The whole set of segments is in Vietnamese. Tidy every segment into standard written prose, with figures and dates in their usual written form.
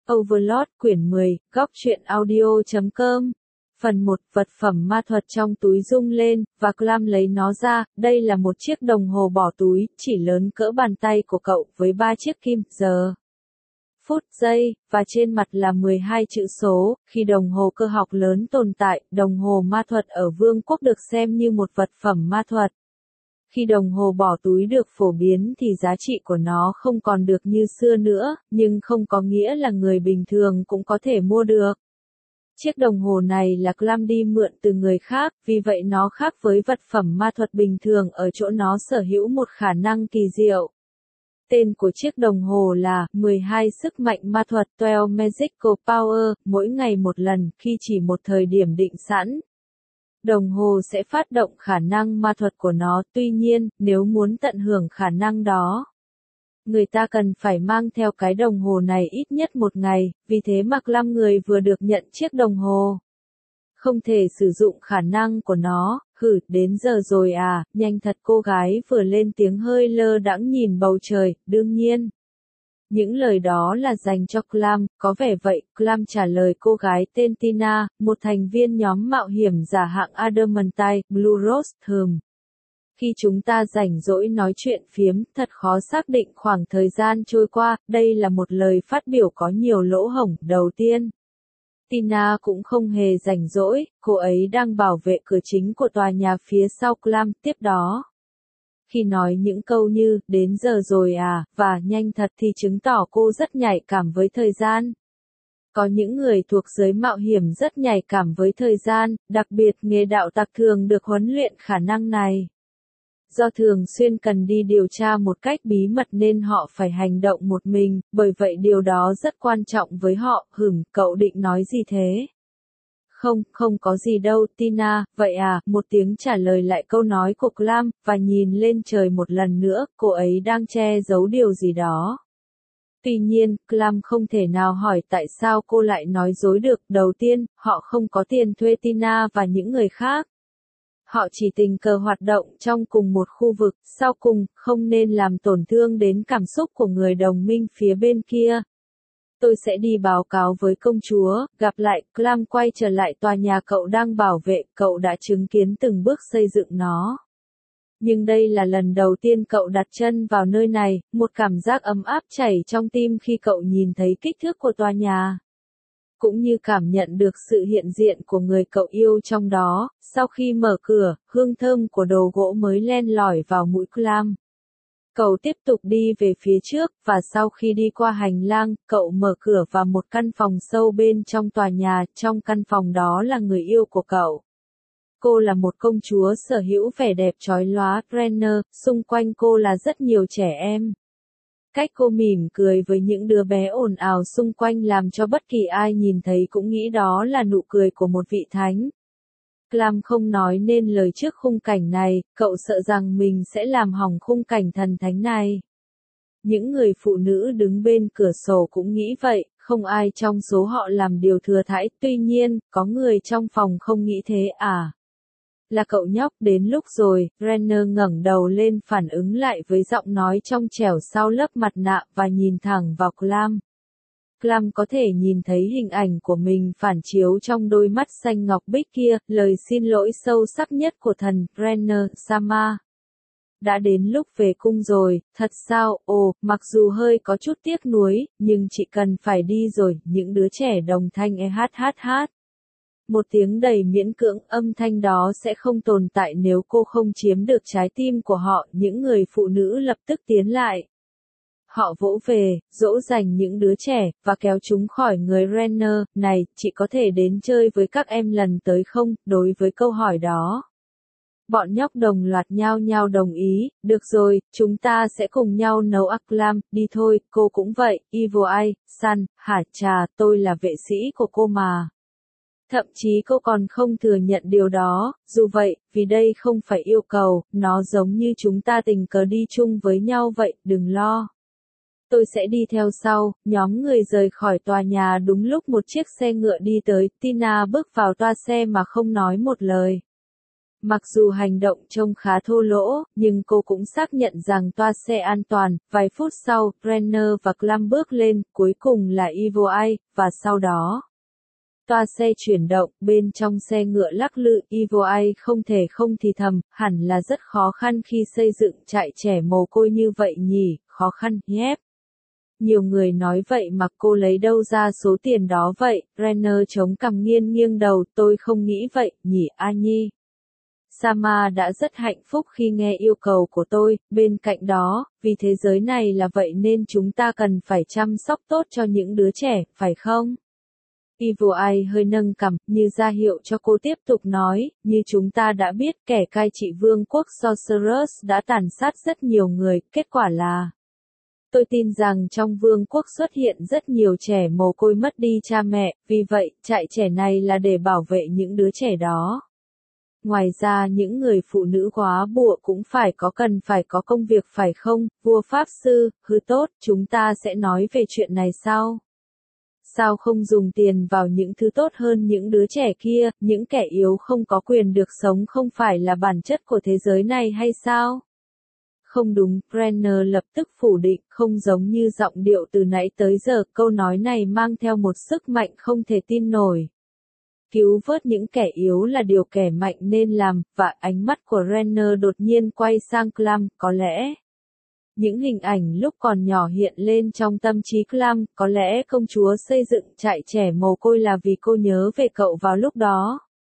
Overlord quyển 10, góc truyện audio.com. Phần 1, vật phẩm ma thuật trong túi rung lên, và Clam lấy nó ra, đây là một chiếc đồng hồ bỏ túi, chỉ lớn cỡ bàn tay của cậu, với 3 chiếc kim, giờ, phút, giây, và trên mặt là 12 chữ số. Khi đồng hồ cơ học lớn tồn tại, đồng hồ ma thuật ở Vương quốc được xem như một vật phẩm ma thuật. Khi đồng hồ bỏ túi được phổ biến thì giá trị của nó không còn được như xưa nữa, nhưng không có nghĩa là người bình thường cũng có thể mua được. Chiếc đồng hồ này là Clam đi mượn từ người khác, vì vậy nó khác với vật phẩm ma thuật bình thường ở chỗ nó sở hữu một khả năng kỳ diệu. Tên của chiếc đồng hồ là 12 sức mạnh ma thuật 12 Magical Power, mỗi ngày một lần, khi chỉ một thời điểm định sẵn. Đồng hồ sẽ phát động khả năng ma thuật của nó, tuy nhiên, nếu muốn tận hưởng khả năng đó, người ta cần phải mang theo cái đồng hồ này ít nhất một ngày, vì thế mà Clam người vừa được nhận chiếc đồng hồ không thể sử dụng khả năng của nó. Đến giờ rồi à, nhanh thật, cô gái vừa lên tiếng hơi lơ đãng nhìn bầu trời. Đương nhiên, những lời đó là dành cho Clam, có vẻ vậy. Clam trả lời cô gái tên Tina, một thành viên nhóm mạo hiểm giả hạng Adamantine, Blue Rose Thơm. Khi chúng ta rảnh rỗi nói chuyện phiếm, thật khó xác định khoảng thời gian trôi qua. Đây là một lời phát biểu có nhiều lỗ hổng. Đầu tiên, Tina cũng không hề rảnh rỗi, cô ấy đang bảo vệ cửa chính của tòa nhà phía sau Clam. Tiếp đó, khi nói những câu như, đến giờ rồi à, và nhanh thật thì chứng tỏ cô rất nhạy cảm với thời gian. Có những người thuộc giới mạo hiểm rất nhạy cảm với thời gian, đặc biệt nghề đạo tặc thường được huấn luyện khả năng này. Do thường xuyên cần đi điều tra một cách bí mật nên họ phải hành động một mình, bởi vậy điều đó rất quan trọng với họ. Cậu định nói gì thế? Không có gì đâu, Tina. Vậy à, một tiếng trả lời lại câu nói của Clam, và nhìn lên trời một lần nữa, cô ấy đang che giấu điều gì đó. Tuy nhiên, Clam không thể nào hỏi tại sao cô lại nói dối được. Đầu tiên, họ không có tiền thuê Tina và những người khác. Họ chỉ tình cờ hoạt động trong cùng một khu vực, sau cùng, không nên làm tổn thương đến cảm xúc của người đồng minh phía bên kia. Tôi sẽ đi báo cáo với công chúa. Gặp lại. Clam quay trở lại tòa nhà cậu đang bảo vệ, cậu đã chứng kiến từng bước xây dựng nó. Nhưng đây là lần đầu tiên cậu đặt chân vào nơi này, một cảm giác ấm áp chảy trong tim khi cậu nhìn thấy kích thước của tòa nhà, cũng như cảm nhận được sự hiện diện của người cậu yêu trong đó. Sau khi mở cửa, hương thơm của đồ gỗ mới len lỏi vào mũi Clam. Cậu tiếp tục đi về phía trước, và sau khi đi qua hành lang, cậu mở cửa vào một căn phòng sâu bên trong tòa nhà. Trong căn phòng đó là người yêu của cậu. Cô là một công chúa sở hữu vẻ đẹp chói lóa. Renner, xung quanh cô là rất nhiều trẻ em. Cách cô mỉm cười với những đứa bé ồn ào xung quanh làm cho bất kỳ ai nhìn thấy cũng nghĩ đó là nụ cười của một vị thánh. Clam không nói nên lời trước khung cảnh này, cậu sợ rằng mình sẽ làm hỏng khung cảnh thần thánh này. Những người phụ nữ đứng bên cửa sổ cũng nghĩ vậy, không ai trong số họ làm điều thừa thãi. Tuy nhiên, có người trong phòng không nghĩ thế à? Là cậu nhóc, đến lúc rồi. Renner ngẩng đầu lên phản ứng lại với giọng nói trong trẻo sau lớp mặt nạ và nhìn thẳng vào Clam. Clam có thể nhìn thấy hình ảnh của mình phản chiếu trong đôi mắt xanh ngọc bích kia. Lời xin lỗi sâu sắc nhất của thần Renner, Sama. Đã đến lúc về cung rồi, thật sao? Ồ, mặc dù hơi có chút tiếc nuối, nhưng chị cần phải đi rồi. Những đứa trẻ đồng thanh hát. Một tiếng đầy miễn cưỡng, âm thanh đó sẽ không tồn tại nếu cô không chiếm được trái tim của họ. Những người phụ nữ lập tức tiến lại. Họ vỗ về, dỗ dành những đứa trẻ, và kéo chúng khỏi người Renner. Này, chị có thể đến chơi với các em lần tới không? Đối với câu hỏi đó, bọn nhóc đồng loạt nhao nhao đồng ý. Được rồi, chúng ta sẽ cùng nhau nấu ác. Clam, đi thôi. Cô cũng vậy. Evil Eye, Sun, hả chà, tôi là vệ sĩ của cô mà. Thậm chí cô còn không thừa nhận điều đó. Dù vậy, vì đây không phải yêu cầu, nó giống như chúng ta tình cờ đi chung với nhau vậy. Đừng lo, tôi sẽ đi theo sau. Nhóm người rời khỏi tòa nhà đúng lúc một chiếc xe ngựa đi tới. Tina bước vào toa xe mà không nói một lời. Mặc dù hành động trông khá thô lỗ, nhưng cô cũng xác nhận rằng toa xe an toàn. Vài phút sau, Brenner và Clum bước lên, cuối cùng là Evil Eye, và sau đó toa xe chuyển động, bên trong xe ngựa lắc lư. Evil Eye không thể không thì thầm, hẳn là rất khó khăn khi xây dựng trại trẻ mồ côi như vậy nhỉ, khó khăn, nhép. Nhiều người nói vậy mà cô lấy đâu ra số tiền đó vậy, Brenner chống cằm nghiêng đầu, tôi không nghĩ vậy, nhỉ A Nhi. Sama đã rất hạnh phúc khi nghe yêu cầu của tôi, bên cạnh đó, vì thế giới này là vậy nên chúng ta cần phải chăm sóc tốt cho những đứa trẻ, phải không? Evil Eye hơi nâng cằm, như ra hiệu cho cô tiếp tục nói, như chúng ta đã biết kẻ cai trị vương quốc Sorcerers đã tàn sát rất nhiều người, kết quả là tôi tin rằng trong vương quốc xuất hiện rất nhiều trẻ mồ côi mất đi cha mẹ, vì vậy, trại trẻ này là để bảo vệ những đứa trẻ đó. Ngoài ra những người phụ nữ góa bụa cũng cần phải có công việc phải không, vua Pháp Sư, hứ tốt, chúng ta sẽ nói về chuyện này sau. Sao không dùng tiền vào những thứ tốt hơn những đứa trẻ kia, những kẻ yếu không có quyền được sống không phải là bản chất của thế giới này hay sao? Không đúng, Brenner lập tức phủ định, không giống như giọng điệu từ nãy tới giờ, câu nói này mang theo một sức mạnh không thể tin nổi. Cứu vớt những kẻ yếu là điều kẻ mạnh nên làm, và ánh mắt của Brenner đột nhiên quay sang Clum, có lẽ. Những hình ảnh lúc còn nhỏ hiện lên trong tâm trí Clum, có lẽ công chúa xây dựng trại trẻ mồ côi là vì cô nhớ về cậu vào lúc đó.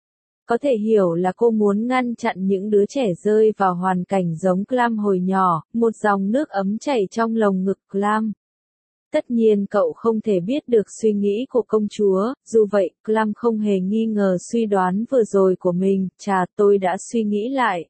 Có thể hiểu là cô muốn ngăn chặn những đứa trẻ rơi vào hoàn cảnh giống Clum hồi nhỏ, một dòng nước ấm chảy trong lồng ngực Clum. Tất nhiên cậu không thể biết được suy nghĩ của công chúa, dù vậy, Clum không hề nghi ngờ suy đoán vừa rồi của mình, tôi đã suy nghĩ lại.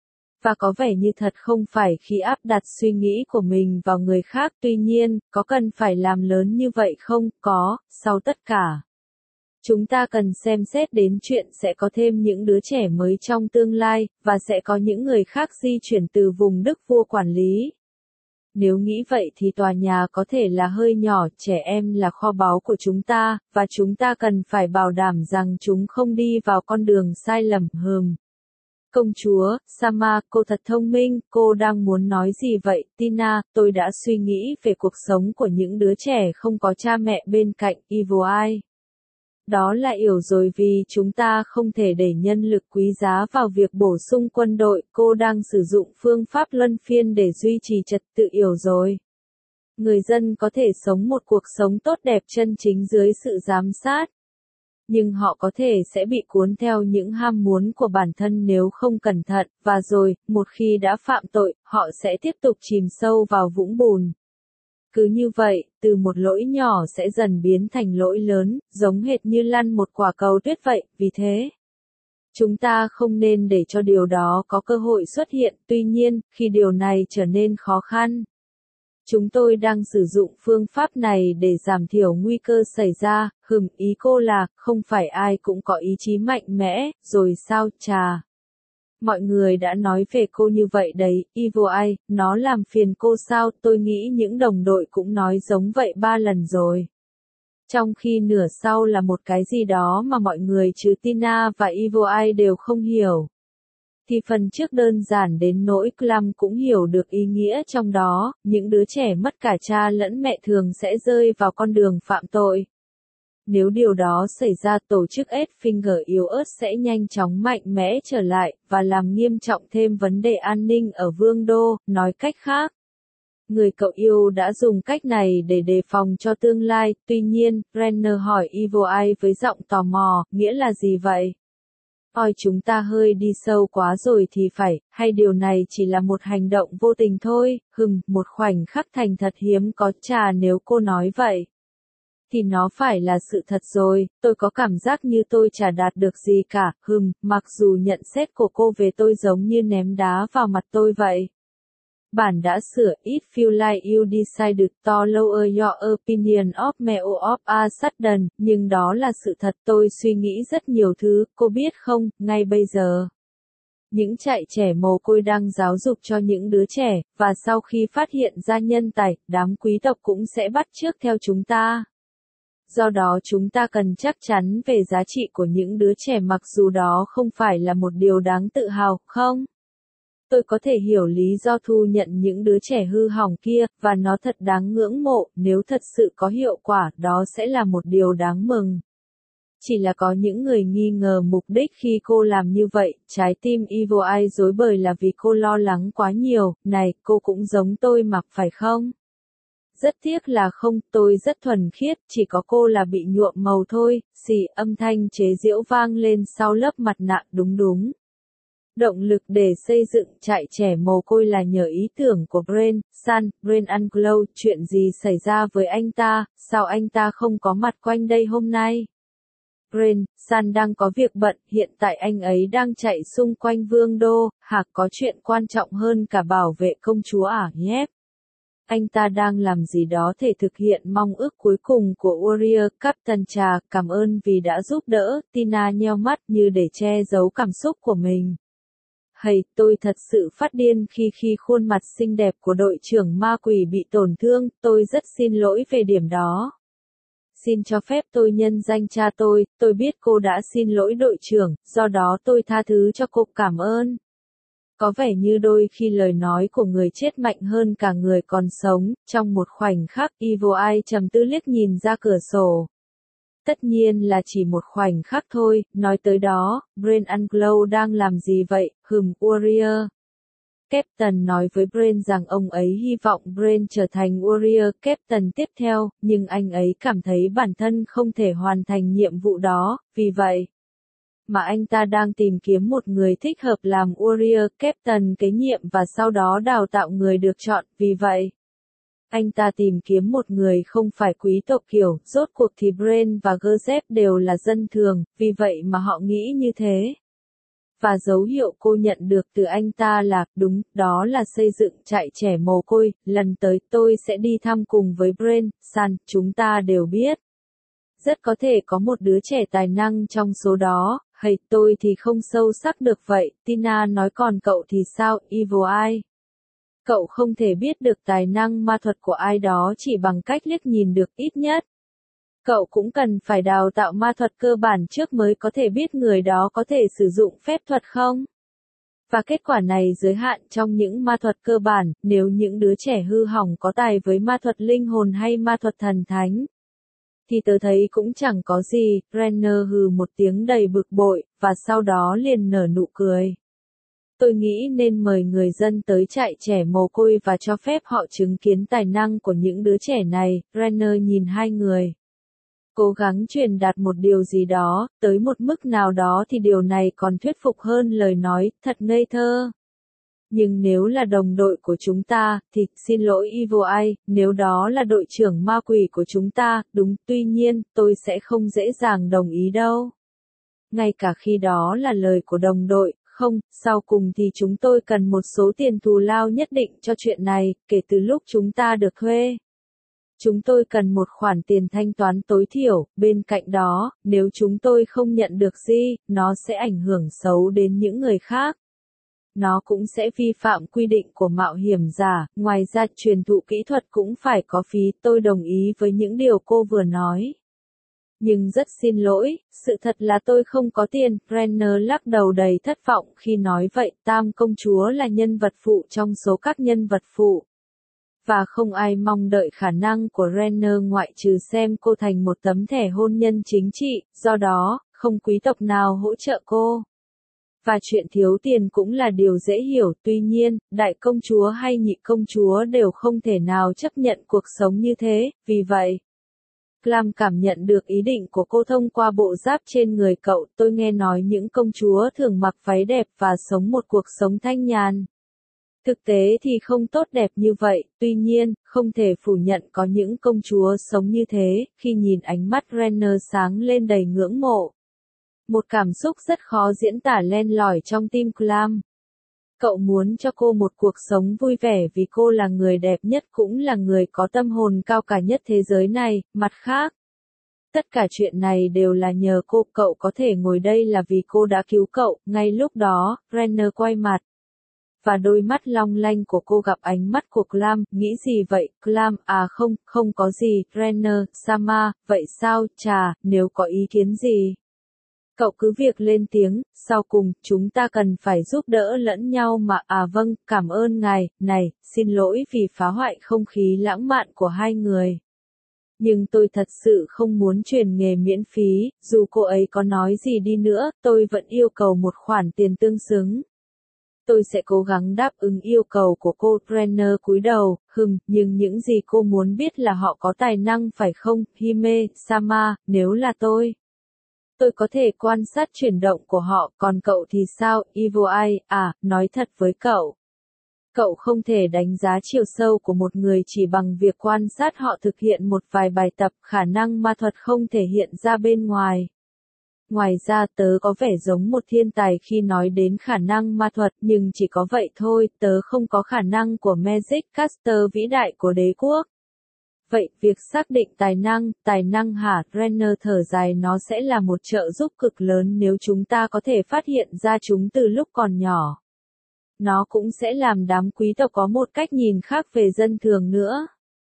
Và có vẻ như thật không phải khi áp đặt suy nghĩ của mình vào người khác, tuy nhiên, có cần phải làm lớn như vậy không? Có, sau tất cả. Chúng ta cần xem xét đến chuyện sẽ có thêm những đứa trẻ mới trong tương lai, và sẽ có những người khác di chuyển từ vùng Đức vua quản lý. Nếu nghĩ vậy thì tòa nhà có thể là hơi nhỏ, trẻ em là kho báu của chúng ta, và chúng ta cần phải bảo đảm rằng chúng không đi vào con đường sai lầm. Công chúa, Sama, cô thật thông minh, cô đang muốn nói gì vậy, Tina, tôi đã suy nghĩ về cuộc sống của những đứa trẻ không có cha mẹ bên cạnh, Evil Eye. Đó là hiểu rồi vì chúng ta không thể để nhân lực quý giá vào việc bổ sung quân đội, cô đang sử dụng phương pháp luân phiên để duy trì trật tự hiểu rồi. Người dân có thể sống một cuộc sống tốt đẹp chân chính dưới sự giám sát. Nhưng họ có thể sẽ bị cuốn theo những ham muốn của bản thân nếu không cẩn thận, và rồi, một khi đã phạm tội, họ sẽ tiếp tục chìm sâu vào vũng bùn. Cứ như vậy, từ một lỗi nhỏ sẽ dần biến thành lỗi lớn, giống hệt như lăn một quả cầu tuyết vậy, vì thế, chúng ta không nên để cho điều đó có cơ hội xuất hiện, tuy nhiên, khi điều này trở nên khó khăn. Chúng tôi đang sử dụng phương pháp này để giảm thiểu nguy cơ xảy ra, ý cô là, không phải ai cũng có ý chí mạnh mẽ, rồi sao, Mọi người đã nói về cô như vậy đấy, Evil Eye, nó làm phiền cô sao, tôi nghĩ những đồng đội cũng nói giống vậy 3 lần rồi. Trong khi nửa sau là một cái gì đó mà mọi người trừ Tina và Evil Eye đều không hiểu. Thì phần trước đơn giản đến nỗi Clum cũng hiểu được ý nghĩa trong đó, những đứa trẻ mất cả cha lẫn mẹ thường sẽ rơi vào con đường phạm tội. Nếu điều đó xảy ra tổ chức Edfinger yếu ớt sẽ nhanh chóng mạnh mẽ trở lại, và làm nghiêm trọng thêm vấn đề an ninh ở vương đô, nói cách khác. Người cậu yêu đã dùng cách này để đề phòng cho tương lai, tuy nhiên, Brenner hỏi Evil Eye với giọng tò mò, nghĩa là gì vậy? Ôi chúng ta hơi đi sâu quá rồi thì phải, hay điều này chỉ là một hành động vô tình thôi, một khoảnh khắc thành thật hiếm có nếu cô nói vậy. Thì nó phải là sự thật rồi, tôi có cảm giác như tôi chả đạt được gì cả, mặc dù nhận xét của cô về tôi giống như ném đá vào mặt tôi vậy. Bản đã sửa If you like you decided to lower your opinion of me of a sudden, nhưng đó là sự thật tôi suy nghĩ rất nhiều thứ, cô biết không, ngay bây giờ. Những trại trẻ mồ côi đang giáo dục cho những đứa trẻ, và sau khi phát hiện ra nhân tài, đám quý tộc cũng sẽ bắt chước theo chúng ta. Do đó chúng ta cần chắc chắn về giá trị của những đứa trẻ mặc dù đó không phải là một điều đáng tự hào, không? Tôi có thể hiểu lý do thu nhận những đứa trẻ hư hỏng kia, và nó thật đáng ngưỡng mộ, nếu thật sự có hiệu quả, đó sẽ là một điều đáng mừng. Chỉ là có những người nghi ngờ mục đích khi cô làm như vậy, trái tim Evil Eye rối bời là vì cô lo lắng quá nhiều, này, cô cũng giống tôi mà, phải không? Rất tiếc là không, tôi rất thuần khiết, chỉ có cô là bị nhuộm màu thôi, xì, âm thanh chế giễu vang lên sau lớp mặt nạ, đúng. Động lực để xây dựng trại trẻ mồ côi là nhờ ý tưởng của Brian Unglow, chuyện gì xảy ra với anh ta, sao anh ta không có mặt quanh đây hôm nay? Brian đang có việc bận, hiện tại anh ấy đang chạy xung quanh vương đô, có chuyện quan trọng hơn cả bảo vệ công chúa à, nhép. Anh ta đang làm gì đó để thực hiện mong ước cuối cùng của Warrior Captain Trà, cảm ơn vì đã giúp đỡ, Tina nheo mắt như để che giấu cảm xúc của mình. Tôi thật sự phát điên khi khuôn mặt xinh đẹp của đội trưởng ma quỷ bị tổn thương, tôi rất xin lỗi về điểm đó. Xin cho phép tôi nhân danh cha tôi biết cô đã xin lỗi đội trưởng, do đó tôi tha thứ cho cô, cảm ơn. Có vẻ như đôi khi lời nói của người chết mạnh hơn cả người còn sống, trong một khoảnh khắc Evil Eye trầm tư liếc nhìn ra cửa sổ. Tất nhiên là chỉ một khoảnh khắc thôi, nói tới đó, Brian Unglow đang làm gì vậy, Warrior. Captain nói với Brian rằng ông ấy hy vọng Brian trở thành Warrior Captain tiếp theo, nhưng anh ấy cảm thấy bản thân không thể hoàn thành nhiệm vụ đó, vì vậy mà anh ta đang tìm kiếm một người thích hợp làm Warrior Captain kế nhiệm và sau đó đào tạo người được chọn, vì vậy anh ta tìm kiếm một người không phải quý tộc kiểu, rốt cuộc thì Brian và Joseph đều là dân thường, vì vậy mà họ nghĩ như thế. Và dấu hiệu cô nhận được từ anh ta là, đúng, đó là xây dựng trại trẻ mồ côi, lần tới tôi sẽ đi thăm cùng với Brian, chúng ta đều biết. Rất có thể có một đứa trẻ tài năng trong số đó, tôi thì không sâu sắc được vậy, Tina nói còn cậu thì sao, Evil Eye? Cậu không thể biết được tài năng ma thuật của ai đó chỉ bằng cách liếc nhìn được ít nhất. Cậu cũng cần phải đào tạo ma thuật cơ bản trước mới có thể biết người đó có thể sử dụng phép thuật không? Và kết quả này giới hạn trong những ma thuật cơ bản, nếu những đứa trẻ hư hỏng có tài với ma thuật linh hồn hay ma thuật thần thánh. Thì tớ thấy cũng chẳng có gì, Renner hừ một tiếng đầy bực bội, và sau đó liền nở nụ cười. Tôi nghĩ nên mời người dân tới trại trẻ mồ côi và cho phép họ chứng kiến tài năng của những đứa trẻ này, Renner nhìn hai người. Cố gắng truyền đạt một điều gì đó, tới một mức nào đó thì điều này còn thuyết phục hơn lời nói, thật ngây thơ. Nhưng nếu là đồng đội của chúng ta, thì, xin lỗi Evil Eye, nếu đó là đội trưởng ma quỷ của chúng ta, đúng, tuy nhiên, tôi sẽ không dễ dàng đồng ý đâu. Ngay cả khi đó là lời của đồng đội, không, sau cùng thì chúng tôi cần một số tiền thù lao nhất định cho chuyện này, kể từ lúc chúng ta được thuê. Chúng tôi cần một khoản tiền thanh toán tối thiểu, bên cạnh đó, nếu chúng tôi không nhận được gì, nó sẽ ảnh hưởng xấu đến những người khác. Nó cũng sẽ vi phạm quy định của mạo hiểm giả, ngoài ra truyền thụ kỹ thuật cũng phải có phí, tôi đồng ý với những điều cô vừa nói. Nhưng rất xin lỗi, sự thật là tôi không có tiền, Renner lắc đầu đầy thất vọng khi nói vậy, Tam công chúa là nhân vật phụ trong số các nhân vật phụ. Và không ai mong đợi khả năng của Renner ngoại trừ xem cô thành một tấm thẻ hôn nhân chính trị, do đó, không quý tộc nào hỗ trợ cô. Và chuyện thiếu tiền cũng là điều dễ hiểu, tuy nhiên, đại công chúa hay nhị công chúa đều không thể nào chấp nhận cuộc sống như thế, vì vậy. Clam cảm nhận được ý định của cô thông qua bộ giáp trên người cậu, tôi nghe nói những công chúa thường mặc váy đẹp và sống một cuộc sống thanh nhàn. Thực tế thì không tốt đẹp như vậy, tuy nhiên, không thể phủ nhận có những công chúa sống như thế, khi nhìn ánh mắt Renner sáng lên đầy ngưỡng mộ. Một cảm xúc rất khó diễn tả len lỏi trong tim Clam. Cậu muốn cho cô một cuộc sống vui vẻ vì cô là người đẹp nhất cũng là người có tâm hồn cao cả nhất thế giới này, mặt khác. Tất cả chuyện này đều là nhờ cô, cậu có thể ngồi đây là vì cô đã cứu cậu, ngay lúc đó, Renner quay mặt và đôi mắt long lanh của cô gặp ánh mắt của Clam, nghĩ gì vậy, Clam, à không, không có gì, Renner, Sama, vậy sao, chà, nếu có ý kiến gì? Cậu cứ việc lên tiếng, sau cùng, chúng ta cần phải giúp đỡ lẫn nhau mà, à vâng, cảm ơn ngài, này, xin lỗi vì phá hoại không khí lãng mạn của hai người. Nhưng tôi thật sự không muốn truyền nghề miễn phí, dù cô ấy có nói gì đi nữa, tôi vẫn yêu cầu một khoản tiền tương xứng. Tôi sẽ cố gắng đáp ứng yêu cầu của cô, Renner cúi đầu, nhưng những gì cô muốn biết là họ có tài năng phải không, Hime, Sama, nếu là tôi có thể quan sát chuyển động của họ, còn cậu thì sao, Evil Eye, à, nói thật với cậu. Cậu không thể đánh giá chiều sâu của một người chỉ bằng việc quan sát họ thực hiện một vài bài tập, khả năng ma thuật không thể hiện ra bên ngoài. Ngoài ra tớ có vẻ giống một thiên tài khi nói đến khả năng ma thuật, nhưng chỉ có vậy thôi, tớ không có khả năng của Magic Caster vĩ đại của đế quốc. Vậy, việc xác định tài năng hả, Renner thở dài, nó sẽ là một trợ giúp cực lớn nếu chúng ta có thể phát hiện ra chúng từ lúc còn nhỏ. Nó cũng sẽ làm đám quý tộc có một cách nhìn khác về dân thường nữa.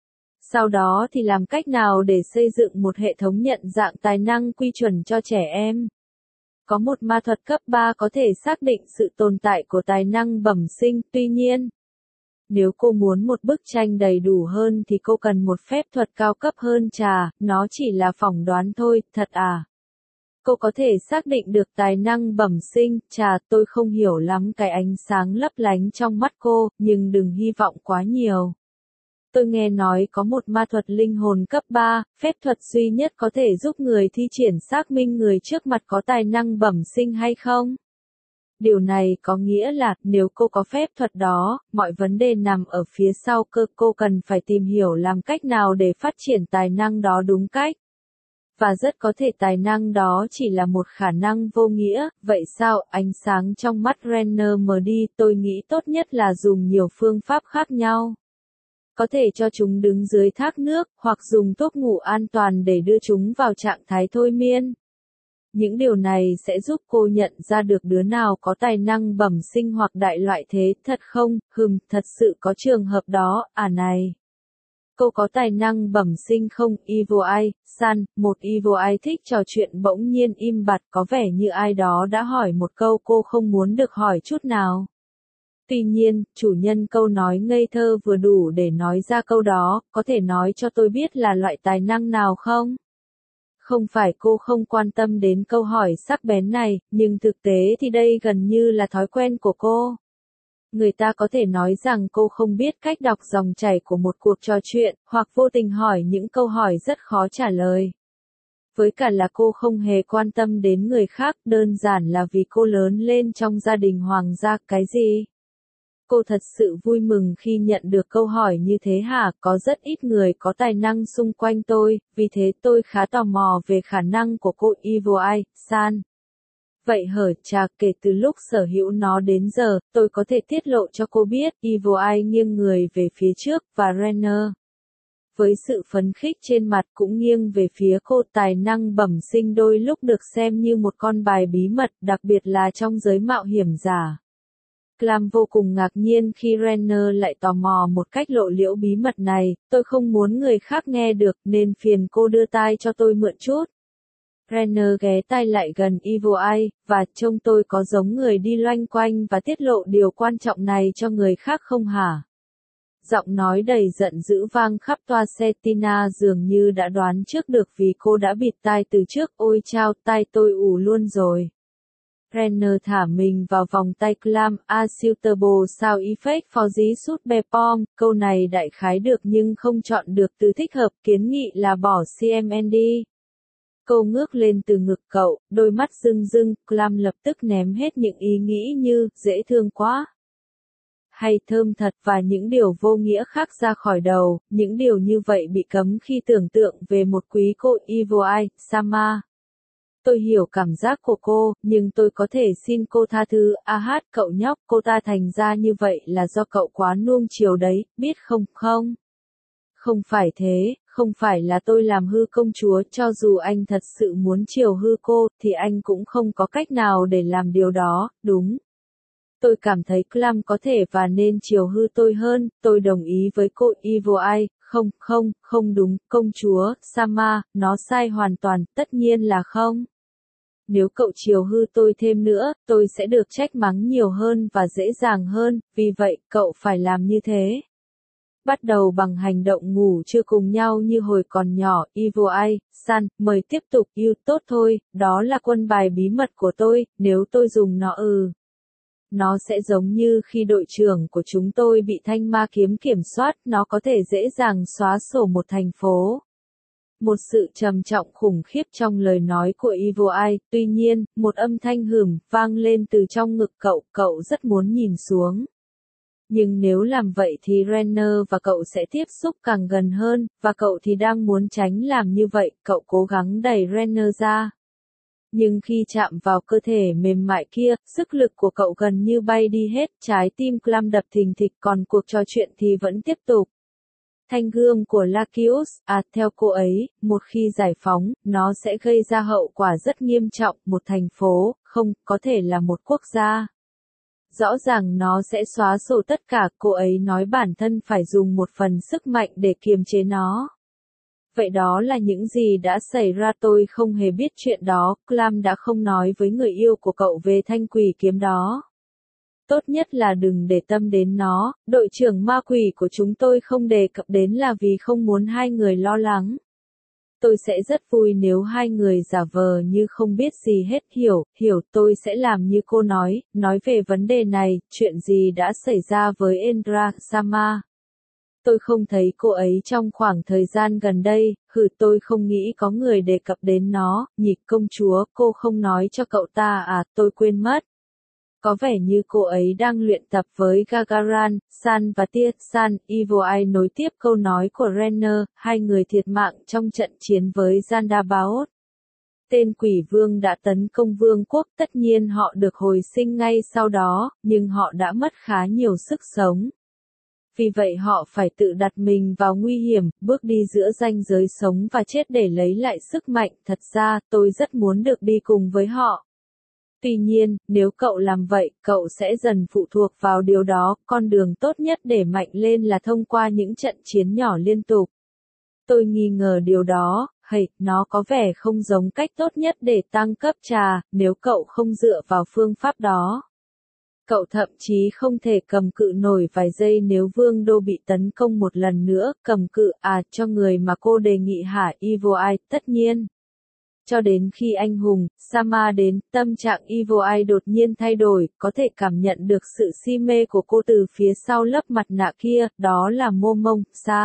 Sau đó thì làm cách nào để xây dựng một hệ thống nhận dạng tài năng quy chuẩn cho trẻ em? Có một ma thuật cấp 3 có thể xác định sự tồn tại của tài năng bẩm sinh, tuy nhiên, nếu cô muốn một bức tranh đầy đủ hơn thì cô cần một phép thuật cao cấp hơn, chà, nó chỉ là phỏng đoán thôi, thật à? Cô có thể xác định được tài năng bẩm sinh, chà, tôi không hiểu lắm cái ánh sáng lấp lánh trong mắt cô, nhưng đừng hy vọng quá nhiều. Tôi nghe nói có một ma thuật linh hồn cấp 3, phép thuật duy nhất có thể giúp người thi triển xác minh người trước mặt có tài năng bẩm sinh hay không? Điều này có nghĩa là, nếu cô có phép thuật đó, mọi vấn đề nằm ở phía sau cô cần phải tìm hiểu làm cách nào để phát triển tài năng đó đúng cách. Và rất có thể tài năng đó chỉ là một khả năng vô nghĩa, vậy sao, ánh sáng trong mắt Renner mờ đi, tôi nghĩ tốt nhất là dùng nhiều phương pháp khác nhau. Có thể cho chúng đứng dưới thác nước, hoặc dùng thuốc ngủ an toàn để đưa chúng vào trạng thái thôi miên. Những điều này sẽ giúp cô nhận ra được đứa nào có tài năng bẩm sinh hoặc đại loại thế, thật không, thật sự có trường hợp đó, à này. Cô có tài năng bẩm sinh không, Evil Eye, San, một Evil Eye thích trò chuyện bỗng nhiên im bặt, có vẻ như ai đó đã hỏi một câu cô không muốn được hỏi chút nào. Tuy nhiên, chủ nhân câu nói ngây thơ vừa đủ để nói ra câu đó, có thể nói cho tôi biết là loại tài năng nào không? Không phải cô không quan tâm đến câu hỏi sắc bén này, nhưng thực tế thì đây gần như là thói quen của cô. Người ta có thể nói rằng cô không biết cách đọc dòng chảy của một cuộc trò chuyện, hoặc vô tình hỏi những câu hỏi rất khó trả lời. Với cả là cô không hề quan tâm đến người khác, đơn giản là vì cô lớn lên trong gia đình hoàng gia, cái gì? Cô thật sự vui mừng khi nhận được câu hỏi như thế hả, có rất ít người có tài năng xung quanh tôi, vì thế tôi khá tò mò về khả năng của cô Evil Eye, San. Vậy hở chà, kể từ lúc sở hữu nó đến giờ, tôi có thể tiết lộ cho cô biết, Evil Eye nghiêng người về phía trước, và Renner, với sự phấn khích trên mặt cũng nghiêng về phía cô, tài năng bẩm sinh đôi lúc được xem như một con bài bí mật, đặc biệt là trong giới mạo hiểm giả. Clam vô cùng ngạc nhiên khi Renner lại tò mò một cách lộ liễu bí mật này, tôi không muốn người khác nghe được nên phiền cô đưa tai cho tôi mượn chút. Renner ghé tai lại gần Evil Eye, và trông tôi có giống người đi loanh quanh và tiết lộ điều quan trọng này cho người khác không hả? Giọng nói đầy giận dữ vang khắp toa xe, Tina dường như đã đoán trước được vì cô đã bịt tai từ trước, ôi chao, tai tôi ù luôn rồi. Renner thả mình vào vòng tay Clam, a suitable sound effect for the super bomb, câu này đại khái được nhưng không chọn được từ thích hợp, kiến nghị là bỏ CMND. Cô ngước lên từ ngực cậu, đôi mắt rưng rưng, Clam lập tức ném hết những ý nghĩ như, dễ thương quá, hay thơm thật và những điều vô nghĩa khác ra khỏi đầu, những điều như vậy bị cấm khi tưởng tượng về một quý cô Evil Eye, Sama. Tôi hiểu cảm giác của cô, nhưng tôi có thể xin cô tha thứ, hát cậu nhóc, cô ta thành ra như vậy là do cậu quá nuông chiều đấy, biết không, không? Không phải thế, không phải là tôi làm hư công chúa, cho dù anh thật sự muốn chiều hư cô, thì anh cũng không có cách nào để làm điều đó, đúng. Tôi cảm thấy Clam có thể và nên chiều hư tôi hơn, tôi đồng ý với cô Evil Eye, không đúng, công chúa, Sama, nó sai hoàn toàn, tất nhiên là không. Nếu cậu chiều hư tôi thêm nữa, tôi sẽ được trách mắng nhiều hơn và dễ dàng hơn, vì vậy, cậu phải làm như thế. Bắt đầu bằng hành động ngủ trưa cùng nhau như hồi còn nhỏ, Evil Eye, San, mời tiếp tục, yêu tốt thôi, đó là quân bài bí mật của tôi, nếu tôi dùng nó nó sẽ giống như khi đội trưởng của chúng tôi bị thanh ma kiếm kiểm soát, nó có thể dễ dàng xóa sổ một thành phố. Một sự trầm trọng khủng khiếp trong lời nói của Evil Eye, tuy nhiên, một âm thanh hửm vang lên từ trong ngực cậu rất muốn nhìn xuống. Nhưng nếu làm vậy thì Renner và cậu sẽ tiếp xúc càng gần hơn, và cậu thì đang muốn tránh làm như vậy, cậu cố gắng đẩy Renner ra. Nhưng khi chạm vào cơ thể mềm mại kia, sức lực của cậu gần như bay đi hết, trái tim Clam đập thình thịch, còn cuộc trò chuyện thì vẫn tiếp tục. Thanh gươm của Lakius, theo cô ấy, một khi giải phóng, nó sẽ gây ra hậu quả rất nghiêm trọng, một thành phố, không, có thể là một quốc gia. Rõ ràng nó sẽ xóa sổ tất cả, cô ấy nói bản thân phải dùng một phần sức mạnh để kiềm chế nó. Vậy đó là những gì đã xảy ra, tôi không hề biết chuyện đó, Clam đã không nói với người yêu của cậu về thanh quỷ kiếm đó. Tốt nhất là đừng để tâm đến nó, đội trưởng ma quỷ của chúng tôi không đề cập đến là vì không muốn hai người lo lắng. Tôi sẽ rất vui nếu hai người giả vờ như không biết gì hết, hiểu, tôi sẽ làm như cô nói về vấn đề này, chuyện gì đã xảy ra với Endra, Sama. Tôi không thấy cô ấy trong khoảng thời gian gần đây, tôi không nghĩ có người đề cập đến nó, nhỉ công chúa, cô không nói cho cậu ta tôi quên mất. Có vẻ như cô ấy đang luyện tập với Gagaran, San và Tia, San, Evil Eye nối tiếp câu nói của Renner, hai người thiệt mạng trong trận chiến với Zandabaoth. Tên quỷ vương đã tấn công vương quốc, tất nhiên họ được hồi sinh ngay sau đó, nhưng họ đã mất khá nhiều sức sống. Vì vậy họ phải tự đặt mình vào nguy hiểm, bước đi giữa ranh giới sống và chết để lấy lại sức mạnh, thật ra, tôi rất muốn được đi cùng với họ. Tuy nhiên, nếu cậu làm vậy, cậu sẽ dần phụ thuộc vào điều đó, con đường tốt nhất để mạnh lên là thông qua những trận chiến nhỏ liên tục. Tôi nghi ngờ điều đó, nó có vẻ không giống cách tốt nhất để tăng cấp trà, nếu cậu không dựa vào phương pháp đó. Cậu thậm chí không thể cầm cự nổi vài giây nếu vương đô bị tấn công một lần nữa, cầm cự cho người mà cô đề nghị hả Evil Eye, tất nhiên. Cho đến khi anh hùng, Sama đến, tâm trạng Evil Eye đột nhiên thay đổi, có thể cảm nhận được sự si mê của cô từ phía sau lớp mặt nạ kia, đó là Momong,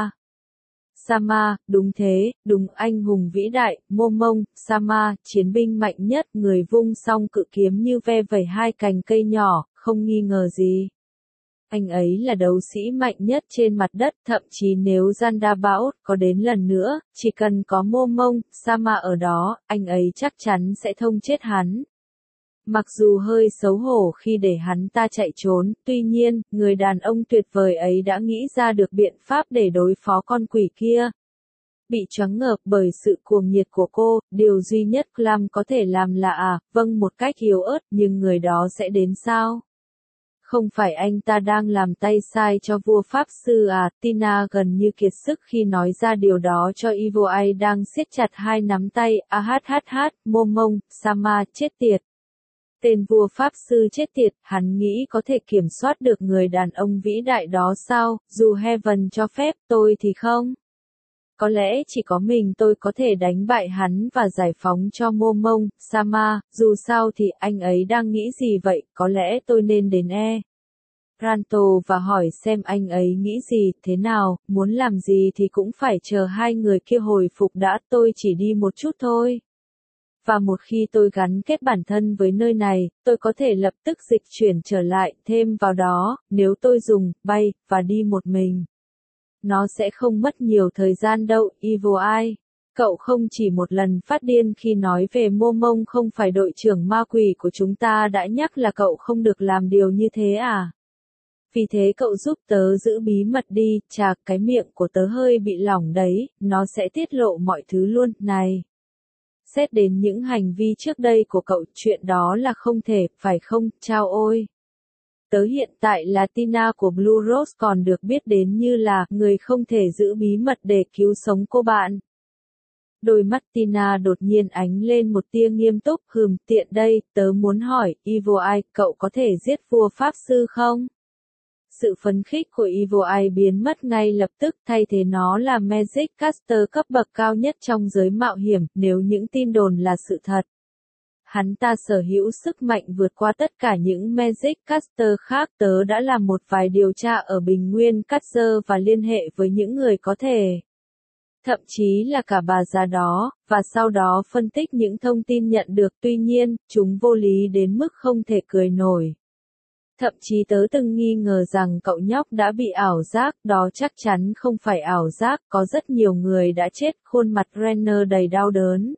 Sama, đúng thế, đúng anh hùng vĩ đại, Momong, Sama, chiến binh mạnh nhất, người vung song cự kiếm như ve vẩy hai cành cây nhỏ, không nghi ngờ gì. Anh ấy là đấu sĩ mạnh nhất trên mặt đất, thậm chí nếu Zandabaoth có đến lần nữa, chỉ cần có Momong, Sama ở đó, anh ấy chắc chắn sẽ thông chết hắn. Mặc dù hơi xấu hổ khi để hắn ta chạy trốn, tuy nhiên, người đàn ông tuyệt vời ấy đã nghĩ ra được biện pháp để đối phó con quỷ kia. Bị choáng ngợp bởi sự cuồng nhiệt của cô, điều duy nhất Clam có thể làm là vâng một cách yếu ớt, nhưng người đó sẽ đến sao? Không phải anh ta đang làm tay sai cho vua Pháp Sư Tina gần như kiệt sức khi nói ra điều đó cho Evil Eye đang siết chặt hai nắm tay, Momong, Sama, chết tiệt. Tên vua Pháp Sư chết tiệt, hắn nghĩ có thể kiểm soát được người đàn ông vĩ đại đó sao, dù Heaven cho phép, tôi thì không. Có lẽ chỉ có mình tôi có thể đánh bại hắn và giải phóng cho Momong, Sama, dù sao thì anh ấy đang nghĩ gì vậy, có lẽ tôi nên đến Ranto và hỏi xem anh ấy nghĩ gì, thế nào, muốn làm gì thì cũng phải chờ hai người kia hồi phục đã, tôi chỉ đi một chút thôi. Và một khi tôi gắn kết bản thân với nơi này, tôi có thể lập tức dịch chuyển trở lại, thêm vào đó, nếu tôi dùng, bay, và đi một mình. Nó sẽ không mất nhiều thời gian đâu, Evil Eye. Cậu không chỉ một lần phát điên khi nói về Momong, không phải đội trưởng ma quỷ của chúng ta đã nhắc là cậu không được làm điều như thế à? Vì thế cậu giúp tớ giữ bí mật đi, chà, cái miệng của tớ hơi bị lỏng đấy, nó sẽ tiết lộ mọi thứ luôn, này. Xét đến những hành vi trước đây của cậu, chuyện đó là không thể, phải không, chao ôi. tớ hiện tại là Tina của Blue Rose, còn được biết đến như là người không thể giữ bí mật để cứu sống cô bạn. Đôi mắt Tina đột nhiên ánh lên một tia nghiêm túc, tiện đây, tớ muốn hỏi, Evil Eye, cậu có thể giết vua Pháp Sư không? Sự phấn khích của Evil Eye biến mất ngay lập tức, thay thế nó là Magic Caster cấp bậc cao nhất trong giới mạo hiểm, nếu những tin đồn là sự thật. Hắn ta sở hữu sức mạnh vượt qua tất cả những Magic Caster khác. Tớ đã làm một vài điều tra ở Bình Nguyên Caster và liên hệ với những người có thể. Thậm chí là cả bà già đó, và sau đó phân tích những thông tin nhận được, tuy nhiên, chúng vô lý đến mức không thể cười nổi. Thậm chí tớ từng nghi ngờ rằng cậu nhóc đã bị ảo giác, đó chắc chắn không phải ảo giác, có rất nhiều người đã chết, khuôn mặt Renner đầy đau đớn.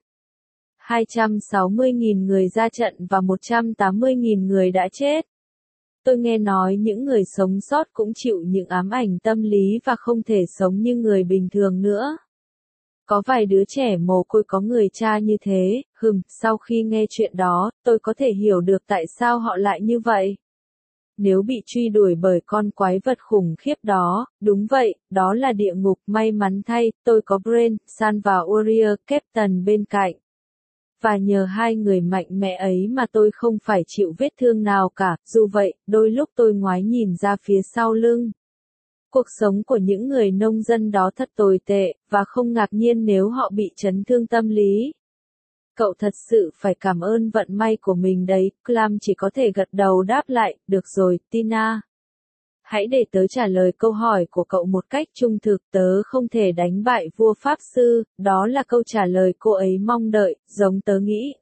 260.000 người ra trận và 180.000 người đã chết. Tôi nghe nói những người sống sót cũng chịu những ám ảnh tâm lý và không thể sống như người bình thường nữa. Có vài đứa trẻ mồ côi có người cha như thế, sau khi nghe chuyện đó, tôi có thể hiểu được tại sao họ lại như vậy. Nếu bị truy đuổi bởi con quái vật khủng khiếp đó, đúng vậy, đó là địa ngục, may mắn thay, tôi có Brain, San và Warrior Captain bên cạnh. Và nhờ hai người mạnh mẽ ấy mà tôi không phải chịu vết thương nào cả, dù vậy, đôi lúc tôi ngoái nhìn ra phía sau lưng. Cuộc sống của những người nông dân đó thật tồi tệ, và không ngạc nhiên nếu họ bị chấn thương tâm lý. Cậu thật sự phải cảm ơn vận may của mình đấy, Clam chỉ có thể gật đầu đáp lại, được rồi, Tina. Hãy để tớ trả lời câu hỏi của cậu một cách trung thực, tớ không thể đánh bại vua Pháp Sư, đó là câu trả lời cô ấy mong đợi, giống tớ nghĩ,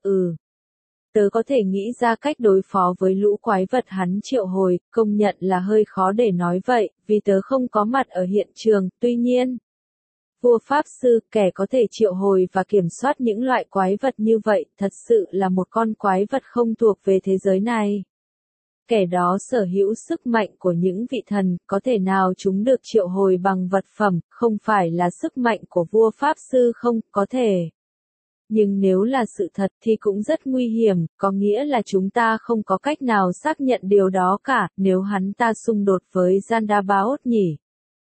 Tớ có thể nghĩ ra cách đối phó với lũ quái vật hắn triệu hồi, công nhận là hơi khó để nói vậy, vì tớ không có mặt ở hiện trường, tuy nhiên. Vua Pháp Sư, kẻ có thể triệu hồi và kiểm soát những loại quái vật như vậy, thật sự là một con quái vật không thuộc về thế giới này. Kẻ đó sở hữu sức mạnh của những vị thần, có thể nào chúng được triệu hồi bằng vật phẩm, không phải là sức mạnh của vua Pháp Sư không, có thể. Nhưng nếu là sự thật thì cũng rất nguy hiểm, có nghĩa là chúng ta không có cách nào xác nhận điều đó cả, nếu hắn ta xung đột với Zandabaoth nhỉ.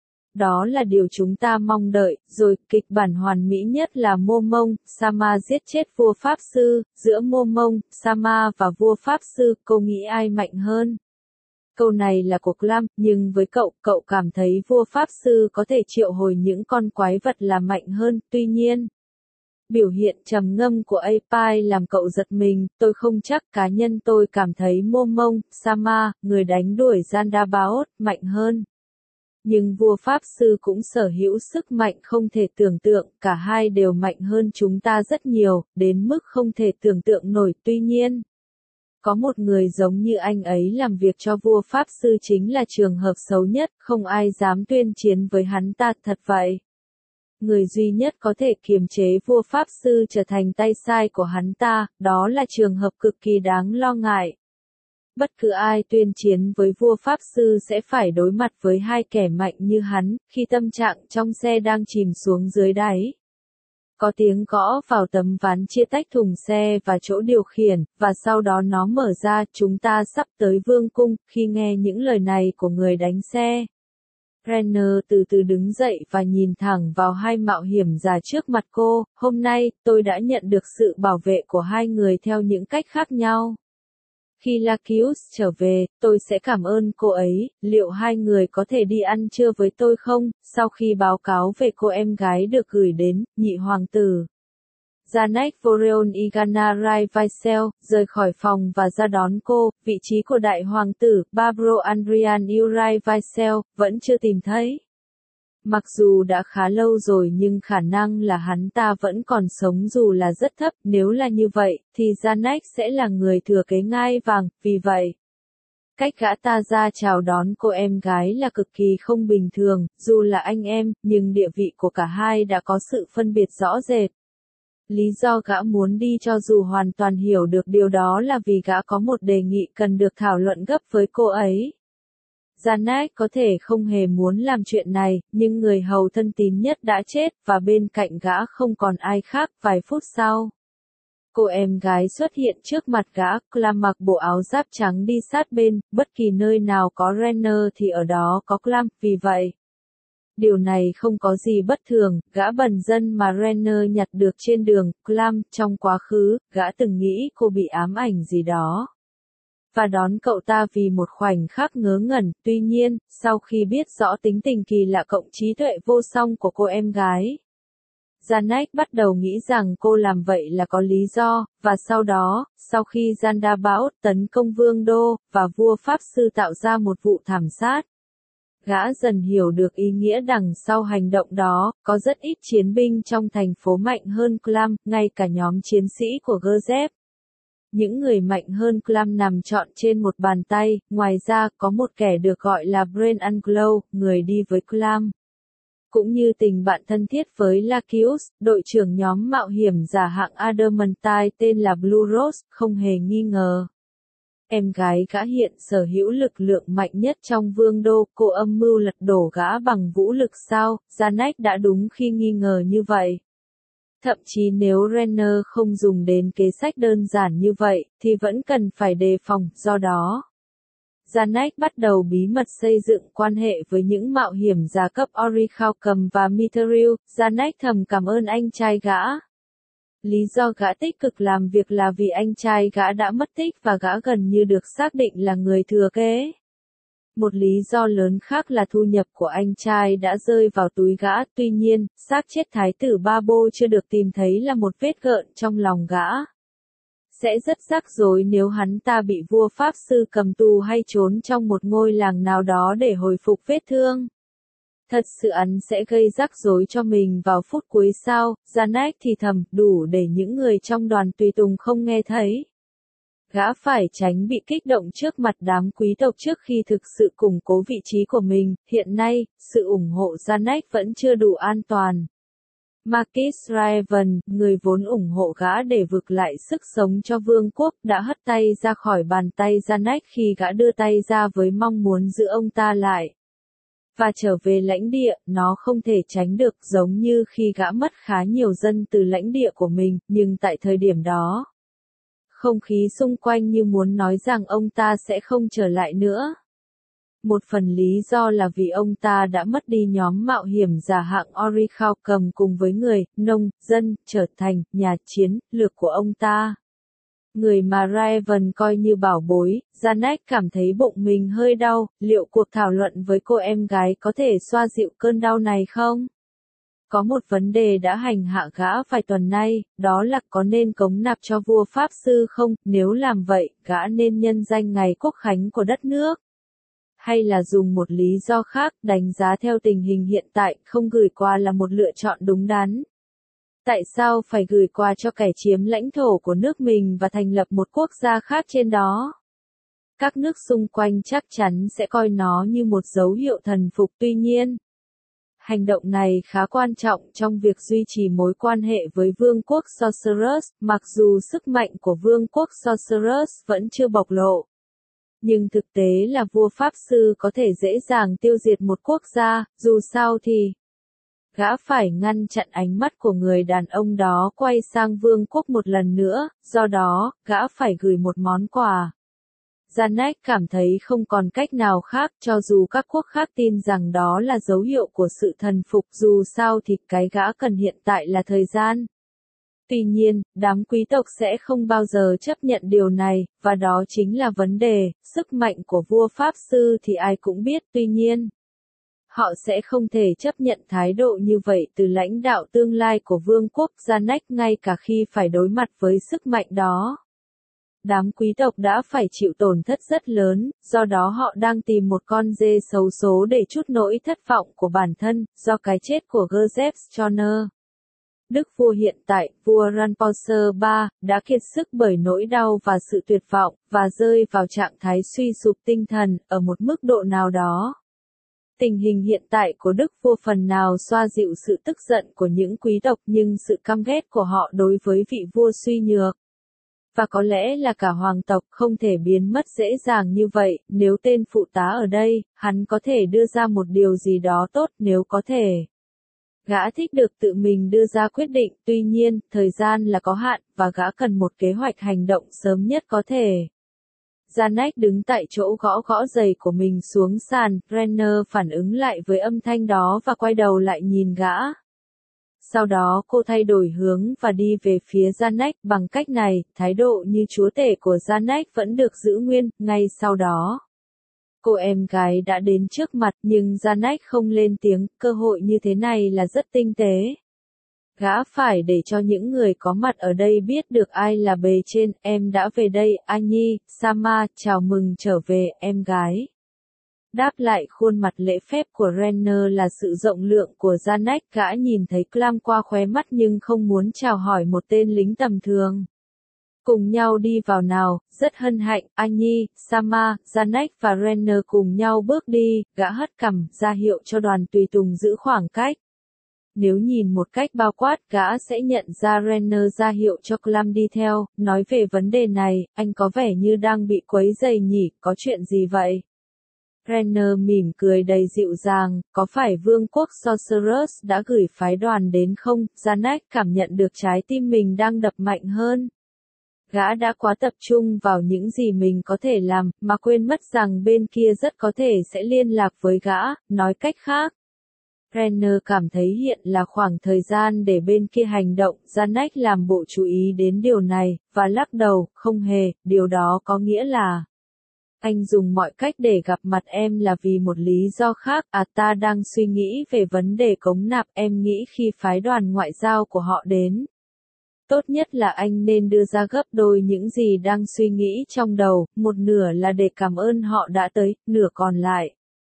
Đó là điều chúng ta mong đợi, rồi kịch bản hoàn mỹ nhất là Momon, Sama giết chết vua Pháp Sư, giữa Momon, Sama và vua Pháp Sư, cô nghĩ ai mạnh hơn? Câu này là của Clam, nhưng với cậu cảm thấy vua Pháp Sư có thể triệu hồi những con quái vật là mạnh hơn, tuy nhiên. Biểu hiện trầm ngâm của Apai làm cậu giật mình, tôi không chắc, cá nhân tôi cảm thấy Momon, Sama, người đánh đuổi Zandabaoth, mạnh hơn. Nhưng vua Pháp Sư cũng sở hữu sức mạnh không thể tưởng tượng, cả hai đều mạnh hơn chúng ta rất nhiều, đến mức không thể tưởng tượng nổi, tuy nhiên. Có một người giống như anh ấy làm việc cho vua Pháp Sư chính là trường hợp xấu nhất, không ai dám tuyên chiến với hắn ta, thật vậy. Người duy nhất có thể kiềm chế vua Pháp Sư trở thành tay sai của hắn ta, đó là trường hợp cực kỳ đáng lo ngại. Bất cứ ai tuyên chiến với vua Pháp Sư sẽ phải đối mặt với hai kẻ mạnh như hắn, khi tâm trạng trong xe đang chìm xuống dưới đáy. Có tiếng gõ vào tấm ván chia tách thùng xe và chỗ điều khiển, và sau đó nó mở ra, chúng ta sắp tới vương cung, khi nghe những lời này của người đánh xe. Renner từ từ đứng dậy và nhìn thẳng vào hai mạo hiểm giả trước mặt cô, hôm nay, tôi đã nhận được sự bảo vệ của hai người theo những cách khác nhau. Khi Lakius trở về, tôi sẽ cảm ơn cô ấy, liệu hai người có thể đi ăn trưa với tôi không, sau khi báo cáo về cô em gái được gửi đến, nhị hoàng tử. Janek Voreon Igana Rai Vaisel, rời khỏi phòng và ra đón cô, vị trí của đại hoàng tử, Barbro Andrian Rai Vaisel, vẫn chưa tìm thấy. Mặc dù đã khá lâu rồi nhưng khả năng là hắn ta vẫn còn sống dù là rất thấp, nếu là như vậy, thì Janek sẽ là người thừa kế ngai vàng, vì vậy. Cách gã ta ra chào đón cô em gái là cực kỳ không bình thường, dù là anh em, nhưng địa vị của cả hai đã có sự phân biệt rõ rệt. Lý do gã muốn đi cho dù hoàn toàn hiểu được điều đó là vì gã có một đề nghị cần được thảo luận gấp với cô ấy. Janek có thể không hề muốn làm chuyện này, nhưng người hầu thân tín nhất đã chết, và bên cạnh gã không còn ai khác, vài phút sau. Cô em gái xuất hiện trước mặt gã, Clam mặc bộ áo giáp trắng đi sát bên, bất kỳ nơi nào có Renner thì ở đó có Clam, vì vậy điều này không có gì bất thường, gã bần dân mà Renner nhặt được trên đường, Clam, trong quá khứ, gã từng nghĩ cô bị ám ảnh gì đó. Và đón cậu ta vì một khoảnh khắc ngớ ngẩn, tuy nhiên, sau khi biết rõ tính tình kỳ lạ cộng trí tuệ vô song của cô em gái, Janek bắt đầu nghĩ rằng cô làm vậy là có lý do, và sau đó, sau khi Zandabaoth tấn công Vương Đô, và vua Pháp Sư tạo ra một vụ thảm sát, gã dần hiểu được ý nghĩa đằng sau hành động đó, có rất ít chiến binh trong thành phố mạnh hơn Clam, ngay cả nhóm chiến sĩ của Gazep. Những người mạnh hơn Clam nằm trọn trên một bàn tay, ngoài ra có một kẻ được gọi là Brain Anglo, người đi với Clam. Cũng như tình bạn thân thiết với Lakius, đội trưởng nhóm mạo hiểm giả hạng Adamantine tên là Blue Rose, không hề nghi ngờ. Em gái gã hiện sở hữu lực lượng mạnh nhất trong vương đô, cô âm mưu lật đổ gã bằng vũ lực sao, Janek đã đúng khi nghi ngờ như vậy. Thậm chí nếu Renner không dùng đến kế sách đơn giản như vậy, thì vẫn cần phải đề phòng, do đó. Janek bắt đầu bí mật xây dựng quan hệ với những mạo hiểm giả cấp Orichalcum và Mithril, Janek thầm cảm ơn anh trai gã. Lý do gã tích cực làm việc là vì anh trai gã đã mất tích và gã gần như được xác định là người thừa kế. Một lý do lớn khác là thu nhập của anh trai đã rơi vào túi gã, tuy nhiên, xác chết thái tử Babo chưa được tìm thấy là một vết gợn trong lòng gã. Sẽ rất rắc rối nếu hắn ta bị vua Pháp Sư cầm tù hay trốn trong một ngôi làng nào đó để hồi phục vết thương. Thật sự hắn sẽ gây rắc rối cho mình vào phút cuối sao, Janek thì thầm, đủ để những người trong đoàn tùy tùng không nghe thấy. Gã phải tránh bị kích động trước mặt đám quý tộc trước khi thực sự củng cố vị trí của mình, hiện nay, sự ủng hộ Janek vẫn chưa đủ an toàn. Marquis Raven, người vốn ủng hộ gã để vực lại sức sống cho vương quốc, đã hất tay ra khỏi bàn tay Janek khi gã đưa tay ra với mong muốn giữ ông ta lại. Và trở về lãnh địa, nó không thể tránh được giống như khi gã mất khá nhiều dân từ lãnh địa của mình, nhưng tại thời điểm đó, không khí xung quanh như muốn nói rằng ông ta sẽ không trở lại nữa. Một phần lý do là vì ông ta đã mất đi nhóm mạo hiểm giả hạng Orichalcum cùng với người, nông, dân, trở thành, nhà chiến, lược của ông ta. Người mà Raven coi như bảo bối, Janek cảm thấy bụng mình hơi đau, liệu cuộc thảo luận với cô em gái có thể xoa dịu cơn đau này không? Có một vấn đề đã hành hạ gã vài tuần nay, đó là có nên cống nạp cho vua Pháp Sư không, nếu làm vậy, gã nên nhân danh ngày quốc khánh của đất nước. Hay là dùng một lý do khác, đánh giá theo tình hình hiện tại, không gửi quà là một lựa chọn đúng đắn. Tại sao phải gửi quà cho kẻ chiếm lãnh thổ của nước mình và thành lập một quốc gia khác trên đó? Các nước xung quanh chắc chắn sẽ coi nó như một dấu hiệu thần phục, tuy nhiên. Hành động này khá quan trọng trong việc duy trì mối quan hệ với Vương quốc Sorcerus, mặc dù sức mạnh của Vương quốc Sorcerus vẫn chưa bộc lộ. Nhưng thực tế là vua Pháp Sư có thể dễ dàng tiêu diệt một quốc gia, dù sao thì gã phải ngăn chặn ánh mắt của người đàn ông đó quay sang vương quốc một lần nữa, do đó, gã phải gửi một món quà. Janek cảm thấy không còn cách nào khác, cho dù các quốc khác tin rằng đó là dấu hiệu của sự thần phục, dù sao thì cái gã cần hiện tại là thời gian. Tuy nhiên, đám quý tộc sẽ không bao giờ chấp nhận điều này, và đó chính là vấn đề, sức mạnh của vua Pháp Sư thì ai cũng biết, tuy nhiên. Họ sẽ không thể chấp nhận thái độ như vậy từ lãnh đạo tương lai của vương quốc Janek ngay cả khi phải đối mặt với sức mạnh đó. Đám quý tộc đã phải chịu tổn thất rất lớn, do đó họ đang tìm một con dê xấu số để trút nỗi thất vọng của bản thân, do cái chết của Gazep Stoner. Đức vua hiện tại, vua Ranposer III, đã kiệt sức bởi nỗi đau và sự tuyệt vọng, và rơi vào trạng thái suy sụp tinh thần, ở một mức độ nào đó. Tình hình hiện tại của đức vua phần nào xoa dịu sự tức giận của những quý tộc nhưng sự căm ghét của họ đối với vị vua suy nhược. Và có lẽ là cả hoàng tộc không thể biến mất dễ dàng như vậy, nếu tên phụ tá ở đây, hắn có thể đưa ra một điều gì đó tốt nếu có thể. Gã thích được tự mình đưa ra quyết định, tuy nhiên, thời gian là có hạn, và gã cần một kế hoạch hành động sớm nhất có thể. Janek đứng tại chỗ gõ gõ giày của mình xuống sàn, Renner phản ứng lại với âm thanh đó và quay đầu lại nhìn gã. Sau đó cô thay đổi hướng và đi về phía Janek, bằng cách này, thái độ như chúa tể của Janek vẫn được giữ nguyên, ngay sau đó. Cô em gái đã đến trước mặt nhưng Janek không lên tiếng, cơ hội như thế này là rất tinh tế. Gã phải để cho những người có mặt ở đây biết được ai là bề trên, em đã về đây, Annie, Sama, chào mừng trở về, em gái. Đáp lại khuôn mặt lễ phép của Renner là sự rộng lượng của Janek, gã nhìn thấy Clam qua khóe mắt nhưng không muốn chào hỏi một tên lính tầm thường. Cùng nhau đi vào nào, rất hân hạnh, Annie, Sama, Janek và Renner cùng nhau bước đi, gã hất cằm, ra hiệu cho đoàn tùy tùng giữ khoảng cách. Nếu nhìn một cách bao quát, gã sẽ nhận ra Renner ra hiệu cho Clam đi theo, nói về vấn đề này, anh có vẻ như đang bị quấy rầy nhỉ, có chuyện gì vậy? Renner mỉm cười đầy dịu dàng, có phải Vương quốc Sorcerers đã gửi phái đoàn đến không? Janek cảm nhận được trái tim mình đang đập mạnh hơn. Gã đã quá tập trung vào những gì mình có thể làm, mà quên mất rằng bên kia rất có thể sẽ liên lạc với gã, nói cách khác. Renner cảm thấy hiện là khoảng thời gian để bên kia hành động, Janek làm bộ chú ý đến điều này, và lắc đầu, không hề, điều đó có nghĩa là anh dùng mọi cách để gặp mặt em là vì một lý do khác, ta đang suy nghĩ về vấn đề cống nạp, em nghĩ khi phái đoàn ngoại giao của họ đến. Tốt nhất là anh nên đưa ra gấp đôi những gì đang suy nghĩ trong đầu, một nửa là để cảm ơn họ đã tới, nửa còn lại.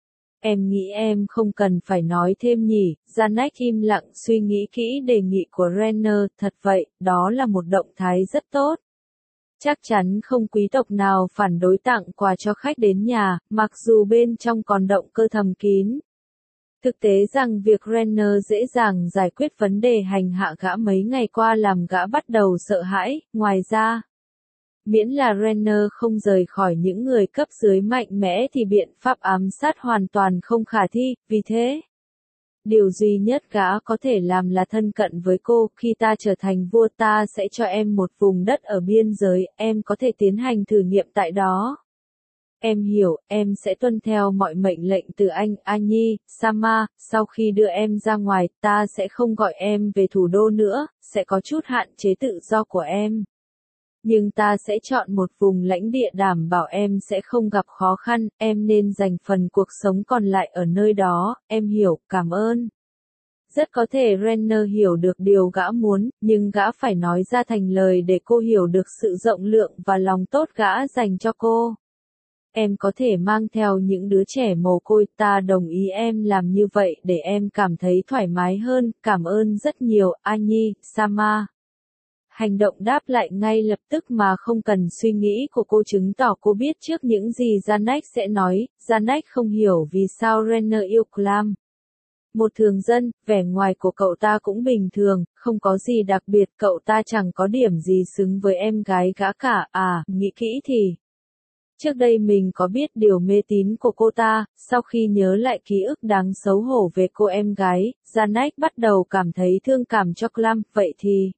Em nghĩ em không cần phải nói thêm nhỉ, Janek im lặng suy nghĩ kỹ đề nghị của Renner, thật vậy, đó là một động thái rất tốt. Chắc chắn không quý tộc nào phản đối tặng quà cho khách đến nhà, mặc dù bên trong còn động cơ thầm kín. Thực tế rằng việc Renner dễ dàng giải quyết vấn đề hành hạ gã mấy ngày qua làm gã bắt đầu sợ hãi, ngoài ra. Miễn là Renner không rời khỏi những người cấp dưới mạnh mẽ thì biện pháp ám sát hoàn toàn không khả thi, vì thế. Điều duy nhất gã có thể làm là thân cận với cô, khi ta trở thành vua ta sẽ cho em một vùng đất ở biên giới, em có thể tiến hành thử nghiệm tại đó. Em hiểu, em sẽ tuân theo mọi mệnh lệnh từ anh, Annie, Sama, sau khi đưa em ra ngoài, ta sẽ không gọi em về thủ đô nữa, sẽ có chút hạn chế tự do của em. Nhưng ta sẽ chọn một vùng lãnh địa đảm bảo em sẽ không gặp khó khăn, em nên dành phần cuộc sống còn lại ở nơi đó, em hiểu, cảm ơn. Rất có thể Renner hiểu được điều gã muốn, nhưng gã phải nói ra thành lời để cô hiểu được sự rộng lượng và lòng tốt gã dành cho cô. Em có thể mang theo những đứa trẻ mồ côi, ta đồng ý em làm như vậy để em cảm thấy thoải mái hơn, cảm ơn rất nhiều, Annie, Sama. Hành động đáp lại ngay lập tức mà không cần suy nghĩ của cô chứng tỏ cô biết trước những gì Janek sẽ nói, Janek không hiểu vì sao Renner yêu Clam. Một thường dân, vẻ ngoài của cậu ta cũng bình thường, không có gì đặc biệt, cậu ta chẳng có điểm gì xứng với em gái gã cả, nghĩ kỹ thì. Trước đây mình có biết điều mê tín của cô ta, sau khi nhớ lại ký ức đáng xấu hổ về cô em gái, Janek bắt đầu cảm thấy thương cảm cho Clam, vậy thì.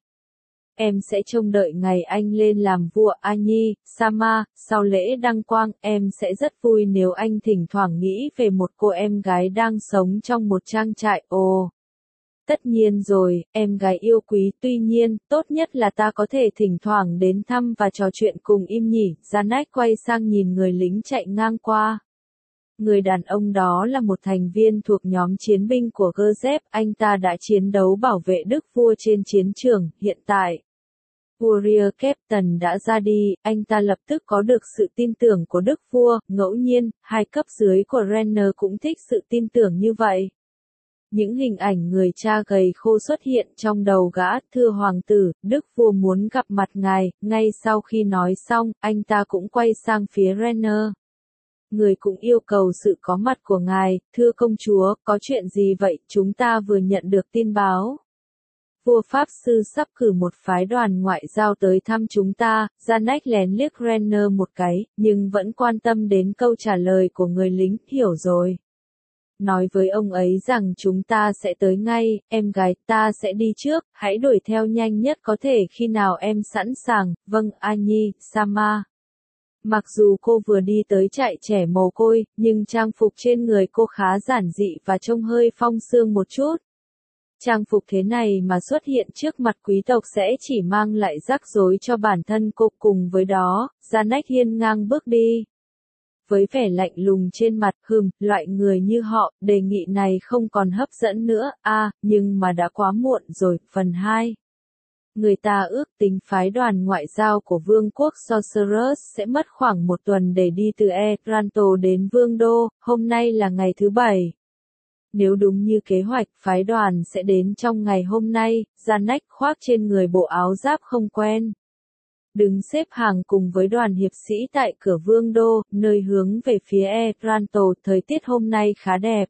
Em sẽ trông đợi ngày anh lên làm vua, Annie, Sama, sau lễ đăng quang, em sẽ rất vui nếu anh thỉnh thoảng nghĩ về một cô em gái đang sống trong một trang trại, Tất nhiên rồi, em gái yêu quý, tuy nhiên, tốt nhất là ta có thể thỉnh thoảng đến thăm và trò chuyện cùng im nhỉ, Janek quay sang nhìn người lính chạy ngang qua. Người đàn ông đó là một thành viên thuộc nhóm chiến binh của Gazep, anh ta đã chiến đấu bảo vệ đức vua trên chiến trường, hiện tại. Warrior Captain đã ra đi, anh ta lập tức có được sự tin tưởng của đức vua, ngẫu nhiên, hai cấp dưới của Renner cũng thích sự tin tưởng như vậy. Những hình ảnh người cha gầy khô xuất hiện trong đầu gã, thưa hoàng tử, đức vua muốn gặp mặt ngài, ngay sau khi nói xong, anh ta cũng quay sang phía Renner. Người cũng yêu cầu sự có mặt của ngài, thưa công chúa, có chuyện gì vậy, chúng ta vừa nhận được tin báo. Vua Pháp Sư sắp cử một phái đoàn ngoại giao tới thăm chúng ta, Janek lén liếc Renner một cái, nhưng vẫn quan tâm đến câu trả lời của người lính, hiểu rồi. nói với ông ấy rằng chúng ta sẽ tới ngay, em gái, ta sẽ đi trước, hãy đuổi theo nhanh nhất có thể khi nào em sẵn sàng, vâng, Annie, Sama. Mặc dù cô vừa đi tới trại trẻ mồ côi, nhưng trang phục trên người cô khá giản dị và trông hơi phong sương một chút. Trang phục thế này mà xuất hiện trước mặt quý tộc sẽ chỉ mang lại rắc rối cho bản thân cô. Cùng với đó, Janek hiên ngang bước đi. Với vẻ lạnh lùng trên mặt, loại người như họ, đề nghị này không còn hấp dẫn nữa, nhưng mà đã quá muộn rồi. Phần 2. Người ta ước tính phái đoàn ngoại giao của Vương quốc Sorcerers sẽ mất khoảng một tuần để đi từ Otranto đến Vương đô, hôm nay là ngày thứ Bảy. Nếu đúng như kế hoạch, phái đoàn sẽ đến trong ngày hôm nay. Janek khoác trên người bộ áo giáp không quen, đứng xếp hàng cùng với đoàn hiệp sĩ tại cửa Vương đô, nơi hướng về phía Otranto. Thời tiết hôm nay khá đẹp.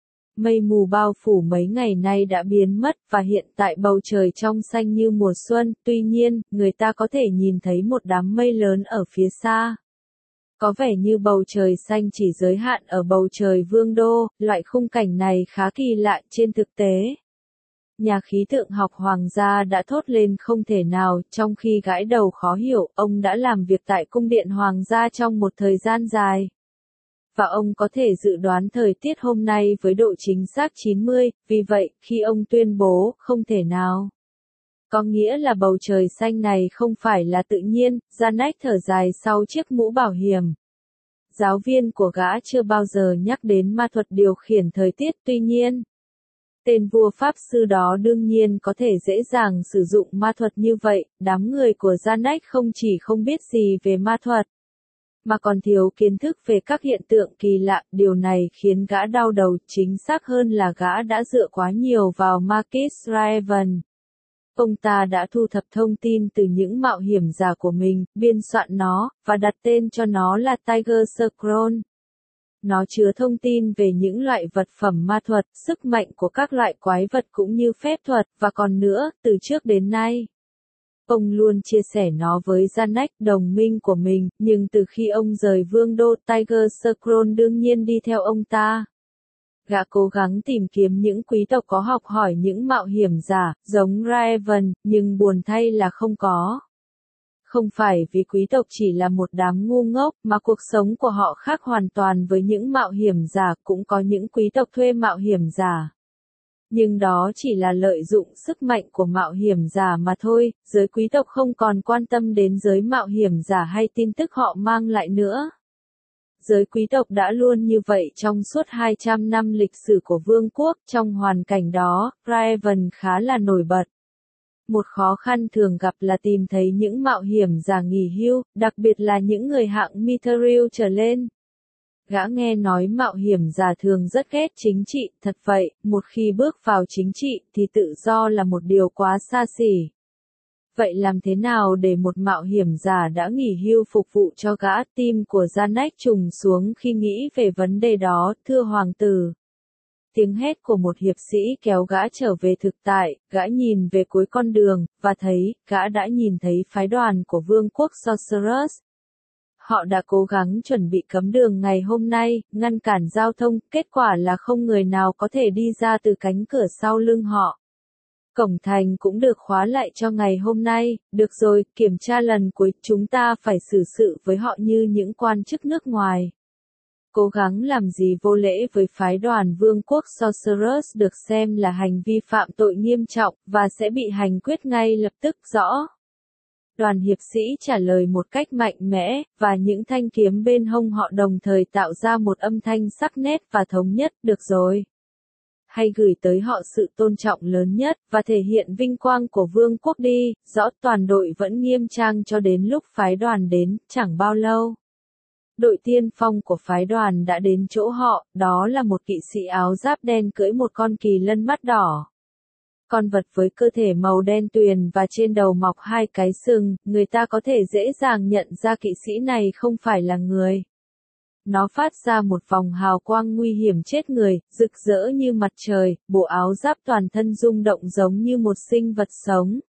Mây mù bao phủ mấy ngày nay đã biến mất và hiện tại bầu trời trong xanh như mùa xuân, tuy nhiên, người ta có thể nhìn thấy một đám mây lớn ở phía xa. Có vẻ như bầu trời xanh chỉ giới hạn ở bầu trời Vương đô, loại khung cảnh này khá kỳ lạ trên thực tế. Nhà khí tượng học hoàng gia đã thốt lên không thể nào, trong khi gãi đầu khó hiểu, ông đã làm việc tại cung điện hoàng gia trong một thời gian dài. Và ông có thể dự đoán thời tiết hôm nay với độ chính xác 90, vì vậy, khi ông tuyên bố, không thể nào, có nghĩa là bầu trời xanh này không phải là tự nhiên. Janek thở dài sau chiếc mũ bảo hiểm. Giáo viên của gã chưa bao giờ nhắc đến ma thuật điều khiển thời tiết, tuy nhiên, tên vua pháp sư đó đương nhiên có thể dễ dàng sử dụng ma thuật như vậy. Đám người của Janek không chỉ không biết gì về ma thuật, mà còn thiếu kiến thức về các hiện tượng kỳ lạ. Điều này khiến gã đau đầu, chính xác hơn là gã đã dựa quá nhiều vào Marquis Raven. Ông ta đã thu thập thông tin từ những mạo hiểm giả của mình, biên soạn nó, và đặt tên cho nó là Tiger Scroll. Nó chứa thông tin về những loại vật phẩm ma thuật, sức mạnh của các loại quái vật cũng như phép thuật, và còn nữa, từ trước đến nay. Ông luôn chia sẻ nó với Janek, đồng minh của mình, nhưng từ khi ông rời Vương đô, Tiger Scroll đương nhiên đi theo ông ta. Gã cố gắng tìm kiếm những quý tộc có học hỏi những mạo hiểm giả, giống Raven, nhưng buồn thay là không có. Không phải vì quý tộc chỉ là một đám ngu ngốc, mà cuộc sống của họ khác hoàn toàn với những mạo hiểm giả. Cũng có những quý tộc thuê mạo hiểm giả, nhưng đó chỉ là lợi dụng sức mạnh của mạo hiểm giả mà thôi. Giới quý tộc không còn quan tâm đến giới mạo hiểm giả hay tin tức họ mang lại nữa. Giới quý tộc đã luôn như vậy trong suốt 200 năm lịch sử của vương quốc. Trong hoàn cảnh đó, Raven khá là nổi bật. Một khó khăn thường gặp là tìm thấy những mạo hiểm giả nghỉ hưu, đặc biệt là những người hạng Mithril trở lên. Gã nghe nói mạo hiểm giả thường rất ghét chính trị. Thật vậy, một khi bước vào chính trị thì tự do là một điều quá xa xỉ. Vậy làm thế nào để một mạo hiểm giả đã nghỉ hưu phục vụ cho gã? Tim của Janek trùng xuống khi nghĩ về vấn đề đó. Thưa hoàng tử. Tiếng hét của một hiệp sĩ kéo gã trở về thực tại. Gã nhìn về cuối con đường, và thấy, gã đã nhìn thấy phái đoàn của vương quốc Sorcerers. Họ đã cố gắng chuẩn bị cấm đường ngày hôm nay, ngăn cản giao thông, kết quả là không người nào có thể đi ra từ cánh cửa sau lưng họ. Cổng thành cũng được khóa lại cho ngày hôm nay. Được rồi, kiểm tra lần cuối, chúng ta phải xử sự với họ như những quan chức nước ngoài. Cố gắng làm gì vô lễ với phái đoàn vương quốc Sorcerers được xem là hành vi phạm tội nghiêm trọng, và sẽ bị hành quyết ngay lập tức. Rõ. Đoàn hiệp sĩ trả lời một cách mạnh mẽ, và những thanh kiếm bên hông họ đồng thời tạo ra một âm thanh sắc nét và thống nhất. Được rồi. Hay gửi tới họ sự tôn trọng lớn nhất, và thể hiện vinh quang của vương quốc đi. Rõ. Toàn đội vẫn nghiêm trang cho đến lúc phái đoàn đến. Chẳng bao lâu, đội tiên phong của phái đoàn đã đến chỗ họ. Đó là một kỵ sĩ áo giáp đen cưỡi một con kỳ lân mắt đỏ. Con vật với cơ thể màu đen tuyền và trên đầu mọc hai cái sừng. Người ta có thể dễ dàng nhận ra kỵ sĩ này không phải là người. Nó phát ra một vòng hào quang nguy hiểm chết người, rực rỡ như mặt trời. Bộ áo giáp toàn thân rung động giống như một sinh vật sống.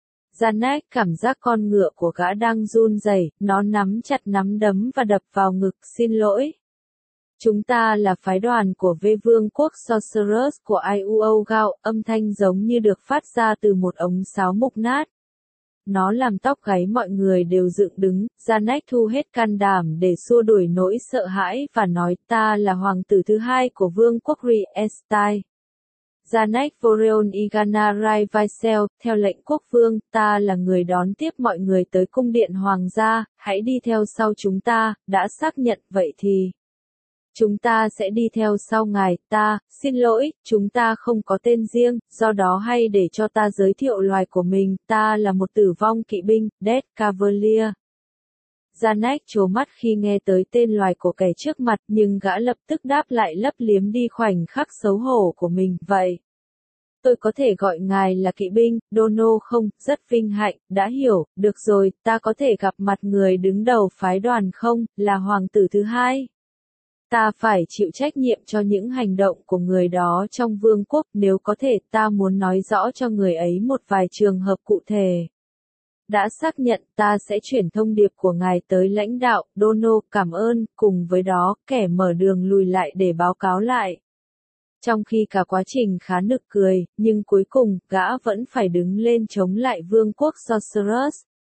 Janek cảm giác con ngựa của gã đang run rẩy, nó nắm chặt nắm đấm và đập vào ngực. Xin lỗi. Chúng ta là phái đoàn của V Vương quốc Sorcerers của Iuo Gao, âm thanh giống như được phát ra từ một ống sáo mục nát. Nó làm tóc gáy mọi người đều dựng đứng, Janek thu hết can đảm để xua đuổi nỗi sợ hãi và nói ta là hoàng tử thứ hai của vương quốc Riestai. Janek Voreon Igana Rai Vaisel, theo lệnh quốc vương, ta là người đón tiếp mọi người tới cung điện hoàng gia, hãy đi theo sau chúng ta, đã xác nhận vậy thì. Chúng ta sẽ đi theo sau ngài, xin lỗi, chúng ta không có tên riêng, do đó hay để cho ta giới thiệu loài của mình, ta là một tử vong kỵ binh, Death Cavalier. Janek trố mắt khi nghe tới tên loài của kẻ trước mặt, nhưng gã lập tức đáp lại lấp liếm đi khoảnh khắc xấu hổ của mình, vậy. Tôi có thể gọi ngài là kỵ binh, Dono không, rất vinh hạnh, đã hiểu, được rồi, ta có thể gặp mặt người đứng đầu phái đoàn không, là hoàng tử thứ hai. Ta phải chịu trách nhiệm cho những hành động của người đó trong vương quốc, nếu có thể ta muốn nói rõ cho người ấy một vài trường hợp cụ thể. Đã xác nhận ta sẽ chuyển thông điệp của ngài tới lãnh đạo, Dono, cảm ơn, cùng với đó, kẻ mở đường lùi lại để báo cáo lại. Trong khi cả quá trình khá nực cười, nhưng cuối cùng, gã vẫn phải đứng lên chống lại vương quốc Sorcerers.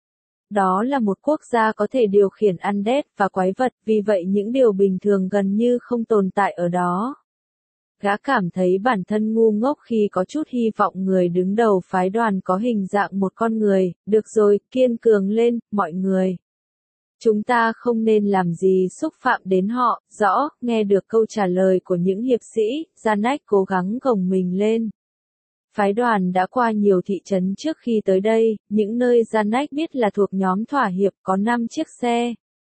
Đó là một quốc gia có thể điều khiển undead và quái vật, vì vậy những điều bình thường gần như không tồn tại ở đó. Gã cảm thấy bản thân ngu ngốc khi có chút hy vọng người đứng đầu phái đoàn có hình dạng một con người, được rồi, kiên cường lên, mọi người. Chúng ta không nên làm gì xúc phạm đến họ, rõ, nghe được câu trả lời của những hiệp sĩ, Janek cố gắng gồng mình lên. Phái đoàn đã qua nhiều thị trấn trước khi tới đây, những nơi Janek biết là thuộc nhóm thỏa hiệp có 5 chiếc xe.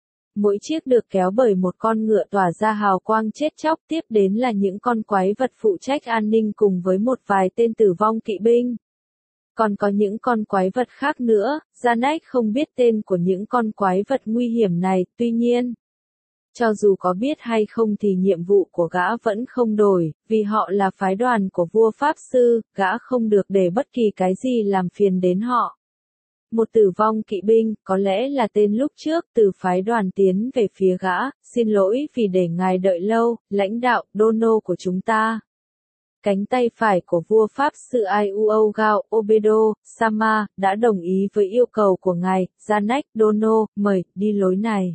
Mỗi chiếc được kéo bởi một con ngựa tỏa ra hào quang chết chóc, tiếp đến là những con quái vật phụ trách an ninh cùng với một vài tên tử vong kỵ binh. Còn có những con quái vật khác nữa, Janek không biết tên của những con quái vật nguy hiểm này, tuy nhiên. Cho dù có biết hay không thì nhiệm vụ của gã vẫn không đổi, vì họ là phái đoàn của vua Pháp Sư, gã không được để bất kỳ cái gì làm phiền đến họ. Một tử vong kỵ binh, có lẽ là tên lúc trước, từ phái đoàn tiến về phía gã, xin lỗi vì để ngài đợi lâu, lãnh đạo, Dono của chúng ta. Cánh tay phải của vua Pháp Sư Iuo Gao, Obedo, Sama, đã đồng ý với yêu cầu của ngài, Janek, Dono, mời, đi lối này.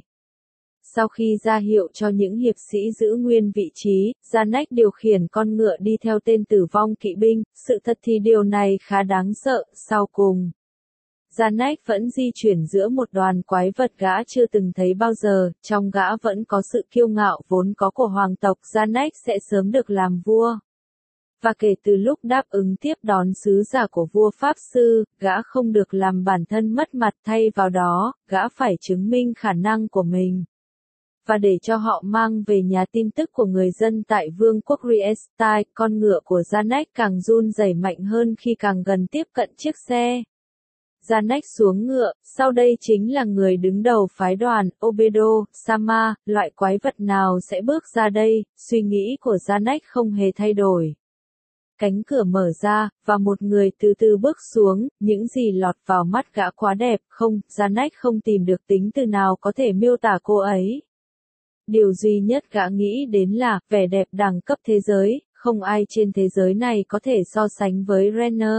Sau khi ra hiệu cho những hiệp sĩ giữ nguyên vị trí, Janek điều khiển con ngựa đi theo tên tử vong kỵ binh, sự thật thì điều này khá đáng sợ, sau cùng. Janek vẫn di chuyển giữa một đoàn quái vật gã chưa từng thấy bao giờ, trong gã vẫn có sự kiêu ngạo vốn có của hoàng tộc, Janek sẽ sớm được làm vua. Và kể từ lúc đáp ứng tiếp đón sứ giả của vua Pháp Sư, gã không được làm bản thân mất mặt, thay vào đó, gã phải chứng minh khả năng của mình. Và để cho họ mang về nhà tin tức của người dân tại vương quốc Riestai, con ngựa của Janek càng run rẩy mạnh hơn khi càng gần tiếp cận chiếc xe. Janek xuống ngựa, sau đây chính là người đứng đầu phái đoàn, Obedo, Sama, loại quái vật nào sẽ bước ra đây, suy nghĩ của Janek không hề thay đổi. Cánh cửa mở ra, và một người từ từ bước xuống, những gì lọt vào mắt gã quá đẹp, không, Janek không tìm được tính từ nào có thể miêu tả cô ấy. Điều duy nhất gã nghĩ đến là, vẻ đẹp đẳng cấp thế giới, không ai trên thế giới này có thể so sánh với Renner.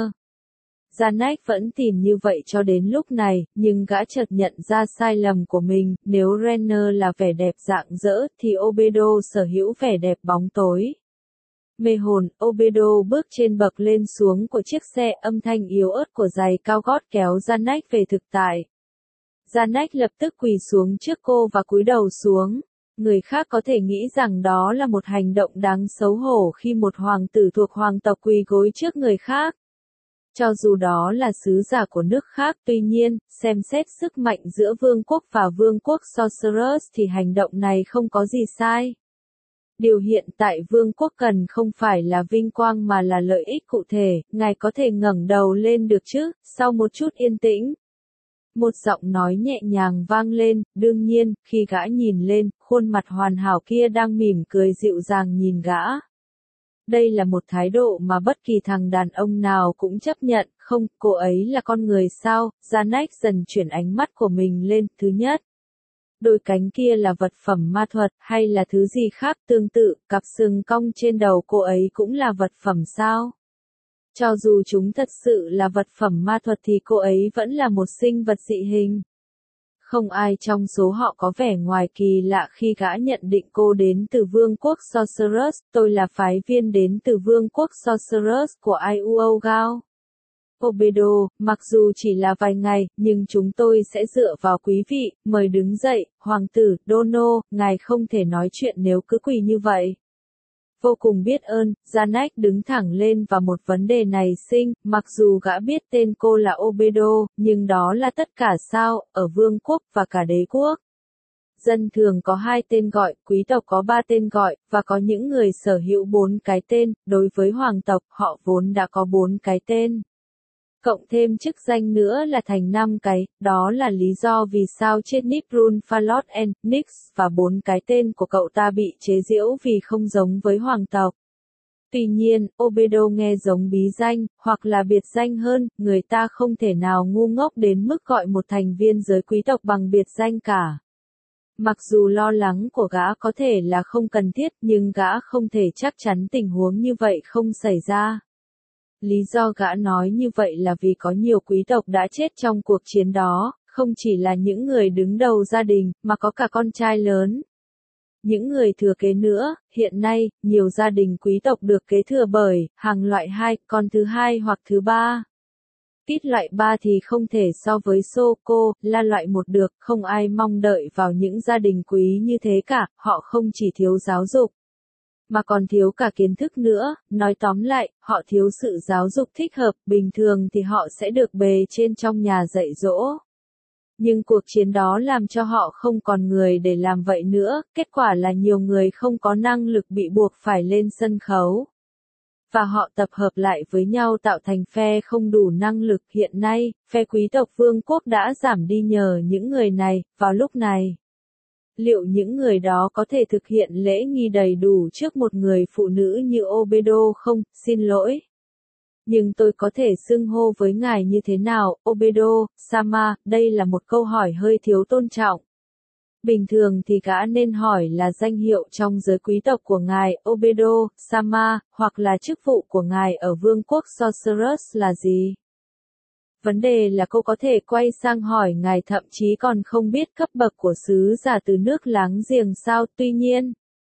Janek vẫn tìm như vậy cho đến lúc này, nhưng gã chợt nhận ra sai lầm của mình, nếu Renner là vẻ đẹp rạng rỡ, thì Obedo sở hữu vẻ đẹp bóng tối. Mê hồn, Obedo bước trên bậc lên xuống của chiếc xe, âm thanh yếu ớt của giày cao gót kéo Janek về thực tại. Janek lập tức quỳ xuống trước cô và cúi đầu xuống. Người khác có thể nghĩ rằng đó là một hành động đáng xấu hổ khi một hoàng tử thuộc hoàng tộc quỳ gối trước người khác. Cho dù đó là sứ giả của nước khác, tuy nhiên, xem xét sức mạnh giữa vương quốc và vương quốc Sorcerers thì hành động này không có gì sai. Điều hiện tại vương quốc cần không phải là vinh quang mà là lợi ích cụ thể, ngài có thể ngẩng đầu lên được chứ, sau một chút yên tĩnh. Một giọng nói nhẹ nhàng vang lên, đương nhiên, khi gã nhìn lên, khuôn mặt hoàn hảo kia đang mỉm cười dịu dàng nhìn gã. Đây là một thái độ mà bất kỳ thằng đàn ông nào cũng chấp nhận, không, cô ấy là con người sao, Janek dần chuyển ánh mắt của mình lên, thứ nhất. Đôi cánh kia là vật phẩm ma thuật hay là thứ gì khác tương tự, cặp sừng cong trên đầu cô ấy cũng là vật phẩm sao? Cho dù chúng thật sự là vật phẩm ma thuật thì cô ấy vẫn là một sinh vật dị hình. Không ai trong số họ có vẻ ngoài kỳ lạ khi gã nhận định cô đến từ vương quốc Sorcerers, tôi là phái viên đến từ vương quốc Sorcerers của Iuo Gao. Obedo, mặc dù chỉ là vài ngày, nhưng chúng tôi sẽ dựa vào quý vị, mời đứng dậy, hoàng tử, Dono, ngài không thể nói chuyện nếu cứ quỳ như vậy. Vô cùng biết ơn, Janek đứng thẳng lên và một vấn đề này sinh, mặc dù gã biết tên cô là Obedo, nhưng đó là tất cả sao, ở vương quốc và cả đế quốc. Dân thường có 2 tên gọi, quý tộc có 3 tên gọi, và có những người sở hữu 4 cái tên, đối với hoàng tộc họ vốn đã có 4 cái tên. Cộng thêm chức danh nữa là thành 5 cái, đó là lý do vì sao chết Niprun Falot and Nix và 4 cái tên của cậu ta bị chế giễu vì không giống với hoàng tộc. Tuy nhiên, Obedo nghe giống bí danh, hoặc là biệt danh hơn, người ta không thể nào ngu ngốc đến mức gọi một thành viên giới quý tộc bằng biệt danh cả. Mặc dù lo lắng của gã có thể là không cần thiết, nhưng gã không thể chắc chắn tình huống như vậy không xảy ra. Lý do gã nói như vậy là vì có nhiều quý tộc đã chết trong cuộc chiến đó, không chỉ là những người đứng đầu gia đình, mà có cả con trai lớn. Những người thừa kế nữa, hiện nay, nhiều gia đình quý tộc được kế thừa bởi hàng loại 2, con thứ 2 hoặc thứ 3. Tít loại 3 thì không thể so với Soko, là loại 1 được, không ai mong đợi vào những gia đình quý như thế cả, họ không chỉ thiếu giáo dục, mà còn thiếu cả kiến thức nữa, nói tóm lại, họ thiếu sự giáo dục thích hợp, bình thường thì họ sẽ được bề trên trong nhà dạy dỗ. Nhưng cuộc chiến đó làm cho họ không còn người để làm vậy nữa, kết quả là nhiều người không có năng lực bị buộc phải lên sân khấu. Và họ tập hợp lại với nhau tạo thành phe không đủ năng lực. Hiện nay, phe quý tộc vương quốc đã giảm đi nhờ những người này, vào lúc này. Liệu những người đó có thể thực hiện lễ nghi đầy đủ trước một người phụ nữ như Obedo không? Xin lỗi. Nhưng tôi có thể xưng hô với ngài như thế nào, Obedo, Sama, đây là một câu hỏi hơi thiếu tôn trọng. Bình thường thì gã nên hỏi là danh hiệu trong giới quý tộc của ngài, Obedo, Sama, hoặc là chức vụ của ngài ở vương quốc Sorcerers là gì? Vấn đề là cô có thể quay sang hỏi ngài thậm chí còn không biết cấp bậc của sứ giả từ nước láng giềng sao, tuy nhiên.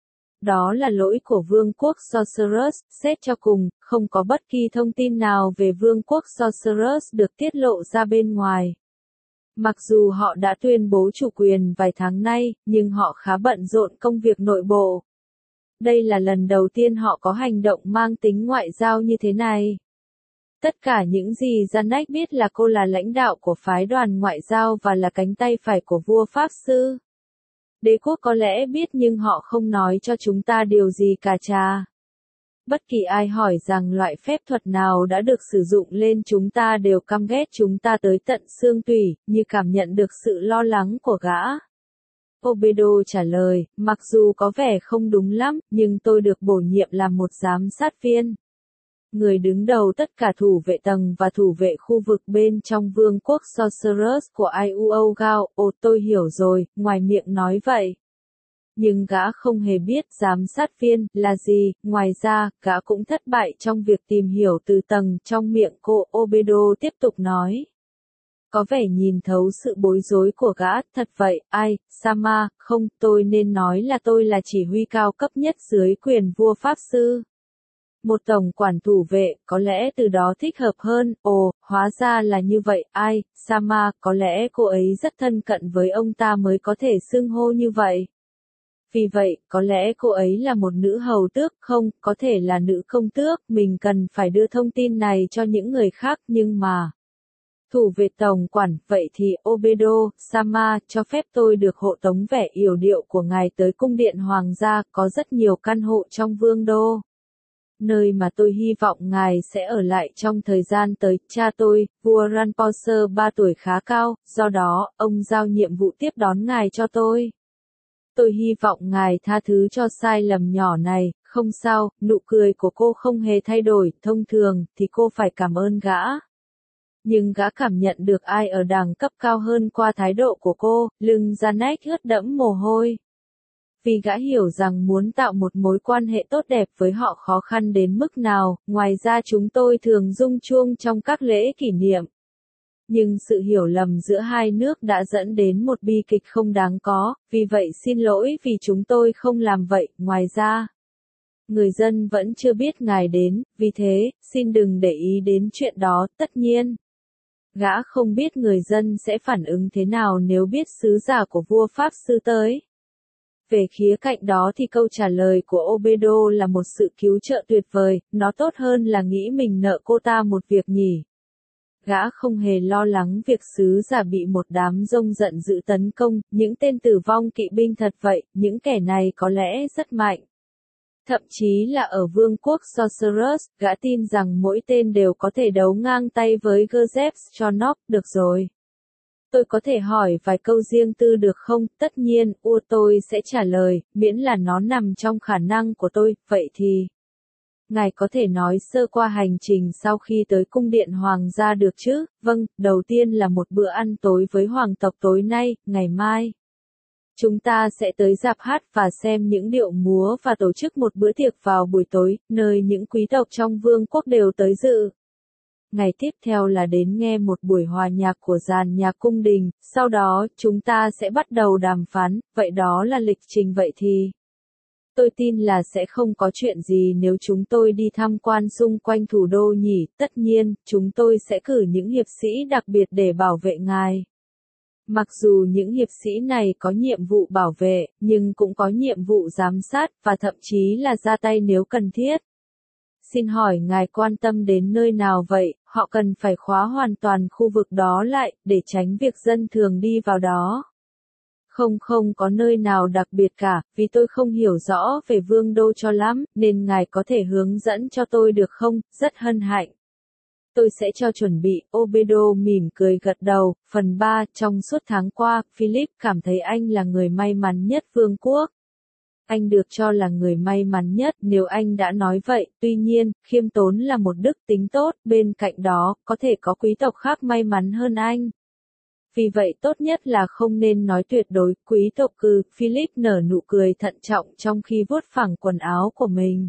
Đó là lỗi của vương quốc Sorcerers, xét cho cùng, không có bất kỳ thông tin nào về vương quốc Sorcerers được tiết lộ ra bên ngoài. Mặc dù họ đã tuyên bố chủ quyền vài tháng nay, nhưng họ khá bận rộn công việc nội bộ. Đây là lần đầu tiên họ có hành động mang tính ngoại giao như thế này. Tất cả những gì Janek biết là cô là lãnh đạo của phái đoàn ngoại giao và là cánh tay phải của vua Pháp Sư. Đế quốc có lẽ biết nhưng họ không nói cho chúng ta điều gì cả cha. Bất kỳ ai hỏi rằng loại phép thuật nào đã được sử dụng lên chúng ta đều căm ghét chúng ta tới tận xương tủy, như cảm nhận được sự lo lắng của gã. Obedo trả lời, mặc dù có vẻ không đúng lắm, nhưng tôi được bổ nhiệm làm một giám sát viên. Người đứng đầu tất cả thủ vệ tầng và thủ vệ khu vực bên trong vương quốc Sorcerers của Iuo Gao. Ồ, tôi hiểu rồi, ngoài miệng nói vậy. Nhưng gã không hề biết giám sát viên là gì, ngoài ra, gã cũng thất bại trong việc tìm hiểu từ tầng trong miệng cô. Obedo tiếp tục nói. Có vẻ nhìn thấu sự bối rối của gã, thật vậy, ai, Sama, không, tôi nên nói là tôi là chỉ huy cao cấp nhất dưới quyền vua Pháp Sư. Một tổng quản thủ vệ, có lẽ từ đó thích hợp hơn. Ồ, hóa ra là như vậy, ai, Sama, có lẽ cô ấy rất thân cận với ông ta mới có thể xưng hô như vậy. Vì vậy, có lẽ cô ấy là một nữ hầu tước, không, có thể là nữ công tước, mình cần phải đưa thông tin này cho những người khác, nhưng mà. Thủ vệ tổng quản, vậy thì, Obedo, Sama, cho phép tôi được hộ tống vẻ yểu điệu của ngài tới cung điện hoàng gia, có rất nhiều căn hộ trong vương đô. Nơi mà tôi hy vọng ngài sẽ ở lại trong thời gian tới. Cha tôi, vua Ranposer 3 tuổi khá cao, do đó, ông giao nhiệm vụ tiếp đón ngài cho tôi. Tôi hy vọng ngài tha thứ cho sai lầm nhỏ này, không sao, nụ cười của cô không hề thay đổi, thông thường, thì cô phải cảm ơn gã. Nhưng gã cảm nhận được ai ở đẳng cấp cao hơn qua thái độ của cô, lưng Janet ướt đẫm mồ hôi. Vì gã hiểu rằng muốn tạo một mối quan hệ tốt đẹp với họ khó khăn đến mức nào, ngoài ra chúng tôi thường rung chuông trong các lễ kỷ niệm. Nhưng sự hiểu lầm giữa hai nước đã dẫn đến một bi kịch không đáng có, vì vậy xin lỗi vì chúng tôi không làm vậy, ngoài ra. Người dân vẫn chưa biết ngài đến, vì thế, xin đừng để ý đến chuyện đó, tất nhiên. Gã không biết người dân sẽ phản ứng thế nào nếu biết sứ giả của vua Pháp sư tới. Về khía cạnh đó thì câu trả lời của Obedo là một sự cứu trợ tuyệt vời, nó tốt hơn là nghĩ mình nợ cô ta một việc nhỉ. Gã không hề lo lắng việc sứ giả bị một đám rông giận dữ tấn công, những tên tử vong kỵ binh thật vậy, những kẻ này có lẽ rất mạnh. Thậm chí là ở vương quốc Sorcerers, gã tin rằng mỗi tên đều có thể đấu ngang tay với Joseph Chonok, được rồi. Tôi có thể hỏi vài câu riêng tư được không? Tất nhiên, tôi sẽ trả lời, miễn là nó nằm trong khả năng của tôi, vậy thì... Ngài có thể nói sơ qua hành trình sau khi tới cung điện hoàng gia được chứ? Vâng, đầu tiên là một bữa ăn tối với hoàng tộc tối nay, ngày mai. Chúng ta sẽ tới rạp hát và xem những điệu múa và tổ chức một bữa tiệc vào buổi tối, nơi những quý tộc trong vương quốc đều tới dự. Ngày tiếp theo là đến nghe một buổi hòa nhạc của dàn nhạc cung đình, sau đó chúng ta sẽ bắt đầu đàm phán, vậy đó là lịch trình vậy thì. Tôi tin là sẽ không có chuyện gì nếu chúng tôi đi tham quan xung quanh thủ đô nhỉ, tất nhiên, chúng tôi sẽ cử những hiệp sĩ đặc biệt để bảo vệ ngài. Mặc dù những hiệp sĩ này có nhiệm vụ bảo vệ, nhưng cũng có nhiệm vụ giám sát, và thậm chí là ra tay nếu cần thiết. Xin hỏi ngài quan tâm đến nơi nào vậy, họ cần phải khóa hoàn toàn khu vực đó lại, để tránh việc dân thường đi vào đó. Không có nơi nào đặc biệt cả, vì tôi không hiểu rõ về vương đô cho lắm, nên ngài có thể hướng dẫn cho tôi được không, rất hân hạnh. Tôi sẽ cho chuẩn bị, Obedo mỉm cười gật đầu. Phần 3, trong suốt tháng qua, Philip cảm thấy anh là người may mắn nhất vương quốc. Anh được cho là người may mắn nhất nếu anh đã nói vậy, tuy nhiên, khiêm tốn là một đức tính tốt, bên cạnh đó, có thể có quý tộc khác may mắn hơn anh. Vì vậy tốt nhất là không nên nói tuyệt đối, quý tộc cư, Philip nở nụ cười thận trọng trong khi vuốt phẳng quần áo của mình.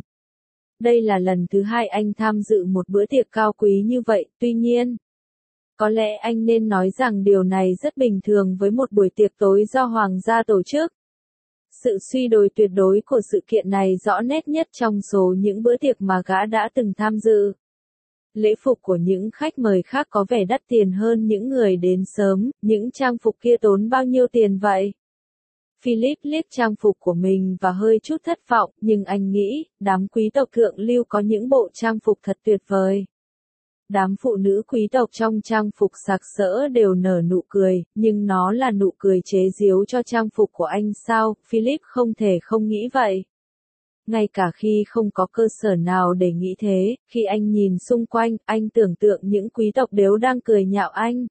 Đây là lần thứ hai anh tham dự một bữa tiệc cao quý như vậy, tuy nhiên. Có lẽ anh nên nói rằng điều này rất bình thường với một buổi tiệc tối do hoàng gia tổ chức. Sự suy đồi tuyệt đối của sự kiện này rõ nét nhất trong số những bữa tiệc mà gã đã từng tham dự. Lễ phục của những khách mời khác có vẻ đắt tiền hơn những người đến sớm, những trang phục kia tốn bao nhiêu tiền vậy? Philip liếc trang phục của mình và hơi chút thất vọng, nhưng anh nghĩ, đám quý tộc thượng lưu có những bộ trang phục thật tuyệt vời. Đám phụ nữ quý tộc trong trang phục sặc sỡ đều nở nụ cười, nhưng nó là nụ cười chế giễu cho trang phục của anh sao? Philip không thể không nghĩ vậy. Ngay cả khi không có cơ sở nào để nghĩ thế, khi anh nhìn xung quanh, anh tưởng tượng những quý tộc đều đang cười nhạo anh.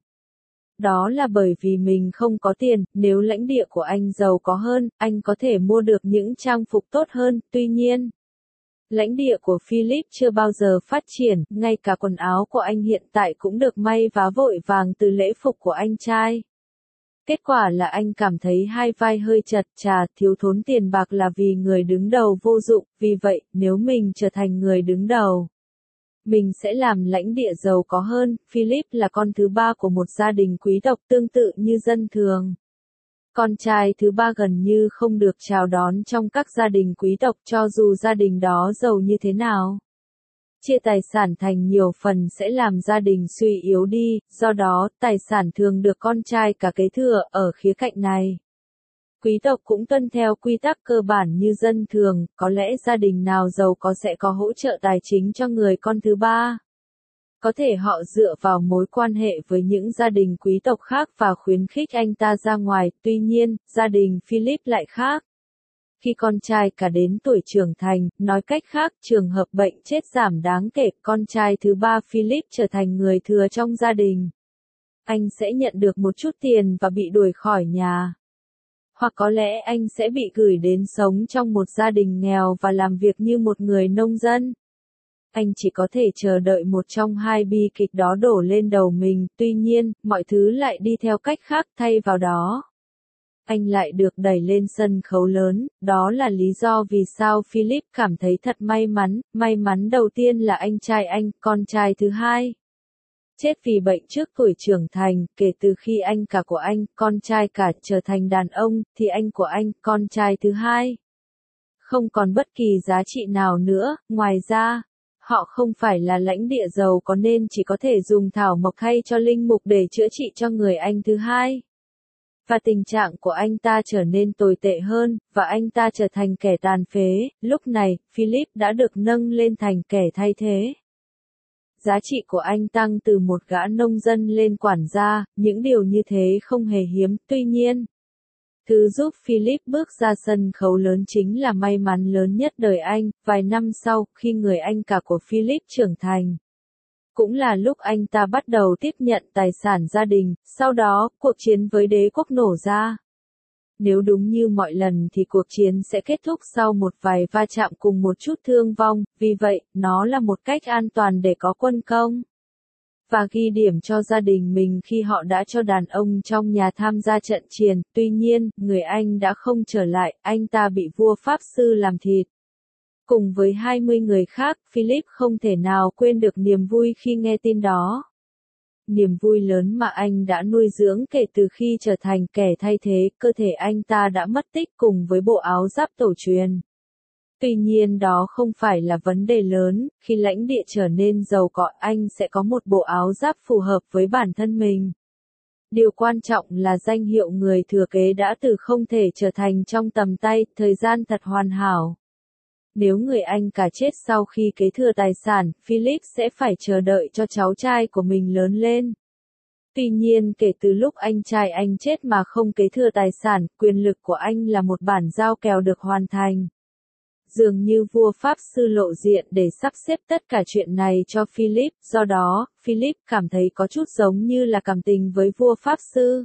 Đó là bởi vì mình không có tiền, nếu lãnh địa của anh giàu có hơn, anh có thể mua được những trang phục tốt hơn, tuy nhiên. Lãnh địa của Philip chưa bao giờ phát triển, ngay cả quần áo của anh hiện tại cũng được may vá vội vàng từ lễ phục của anh trai. Kết quả là anh cảm thấy hai vai hơi chật chà, thiếu thốn tiền bạc là vì người đứng đầu vô dụng, vì vậy, nếu mình trở thành người đứng đầu, mình sẽ làm lãnh địa giàu có hơn. Philip là con thứ ba của một gia đình quý tộc tương tự như dân thường. Con trai thứ ba gần như không được chào đón trong các gia đình quý tộc cho dù gia đình đó giàu như thế nào. Chia tài sản thành nhiều phần sẽ làm gia đình suy yếu đi, do đó, tài sản thường được con trai cả kế thừa. Ở khía cạnh này, quý tộc cũng tuân theo quy tắc cơ bản như dân thường, có lẽ gia đình nào giàu có sẽ có hỗ trợ tài chính cho người con thứ ba. Có thể họ dựa vào mối quan hệ với những gia đình quý tộc khác và khuyến khích anh ta ra ngoài, tuy nhiên, gia đình Philip lại khác. Khi con trai cả đến tuổi trưởng thành, nói cách khác, trường hợp bệnh chết giảm đáng kể, con trai thứ ba Philip trở thành người thừa trong gia đình. Anh sẽ nhận được một chút tiền và bị đuổi khỏi nhà. Hoặc có lẽ anh sẽ bị gửi đến sống trong một gia đình nghèo và làm việc như một người nông dân. Anh chỉ có thể chờ đợi một trong hai bi kịch đó đổ lên đầu mình, tuy nhiên, mọi thứ lại đi theo cách khác thay vào đó. Anh lại được đẩy lên sân khấu lớn, đó là lý do vì sao Philip cảm thấy thật may mắn đầu tiên là anh trai anh, con trai thứ hai. Chết vì bệnh trước tuổi trưởng thành, kể từ khi anh cả của anh, con trai cả trở thành đàn ông, thì anh của anh, con trai thứ hai, không còn bất kỳ giá trị nào nữa, ngoài ra, họ không phải là lãnh địa giàu có nên chỉ có thể dùng thảo mộc hay cho linh mục để chữa trị cho người anh thứ hai. Và tình trạng của anh ta trở nên tồi tệ hơn, và anh ta trở thành kẻ tàn phế, lúc này, Philip đã được nâng lên thành kẻ thay thế. Giá trị của anh tăng từ một gã nông dân lên quản gia, những điều như thế không hề hiếm, tuy nhiên. Thứ giúp Philip bước ra sân khấu lớn chính là may mắn lớn nhất đời anh, vài năm sau, khi người anh cả của Philip trưởng thành. Cũng là lúc anh ta bắt đầu tiếp nhận tài sản gia đình, sau đó, cuộc chiến với đế quốc nổ ra. Nếu đúng như mọi lần thì cuộc chiến sẽ kết thúc sau một vài va chạm cùng một chút thương vong, vì vậy, nó là một cách an toàn để có quân công. Và ghi điểm cho gia đình mình khi họ đã cho đàn ông trong nhà tham gia trận chiến, tuy nhiên, người Anh đã không trở lại, anh ta bị vua Pháp sư làm thịt. Cùng với 20 người khác, Philip không thể nào quên được niềm vui khi nghe tin đó. Niềm vui lớn mà anh đã nuôi dưỡng kể từ khi trở thành kẻ thay thế, cơ thể anh ta đã mất tích cùng với bộ áo giáp tổ truyền. Tuy nhiên đó không phải là vấn đề lớn, khi lãnh địa trở nên giàu có, anh sẽ có một bộ áo giáp phù hợp với bản thân mình. Điều quan trọng là danh hiệu người thừa kế đã từ không thể trở thành trong tầm tay, thời gian thật hoàn hảo. Nếu người anh cả chết sau khi kế thừa tài sản, Philip sẽ phải chờ đợi cho cháu trai của mình lớn lên. Tuy nhiên kể từ lúc anh trai anh chết mà không kế thừa tài sản, quyền lực của anh là một bản giao kèo được hoàn thành. Dường như vua Pháp sư lộ diện để sắp xếp tất cả chuyện này cho Philip, do đó, Philip cảm thấy có chút giống như là cảm tình với vua Pháp sư.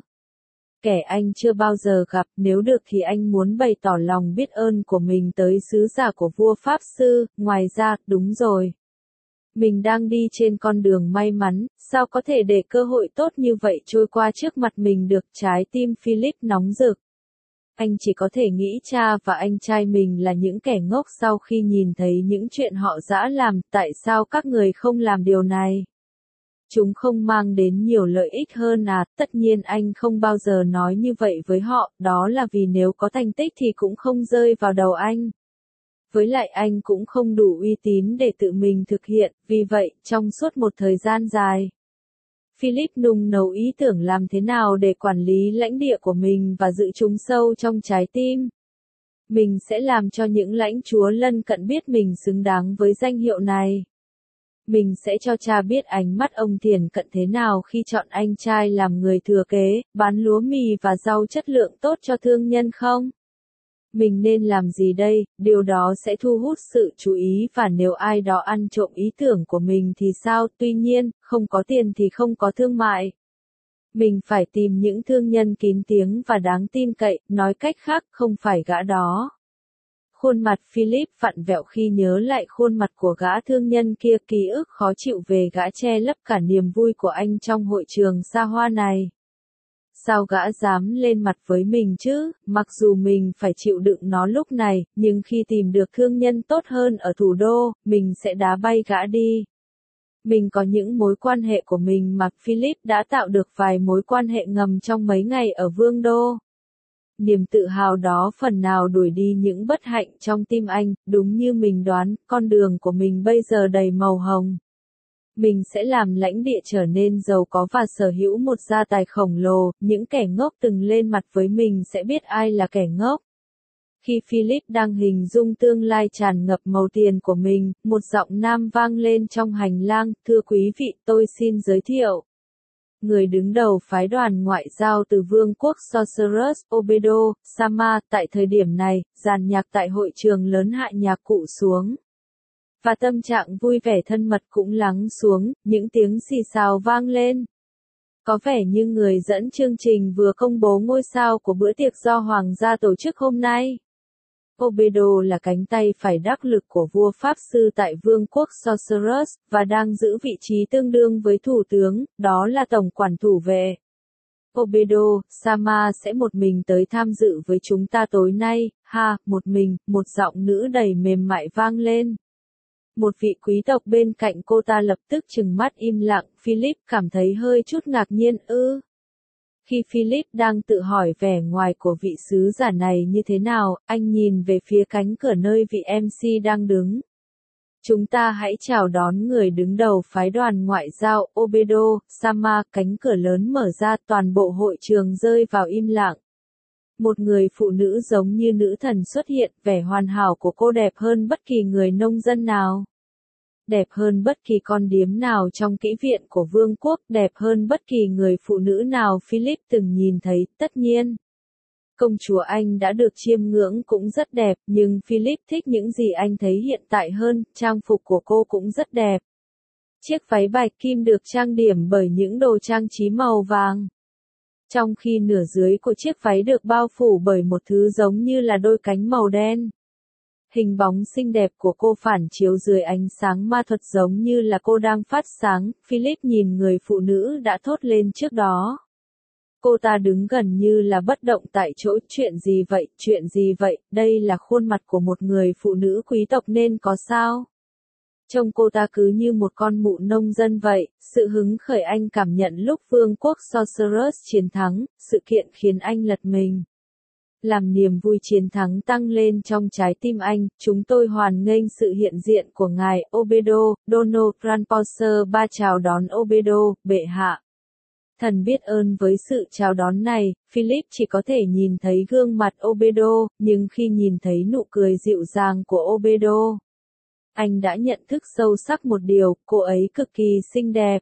Kẻ anh chưa bao giờ gặp, nếu được thì anh muốn bày tỏ lòng biết ơn của mình tới sứ giả của vua Pháp sư, ngoài ra, đúng rồi. Mình đang đi trên con đường may mắn, sao có thể để cơ hội tốt như vậy trôi qua trước mặt mình được, trái tim Philip nóng rực. Anh chỉ có thể nghĩ cha và anh trai mình là những kẻ ngốc sau khi nhìn thấy những chuyện họ dã làm, tại sao các người không làm điều này? Chúng không mang đến nhiều lợi ích hơn à, tất nhiên anh không bao giờ nói như vậy với họ, đó là vì nếu có thành tích thì cũng không rơi vào đầu anh. Với lại anh cũng không đủ uy tín để tự mình thực hiện, vì vậy, trong suốt một thời gian dài, Philip nung nấu ý tưởng làm thế nào để quản lý lãnh địa của mình và giữ chúng sâu trong trái tim. Mình sẽ làm cho những lãnh chúa lân cận biết mình xứng đáng với danh hiệu này. Mình sẽ cho cha biết ánh mắt ông Thiền Cận thế nào khi chọn anh trai làm người thừa kế, bán lúa mì và rau chất lượng tốt cho thương nhân không? Mình nên làm gì đây, điều đó sẽ thu hút sự chú ý và nếu ai đó ăn trộm ý tưởng của mình thì sao, tuy nhiên, không có tiền thì không có thương mại. Mình phải tìm những thương nhân kín tiếng và đáng tin cậy, nói cách khác, không phải gã đó. Khuôn mặt Philip vặn vẹo khi nhớ lại khuôn mặt của gã thương nhân kia, ký ức khó chịu về gã che lấp cả niềm vui của anh trong hội trường xa hoa này. Sao gã dám lên mặt với mình chứ, mặc dù mình phải chịu đựng nó lúc này, nhưng khi tìm được thương nhân tốt hơn ở thủ đô, mình sẽ đá bay gã đi. Mình có những mối quan hệ của mình mà Philip đã tạo được vài mối quan hệ ngầm trong mấy ngày ở Vương đô. Niềm tự hào đó phần nào đuổi đi những bất hạnh trong tim anh, đúng như mình đoán, con đường của mình bây giờ đầy màu hồng. Mình sẽ làm lãnh địa trở nên giàu có và sở hữu một gia tài khổng lồ, những kẻ ngốc từng lên mặt với mình sẽ biết ai là kẻ ngốc. Khi Philip đang hình dung tương lai tràn ngập màu tiền của mình, một giọng nam vang lên trong hành lang, thưa quý vị, tôi xin giới thiệu. Người đứng đầu phái đoàn ngoại giao từ Vương quốc Sorcerus, Obedo, Sama, tại thời điểm này, dàn nhạc tại hội trường lớn hạ nhạc cụ xuống. Và tâm trạng vui vẻ thân mật cũng lắng xuống, những tiếng xì xào vang lên. Có vẻ như người dẫn chương trình vừa công bố ngôi sao của bữa tiệc do Hoàng gia tổ chức hôm nay. Obedo là cánh tay phải đắc lực của vua Pháp sư tại vương quốc Sorcerus, và đang giữ vị trí tương đương với thủ tướng, đó là tổng quản thủ vệ. Obedo, Sama sẽ một mình tới tham dự với chúng ta tối nay, ha, một mình, một giọng nữ đầy mềm mại vang lên. Một vị quý tộc bên cạnh cô ta lập tức trừng mắt im lặng, Philip cảm thấy hơi chút ngạc nhiên, Khi Philip đang tự hỏi vẻ ngoài của vị sứ giả này như thế nào, anh nhìn về phía cánh cửa nơi vị MC đang đứng. Chúng ta hãy chào đón người đứng đầu phái đoàn ngoại giao, Obedo, Sama, cánh cửa lớn mở ra, toàn bộ hội trường rơi vào im lặng. Một người phụ nữ giống như nữ thần xuất hiện, vẻ hoàn hảo của cô đẹp hơn bất kỳ người nông dân nào. Đẹp hơn bất kỳ con điếm nào trong kỹ viện của vương quốc, đẹp hơn bất kỳ người phụ nữ nào Philip từng nhìn thấy, tất nhiên. Công chúa Anh đã được chiêm ngưỡng cũng rất đẹp, nhưng Philip thích những gì anh thấy hiện tại hơn, trang phục của cô cũng rất đẹp. Chiếc váy bạch kim được trang điểm bởi những đồ trang trí màu vàng. Trong khi nửa dưới của chiếc váy được bao phủ bởi một thứ giống như là đôi cánh màu đen. Hình bóng xinh đẹp của cô phản chiếu dưới ánh sáng ma thuật giống như là cô đang phát sáng, Philip nhìn người phụ nữ đã thốt lên trước đó. Cô ta đứng gần như là bất động tại chỗ, chuyện gì vậy, đây là khuôn mặt của một người phụ nữ quý tộc nên có sao? Trông cô ta cứ như một con mụ nông dân vậy, sự hứng khởi anh cảm nhận lúc vương quốc Sorcerus chiến thắng, sự kiện khiến anh lật mình. Làm niềm vui chiến thắng tăng lên trong trái tim anh, chúng tôi hoan nghênh sự hiện diện của ngài Obedo, Donald Grandpauser ba chào đón Obedo, bệ hạ. Thần biết ơn với sự chào đón này, Philip chỉ có thể nhìn thấy gương mặt Obedo, nhưng khi nhìn thấy nụ cười dịu dàng của Obedo, anh đã nhận thức sâu sắc một điều, cô ấy cực kỳ xinh đẹp.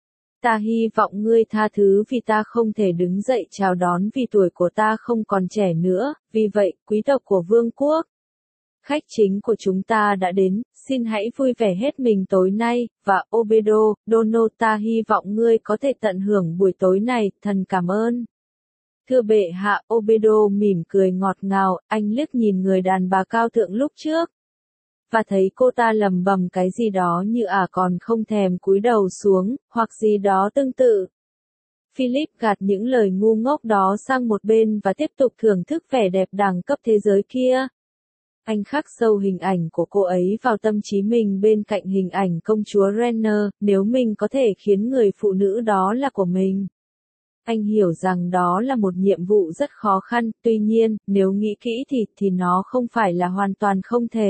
Ta hy vọng ngươi tha thứ vì ta không thể đứng dậy chào đón vì tuổi của ta không còn trẻ nữa, vì vậy, quý tộc của vương quốc. Khách chính của chúng ta đã đến, xin hãy vui vẻ hết mình tối nay, và Obedo, Donald ta hy vọng ngươi có thể tận hưởng buổi tối này, thần cảm ơn. Thưa bệ hạ, Obedo mỉm cười ngọt ngào, anh liếc nhìn người đàn bà cao thượng lúc trước. Và thấy cô ta lầm bầm cái gì đó như còn không thèm cúi đầu xuống, hoặc gì đó tương tự. Philip gạt những lời ngu ngốc đó sang một bên và tiếp tục thưởng thức vẻ đẹp đẳng cấp thế giới kia. Anh khắc sâu hình ảnh của cô ấy vào tâm trí mình bên cạnh hình ảnh công chúa Renner, nếu mình có thể khiến người phụ nữ đó là của mình. Anh hiểu rằng đó là một nhiệm vụ rất khó khăn, tuy nhiên, nếu nghĩ kỹ thì nó không phải là hoàn toàn không thể.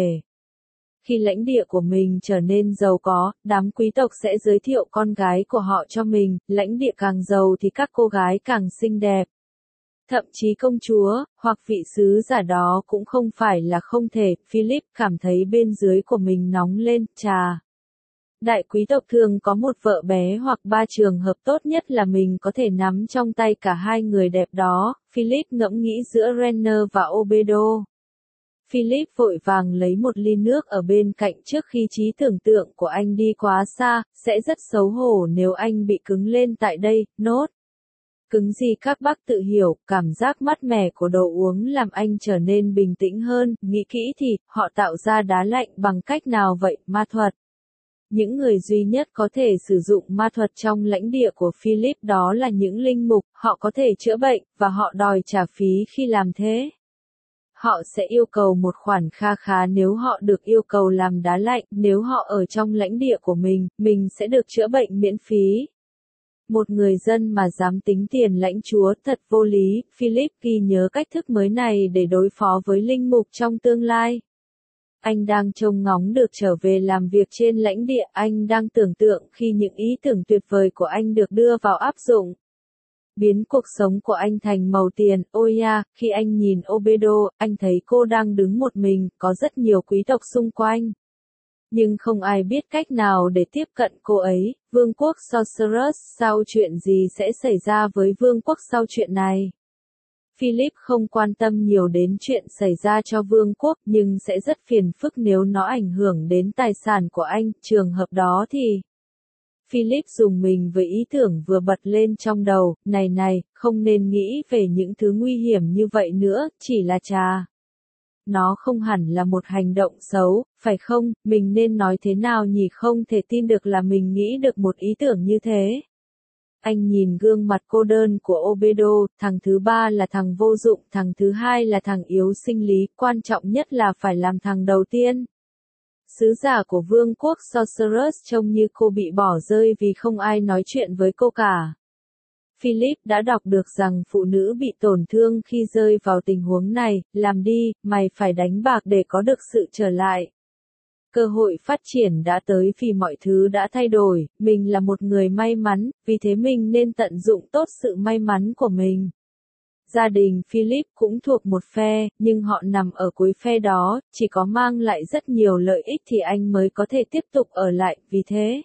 Khi lãnh địa của mình trở nên giàu có, đám quý tộc sẽ giới thiệu con gái của họ cho mình, lãnh địa càng giàu thì các cô gái càng xinh đẹp. Thậm chí công chúa, hoặc vị sứ giả đó cũng không phải là không thể, Philip cảm thấy bên dưới của mình nóng lên, chà. Đại quý tộc thường có một vợ bé hoặc ba trường hợp tốt nhất là mình có thể nắm trong tay cả hai người đẹp đó, Philip ngẫm nghĩ giữa Renner và Obedo. Philip vội vàng lấy một ly nước ở bên cạnh trước khi trí tưởng tượng của anh đi quá xa, sẽ rất xấu hổ nếu anh bị cứng lên tại đây, nốt. Cứng gì các bác tự hiểu, cảm giác mát mẻ của đồ uống làm anh trở nên bình tĩnh hơn, nghĩ kỹ thì, họ tạo ra đá lạnh bằng cách nào vậy, ma thuật. Những người duy nhất có thể sử dụng ma thuật trong lãnh địa của Philip đó là những linh mục, họ có thể chữa bệnh, và họ đòi trả phí khi làm thế. Họ sẽ yêu cầu một khoản kha khá nếu họ được yêu cầu làm đá lạnh, nếu họ ở trong lãnh địa của mình sẽ được chữa bệnh miễn phí. Một người dân mà dám tính tiền lãnh chúa thật vô lý, Philip ghi nhớ cách thức mới này để đối phó với linh mục trong tương lai. Anh đang trông ngóng được trở về làm việc trên lãnh địa, anh đang tưởng tượng khi những ý tưởng tuyệt vời của anh được đưa vào áp dụng. Biến cuộc sống của anh thành màu tiền, ôi ya, khi anh nhìn Obedo, anh thấy cô đang đứng một mình, có rất nhiều quý tộc xung quanh. Nhưng không ai biết cách nào để tiếp cận cô ấy, vương quốc Sorcerus, sao chuyện gì sẽ xảy ra với vương quốc sau chuyện này? Philip không quan tâm nhiều đến chuyện xảy ra cho vương quốc, nhưng sẽ rất phiền phức nếu nó ảnh hưởng đến tài sản của anh, trường hợp đó thì... Philip dùng mình với ý tưởng vừa bật lên trong đầu, này, không nên nghĩ về những thứ nguy hiểm như vậy nữa, chỉ là trà. nó không hẳn là một hành động xấu, phải không, mình nên nói thế nào nhỉ, không thể tin được là mình nghĩ được một ý tưởng như thế. Anh nhìn gương mặt cô đơn của Obedo, thằng thứ ba là thằng vô dụng, thằng thứ hai là thằng yếu sinh lý, quan trọng nhất là phải làm thằng đầu tiên. Sứ giả của vương quốc Sorceress trông như cô bị bỏ rơi vì không ai nói chuyện với cô cả. Philip đã đọc được rằng phụ nữ bị tổn thương khi rơi vào tình huống này, làm đi, mày phải đánh bạc để có được sự trở lại. Cơ hội phát triển đã tới vì mọi thứ đã thay đổi, mình là một người may mắn, vì thế mình nên tận dụng tốt sự may mắn của mình. Gia đình Philip cũng thuộc một phe, nhưng họ nằm ở cuối phe đó, chỉ có mang lại rất nhiều lợi ích thì anh mới có thể tiếp tục ở lại, vì thế.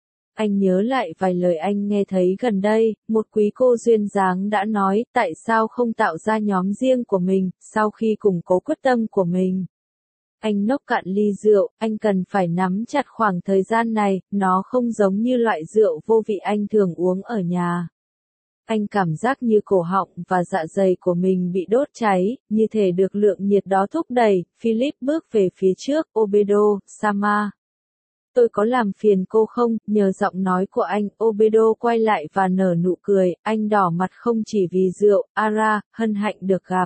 Anh nhớ lại vài lời anh nghe thấy gần đây, một quý cô duyên dáng đã nói, tại sao không tạo ra nhóm riêng của mình, sau khi củng cố quyết tâm của mình. Anh nốc cạn ly rượu, anh cần phải nắm chặt khoảng thời gian này, nó không giống như loại rượu vô vị anh thường uống ở nhà. Anh cảm giác như cổ họng và dạ dày của mình bị đốt cháy, như thể được lượng nhiệt đó thúc đẩy. Philip bước về phía trước, Obedo, Sama. Tôi có làm phiền cô không? Nhờ giọng nói của anh, Obedo quay lại và nở nụ cười, anh đỏ mặt không chỉ vì rượu, Ara, hân hạnh được gặp.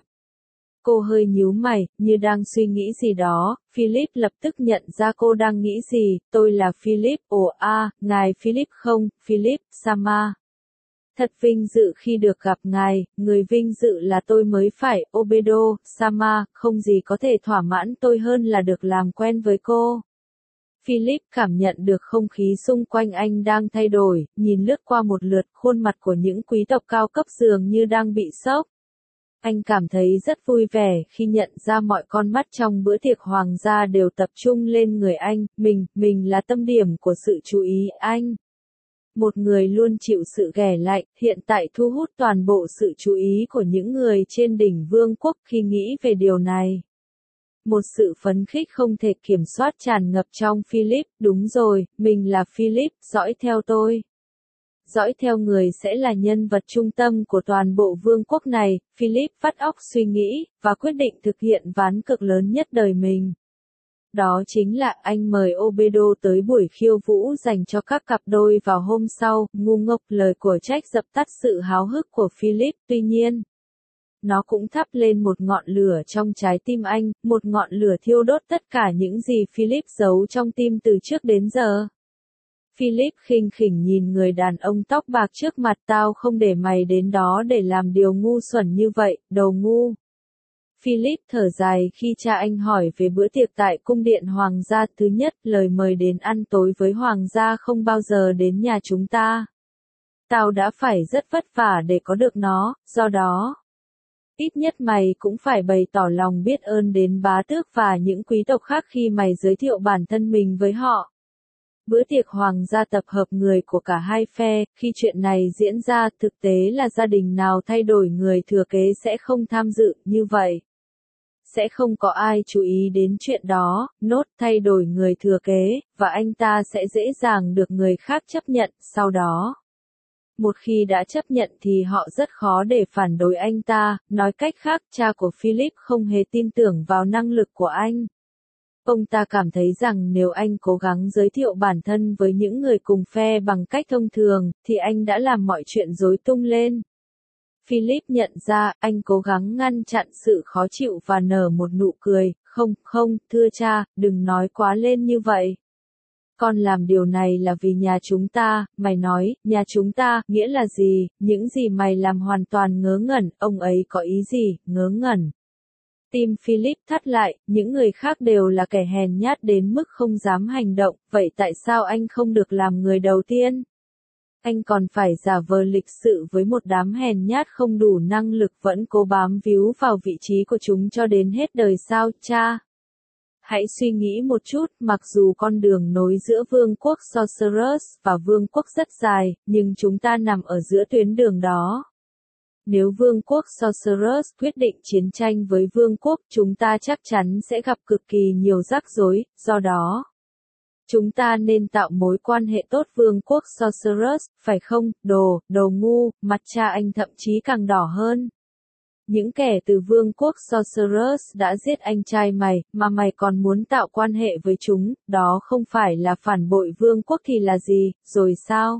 Cô hơi nhíu mày, như đang suy nghĩ gì đó, Philip lập tức nhận ra cô đang nghĩ gì, tôi là Philip, ngài Philip không, Philip, Sama. Thật vinh dự khi được gặp ngài, người vinh dự là tôi mới phải, Obedo, Sama, không gì có thể thỏa mãn tôi hơn là được làm quen với cô. Philip cảm nhận được không khí xung quanh anh đang thay đổi, nhìn lướt qua một lượt khuôn mặt của những quý tộc cao cấp dường như đang bị sốc. Anh cảm thấy rất vui vẻ khi nhận ra mọi con mắt trong bữa tiệc hoàng gia đều tập trung lên người anh, mình là tâm điểm của sự chú ý anh. Một người luôn chịu sự ghẻ lạnh, hiện tại thu hút toàn bộ sự chú ý của những người trên đỉnh vương quốc khi nghĩ về điều này. Một sự phấn khích không thể kiểm soát tràn ngập trong Philip, đúng rồi, mình là Philip, dõi theo tôi. Dõi theo người sẽ là nhân vật trung tâm của toàn bộ vương quốc này, Philip vắt óc suy nghĩ, và quyết định thực hiện ván cược lớn nhất đời mình. Đó chính là anh mời Obedo tới buổi khiêu vũ dành cho các cặp đôi vào hôm sau, ngu ngốc lời của Jack dập tắt sự háo hức của Philip, tuy nhiên. Nó cũng thắp lên một ngọn lửa trong trái tim anh, một ngọn lửa thiêu đốt tất cả những gì Philip giấu trong tim từ trước đến giờ. Philip khinh khỉnh nhìn người đàn ông tóc bạc trước mặt, tao không để mày đến đó để làm điều ngu xuẩn như vậy, đồ ngu. Philip thở dài khi cha anh hỏi về bữa tiệc tại cung điện hoàng gia. Thứ nhất, lời mời đến ăn tối với hoàng gia không bao giờ đến nhà chúng ta. Tao đã phải rất vất vả để có được nó, do đó. Ít nhất mày cũng phải bày tỏ lòng biết ơn đến bá tước và những quý tộc khác khi mày giới thiệu bản thân mình với họ. Bữa tiệc hoàng gia tập hợp người của cả hai phe, khi chuyện này diễn ra thực tế là gia đình nào thay đổi người thừa kế sẽ không tham dự, như vậy. Sẽ không có ai chú ý đến chuyện đó, nốt thay đổi người thừa kế, và anh ta sẽ dễ dàng được người khác chấp nhận, sau đó. Một khi đã chấp nhận thì họ rất khó để phản đối anh ta, nói cách khác cha của Philip không hề tin tưởng vào năng lực của anh. Ông ta cảm thấy rằng nếu anh cố gắng giới thiệu bản thân với những người cùng phe bằng cách thông thường, thì anh đã làm mọi chuyện rối tung lên. Philip nhận ra, anh cố gắng ngăn chặn sự khó chịu và nở một nụ cười, không, thưa cha, đừng nói quá lên như vậy. Con làm điều này là vì nhà chúng ta, mày nói, nhà chúng ta, nghĩa là gì, những gì mày làm hoàn toàn ngớ ngẩn, ông ấy có ý gì, ngớ ngẩn. Tim Philip thắt lại, những người khác đều là kẻ hèn nhát đến mức không dám hành động, vậy tại sao anh không được làm người đầu tiên? Anh còn phải giả vờ lịch sự với một đám hèn nhát không đủ năng lực vẫn cố bám víu vào vị trí của chúng cho đến hết đời sao, cha? Hãy suy nghĩ một chút, mặc dù con đường nối giữa vương quốc Sorceress và vương quốc rất dài, nhưng chúng ta nằm ở giữa tuyến đường đó. Nếu vương quốc Sorceress quyết định chiến tranh với vương quốc, chúng ta chắc chắn sẽ gặp cực kỳ nhiều rắc rối, do đó. Chúng ta nên tạo mối quan hệ tốt vương quốc Sorceress, phải không, đồ ngu, mặt cha anh thậm chí càng đỏ hơn. Những kẻ từ vương quốc Sorcerers đã giết anh trai mày, mà mày còn muốn tạo quan hệ với chúng, đó không phải là phản bội vương quốc thì là gì, rồi sao?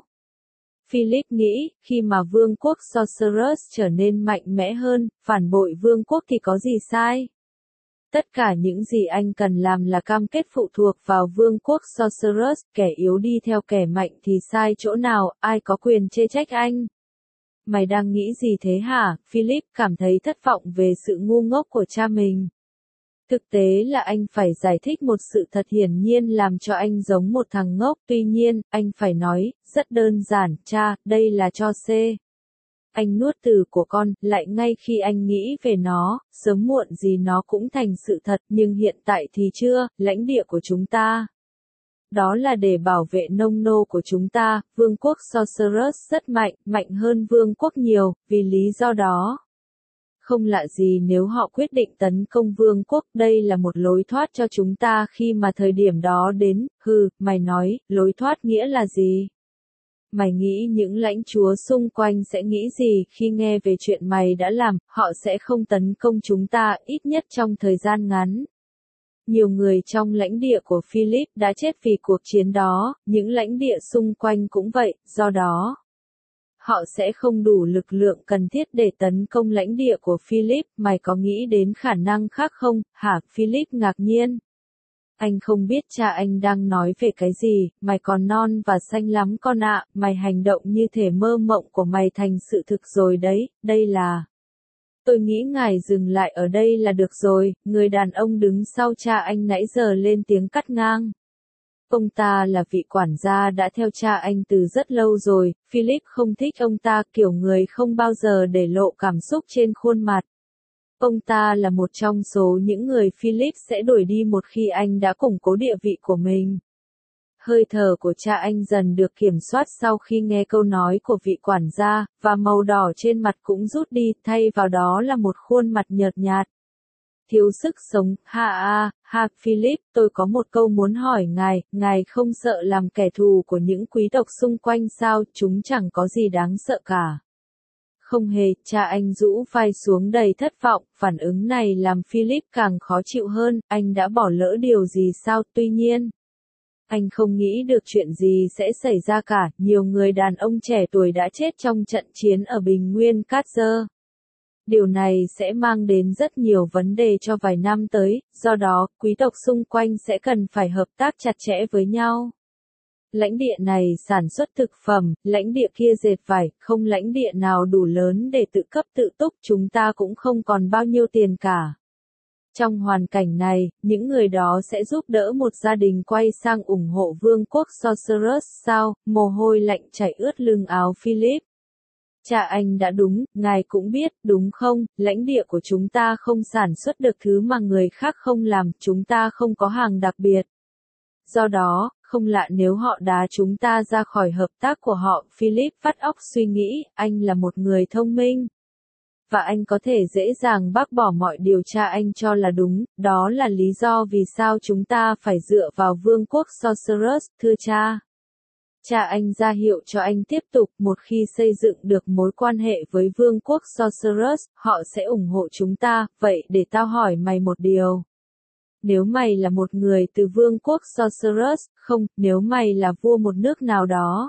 Philip nghĩ, khi mà vương quốc Sorcerers trở nên mạnh mẽ hơn, phản bội vương quốc thì có gì sai? Tất cả những gì anh cần làm là cam kết phụ thuộc vào vương quốc Sorcerers, kẻ yếu đi theo kẻ mạnh thì sai chỗ nào, ai có quyền chê trách anh? Mày đang nghĩ gì thế hả? Philip cảm thấy thất vọng về sự ngu ngốc của cha mình. Thực tế là anh phải giải thích một sự thật hiển nhiên làm cho anh giống một thằng ngốc, tuy nhiên, anh phải nói, rất đơn giản, cha, đây là cho C. Anh nuốt từ của con, lại ngay khi anh nghĩ về nó, sớm muộn gì nó cũng thành sự thật, nhưng hiện tại thì chưa, lãnh địa của chúng ta. Đó là để bảo vệ nông nô của chúng ta, vương quốc Sorcerers rất mạnh, mạnh hơn vương quốc nhiều, vì lý do đó. Không lạ gì nếu họ quyết định tấn công vương quốc, đây là một lối thoát cho chúng ta khi mà thời điểm đó đến, mày nói, lối thoát nghĩa là gì? Mày nghĩ những lãnh chúa xung quanh sẽ nghĩ gì khi nghe về chuyện mày đã làm, họ sẽ không tấn công chúng ta, ít nhất trong thời gian ngắn. Nhiều người trong lãnh địa của Philip đã chết vì cuộc chiến đó, những lãnh địa xung quanh cũng vậy, do đó, họ sẽ không đủ lực lượng cần thiết để tấn công lãnh địa của Philip, mày có nghĩ đến khả năng khác không, hả? Philip ngạc nhiên. Anh không biết cha anh đang nói về cái gì, mày còn non và xanh lắm con ạ, mày hành động như thể mơ mộng của mày thành sự thực rồi đấy, đây là... Tôi nghĩ ngài dừng lại ở đây là được rồi, người đàn ông đứng sau cha anh nãy giờ lên tiếng cắt ngang. Ông ta là vị quản gia đã theo cha anh từ rất lâu rồi, Philip không thích ông ta kiểu người không bao giờ để lộ cảm xúc trên khuôn mặt. Ông ta là một trong số những người Philip sẽ đuổi đi một khi anh đã củng cố địa vị của mình. Hơi thở của cha anh dần được kiểm soát sau khi nghe câu nói của vị quản gia, và màu đỏ trên mặt cũng rút đi, thay vào đó là một khuôn mặt nhợt nhạt. Thiếu sức sống, Philip, tôi có một câu muốn hỏi ngài không sợ làm kẻ thù của những quý tộc xung quanh sao, chúng chẳng có gì đáng sợ cả. Không hề, cha anh rũ vai xuống đầy thất vọng, phản ứng này làm Philip càng khó chịu hơn, anh đã bỏ lỡ điều gì sao, tuy nhiên. Anh không nghĩ được chuyện gì sẽ xảy ra cả, nhiều người đàn ông trẻ tuổi đã chết trong trận chiến ở Bình Nguyên Catzer. Điều này sẽ mang đến rất nhiều vấn đề cho vài năm tới, do đó, quý tộc xung quanh sẽ cần phải hợp tác chặt chẽ với nhau. Lãnh địa này sản xuất thực phẩm, lãnh địa kia dệt vải, không lãnh địa nào đủ lớn để tự cấp tự túc, chúng ta cũng không còn bao nhiêu tiền cả. Trong hoàn cảnh này, những người đó sẽ giúp đỡ một gia đình quay sang ủng hộ vương quốc Sorcerers sao, mồ hôi lạnh chảy ướt lưng áo Philip. Cha anh đã đúng, ngài cũng biết, đúng không, lãnh địa của chúng ta không sản xuất được thứ mà người khác không làm, chúng ta không có hàng đặc biệt. Do đó, không lạ nếu họ đá chúng ta ra khỏi hợp tác của họ, Philip vắt óc suy nghĩ, anh là một người thông minh. Và anh có thể dễ dàng bác bỏ mọi điều cha anh cho là đúng, đó là lý do vì sao chúng ta phải dựa vào vương quốc Sorcerers, thưa cha. Cha anh ra hiệu cho anh tiếp tục, một khi xây dựng được mối quan hệ với vương quốc Sorcerers, họ sẽ ủng hộ chúng ta, vậy để tao hỏi mày một điều. Nếu mày là một người từ vương quốc Sorcerers, không, nếu mày là vua một nước nào đó,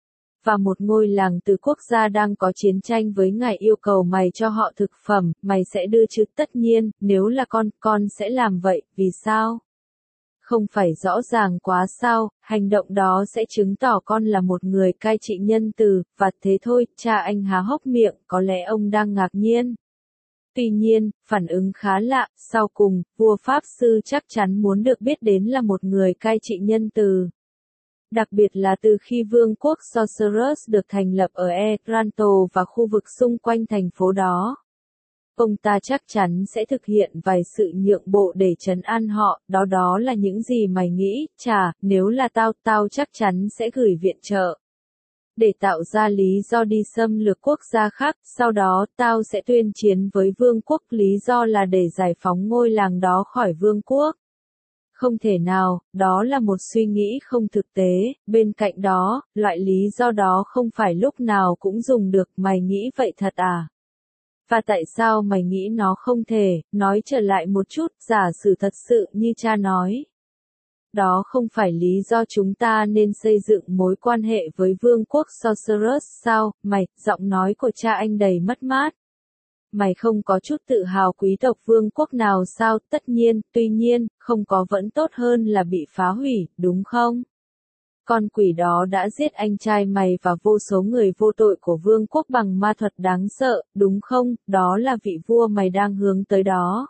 và một ngôi làng từ quốc gia đang có chiến tranh với ngài yêu cầu mày cho họ thực phẩm, mày sẽ đưa chứ? Tất nhiên, nếu là con sẽ làm vậy, vì sao? Không phải rõ ràng quá sao, hành động đó sẽ chứng tỏ con là một người cai trị nhân từ, và thế thôi, cha anh há hốc miệng, có lẽ ông đang ngạc nhiên. Tuy nhiên, phản ứng khá lạ, sau cùng, vua Pháp Sư chắc chắn muốn được biết đến là một người cai trị nhân từ. Đặc biệt là từ khi vương quốc Sorcerers được thành lập ở Otranto và khu vực xung quanh thành phố đó. Ông ta chắc chắn sẽ thực hiện vài sự nhượng bộ để trấn an họ, đó là những gì mày nghĩ, nếu là tao chắc chắn sẽ gửi viện trợ. Để tạo ra lý do đi xâm lược quốc gia khác, sau đó tao sẽ tuyên chiến với vương quốc, lý do là để giải phóng ngôi làng đó khỏi vương quốc. Không thể nào, đó là một suy nghĩ không thực tế, bên cạnh đó, loại lý do đó không phải lúc nào cũng dùng được, mày nghĩ vậy thật à? Và tại sao mày nghĩ nó không thể, nói trở lại một chút, giả sử thật sự như cha nói. Đó không phải lý do chúng ta nên xây dựng mối quan hệ với vương quốc Sorceress sao, mày, giọng nói của cha anh đầy mất mát. Mày không có chút tự hào quý tộc vương quốc nào sao, tất nhiên, tuy nhiên, không có vẫn tốt hơn là bị phá hủy, đúng không? Con quỷ đó đã giết anh trai mày và vô số người vô tội của vương quốc bằng ma thuật đáng sợ, đúng không? Đó là vị vua mày đang hướng tới đó.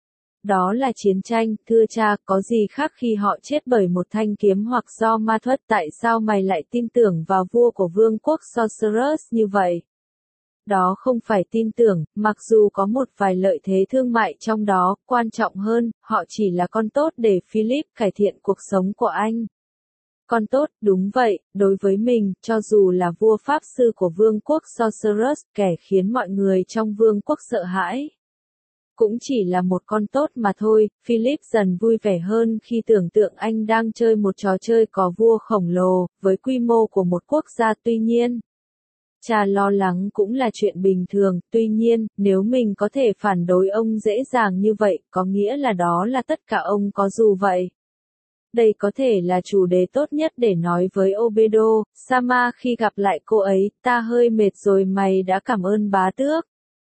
Đó là chiến tranh, thưa cha, có gì khác khi họ chết bởi một thanh kiếm hoặc do ma thuật, tại sao mày lại tin tưởng vào vua của vương quốc Sorceress như vậy? Đó không phải tin tưởng, mặc dù có một vài lợi thế thương mại trong đó, quan trọng hơn, họ chỉ là con tốt để Philip cải thiện cuộc sống của anh. Con tốt, đúng vậy, đối với mình, cho dù là vua pháp sư của vương quốc Sorceress, kẻ khiến mọi người trong vương quốc sợ hãi. Cũng chỉ là một con tốt mà thôi, Philip dần vui vẻ hơn khi tưởng tượng anh đang chơi một trò chơi có vua khổng lồ, với quy mô của một quốc gia tuy nhiên. Cha lo lắng cũng là chuyện bình thường, tuy nhiên, nếu mình có thể phản đối ông dễ dàng như vậy, có nghĩa là đó là tất cả ông có dù vậy. Đây có thể là chủ đề tốt nhất để nói với Obedo, Sama khi gặp lại cô ấy, ta hơi mệt rồi mày đã cảm ơn bá tước.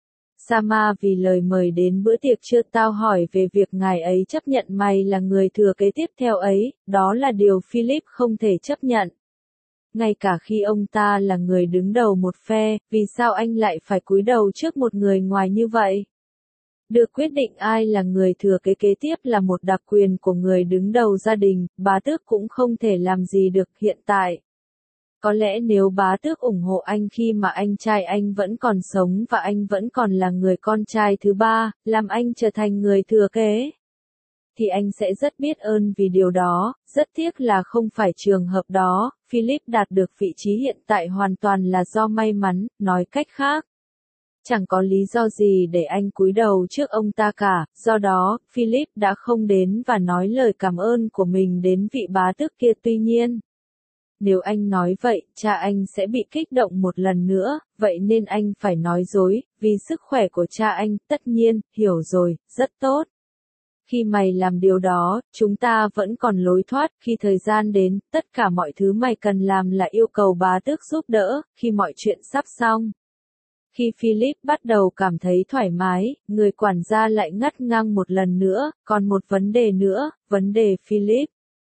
Sama vì lời mời đến bữa tiệc trưa tao hỏi về việc ngài ấy chấp nhận mày là người thừa kế tiếp theo ấy, đó là điều Philip không thể chấp nhận. Ngay cả khi ông ta là người đứng đầu một phe, vì sao anh lại phải cúi đầu trước một người ngoài như vậy? Được quyết định ai là người thừa kế kế tiếp là một đặc quyền của người đứng đầu gia đình, bá tước cũng không thể làm gì được hiện tại. Có lẽ nếu bá tước ủng hộ anh khi mà anh trai anh vẫn còn sống và anh vẫn còn là người con trai thứ ba, làm anh trở thành người thừa kế, thì anh sẽ rất biết ơn vì điều đó, rất tiếc là không phải trường hợp đó, Philip đạt được vị trí hiện tại hoàn toàn là do may mắn, nói cách khác. Chẳng có lý do gì để anh cúi đầu trước ông ta cả, do đó, Philip đã không đến và nói lời cảm ơn của mình đến vị bá tước kia tuy nhiên. Nếu anh nói vậy, cha anh sẽ bị kích động một lần nữa, vậy nên anh phải nói dối, vì sức khỏe của cha anh, tất nhiên, hiểu rồi, rất tốt. Khi mày làm điều đó, chúng ta vẫn còn lối thoát, khi thời gian đến, tất cả mọi thứ mày cần làm là yêu cầu bá tước giúp đỡ, khi mọi chuyện sắp xong. Khi Philip bắt đầu cảm thấy thoải mái, người quản gia lại ngắt ngang một lần nữa, còn một vấn đề nữa, vấn đề Philip.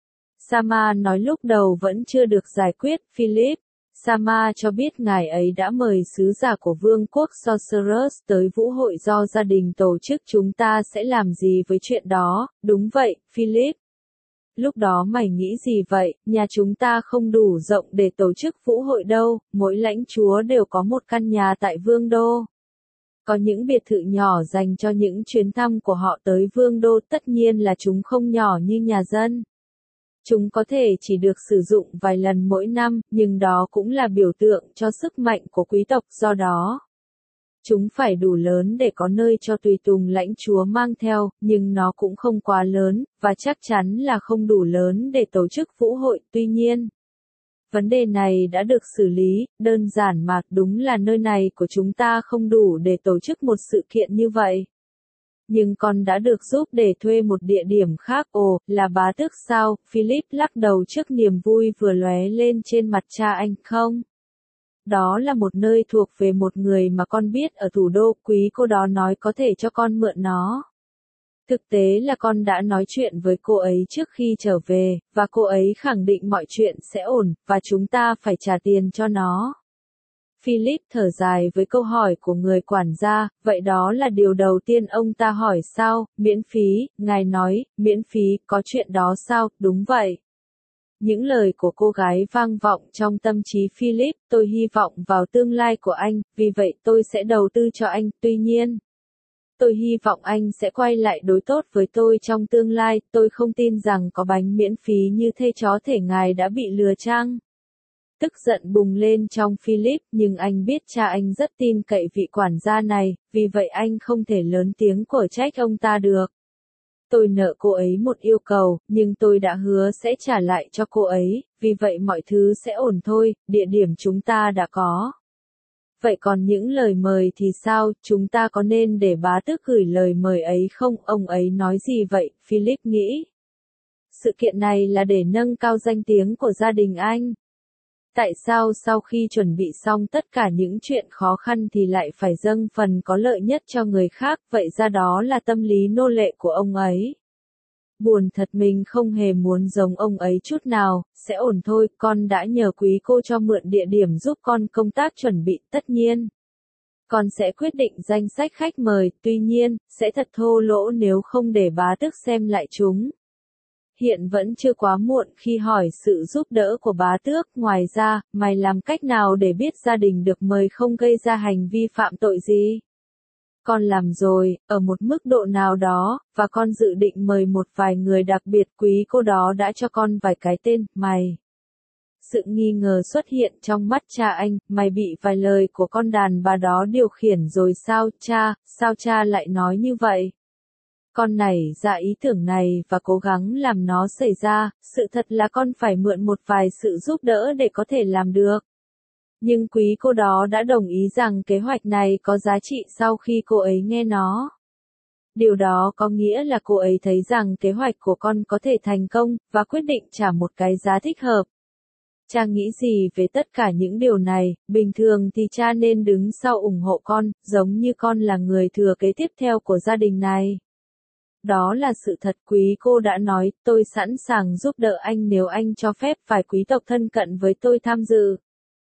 Sama nói lúc đầu vẫn chưa được giải quyết, Philip. Sama cho biết ngài ấy đã mời sứ giả của vương quốc Sorceress tới vũ hội do gia đình tổ chức chúng ta sẽ làm gì với chuyện đó, đúng vậy, Philip. Lúc đó mày nghĩ gì vậy, nhà chúng ta không đủ rộng để tổ chức vũ hội đâu, mỗi lãnh chúa đều có một căn nhà tại vương đô. Có những biệt thự nhỏ dành cho những chuyến thăm của họ tới vương đô, tất nhiên là chúng không nhỏ như nhà dân. Chúng có thể chỉ được sử dụng vài lần mỗi năm, nhưng đó cũng là biểu tượng cho sức mạnh của quý tộc, do đó. Chúng phải đủ lớn để có nơi cho tùy tùng lãnh chúa mang theo, nhưng nó cũng không quá lớn, và chắc chắn là không đủ lớn để tổ chức vũ hội, tuy nhiên. Vấn đề này đã được xử lý, đơn giản mà, đúng là nơi này của chúng ta không đủ để tổ chức một sự kiện như vậy. Nhưng con đã được giúp để thuê một địa điểm khác, ồ, là bá tước sao, Philip lắc đầu trước niềm vui vừa lóe lên trên mặt cha anh không? Đó là một nơi thuộc về một người mà con biết ở thủ đô, quý cô đó nói có thể cho con mượn nó. Thực tế là con đã nói chuyện với cô ấy trước khi trở về, và cô ấy khẳng định mọi chuyện sẽ ổn, và chúng ta phải trả tiền cho nó. Philip thở dài với câu hỏi của người quản gia, vậy đó là điều đầu tiên ông ta hỏi sao, miễn phí, ngài nói, miễn phí, có chuyện đó sao, đúng vậy. Những lời của cô gái vang vọng trong tâm trí Philip, tôi hy vọng vào tương lai của anh, vì vậy tôi sẽ đầu tư cho anh, tuy nhiên. Tôi hy vọng anh sẽ quay lại đối tốt với tôi trong tương lai, tôi không tin rằng có bánh miễn phí như thế chó thể ngài đã bị lừa chăng. Tức giận bùng lên trong Philip, nhưng anh biết cha anh rất tin cậy vị quản gia này, vì vậy anh không thể lớn tiếng của trách ông ta được. Tôi nợ cô ấy một yêu cầu, nhưng tôi đã hứa sẽ trả lại cho cô ấy, vì vậy mọi thứ sẽ ổn thôi, địa điểm chúng ta đã có. Vậy còn những lời mời thì sao, chúng ta có nên để bá tước gửi lời mời ấy không? Ông ấy nói gì vậy? Philip nghĩ. Sự kiện này là để nâng cao danh tiếng của gia đình anh. Tại sao sau khi chuẩn bị xong tất cả những chuyện khó khăn thì lại phải dâng phần có lợi nhất cho người khác, vậy ra đó là tâm lý nô lệ của ông ấy. Buồn thật, mình không hề muốn giống ông ấy chút nào, sẽ ổn thôi, con đã nhờ quý cô cho mượn địa điểm giúp con công tác chuẩn bị, tất nhiên. Con sẽ quyết định danh sách khách mời, tuy nhiên, sẽ thật thô lỗ nếu không để bá tước xem lại chúng. Hiện vẫn chưa quá muộn khi hỏi sự giúp đỡ của bá tước, ngoài ra, mày làm cách nào để biết gia đình được mời không gây ra hành vi phạm tội gì? Con làm rồi, ở một mức độ nào đó, và con dự định mời một vài người đặc biệt, quý cô đó đã cho con vài cái tên, mày. Sự nghi ngờ xuất hiện trong mắt cha anh, mày bị vài lời của con đàn bà đó điều khiển rồi sao cha lại nói như vậy? Con nảy ra ý tưởng này và cố gắng làm nó xảy ra, sự thật là con phải mượn một vài sự giúp đỡ để có thể làm được. Nhưng quý cô đó đã đồng ý rằng kế hoạch này có giá trị sau khi cô ấy nghe nó. Điều đó có nghĩa là cô ấy thấy rằng kế hoạch của con có thể thành công, và quyết định trả một cái giá thích hợp. Cha nghĩ gì về tất cả những điều này? Bình thường thì cha nên đứng sau ủng hộ con, giống như con là người thừa kế tiếp theo của gia đình này. Đó là sự thật, quý cô đã nói, tôi sẵn sàng giúp đỡ anh nếu anh cho phép vài quý tộc thân cận với tôi tham dự.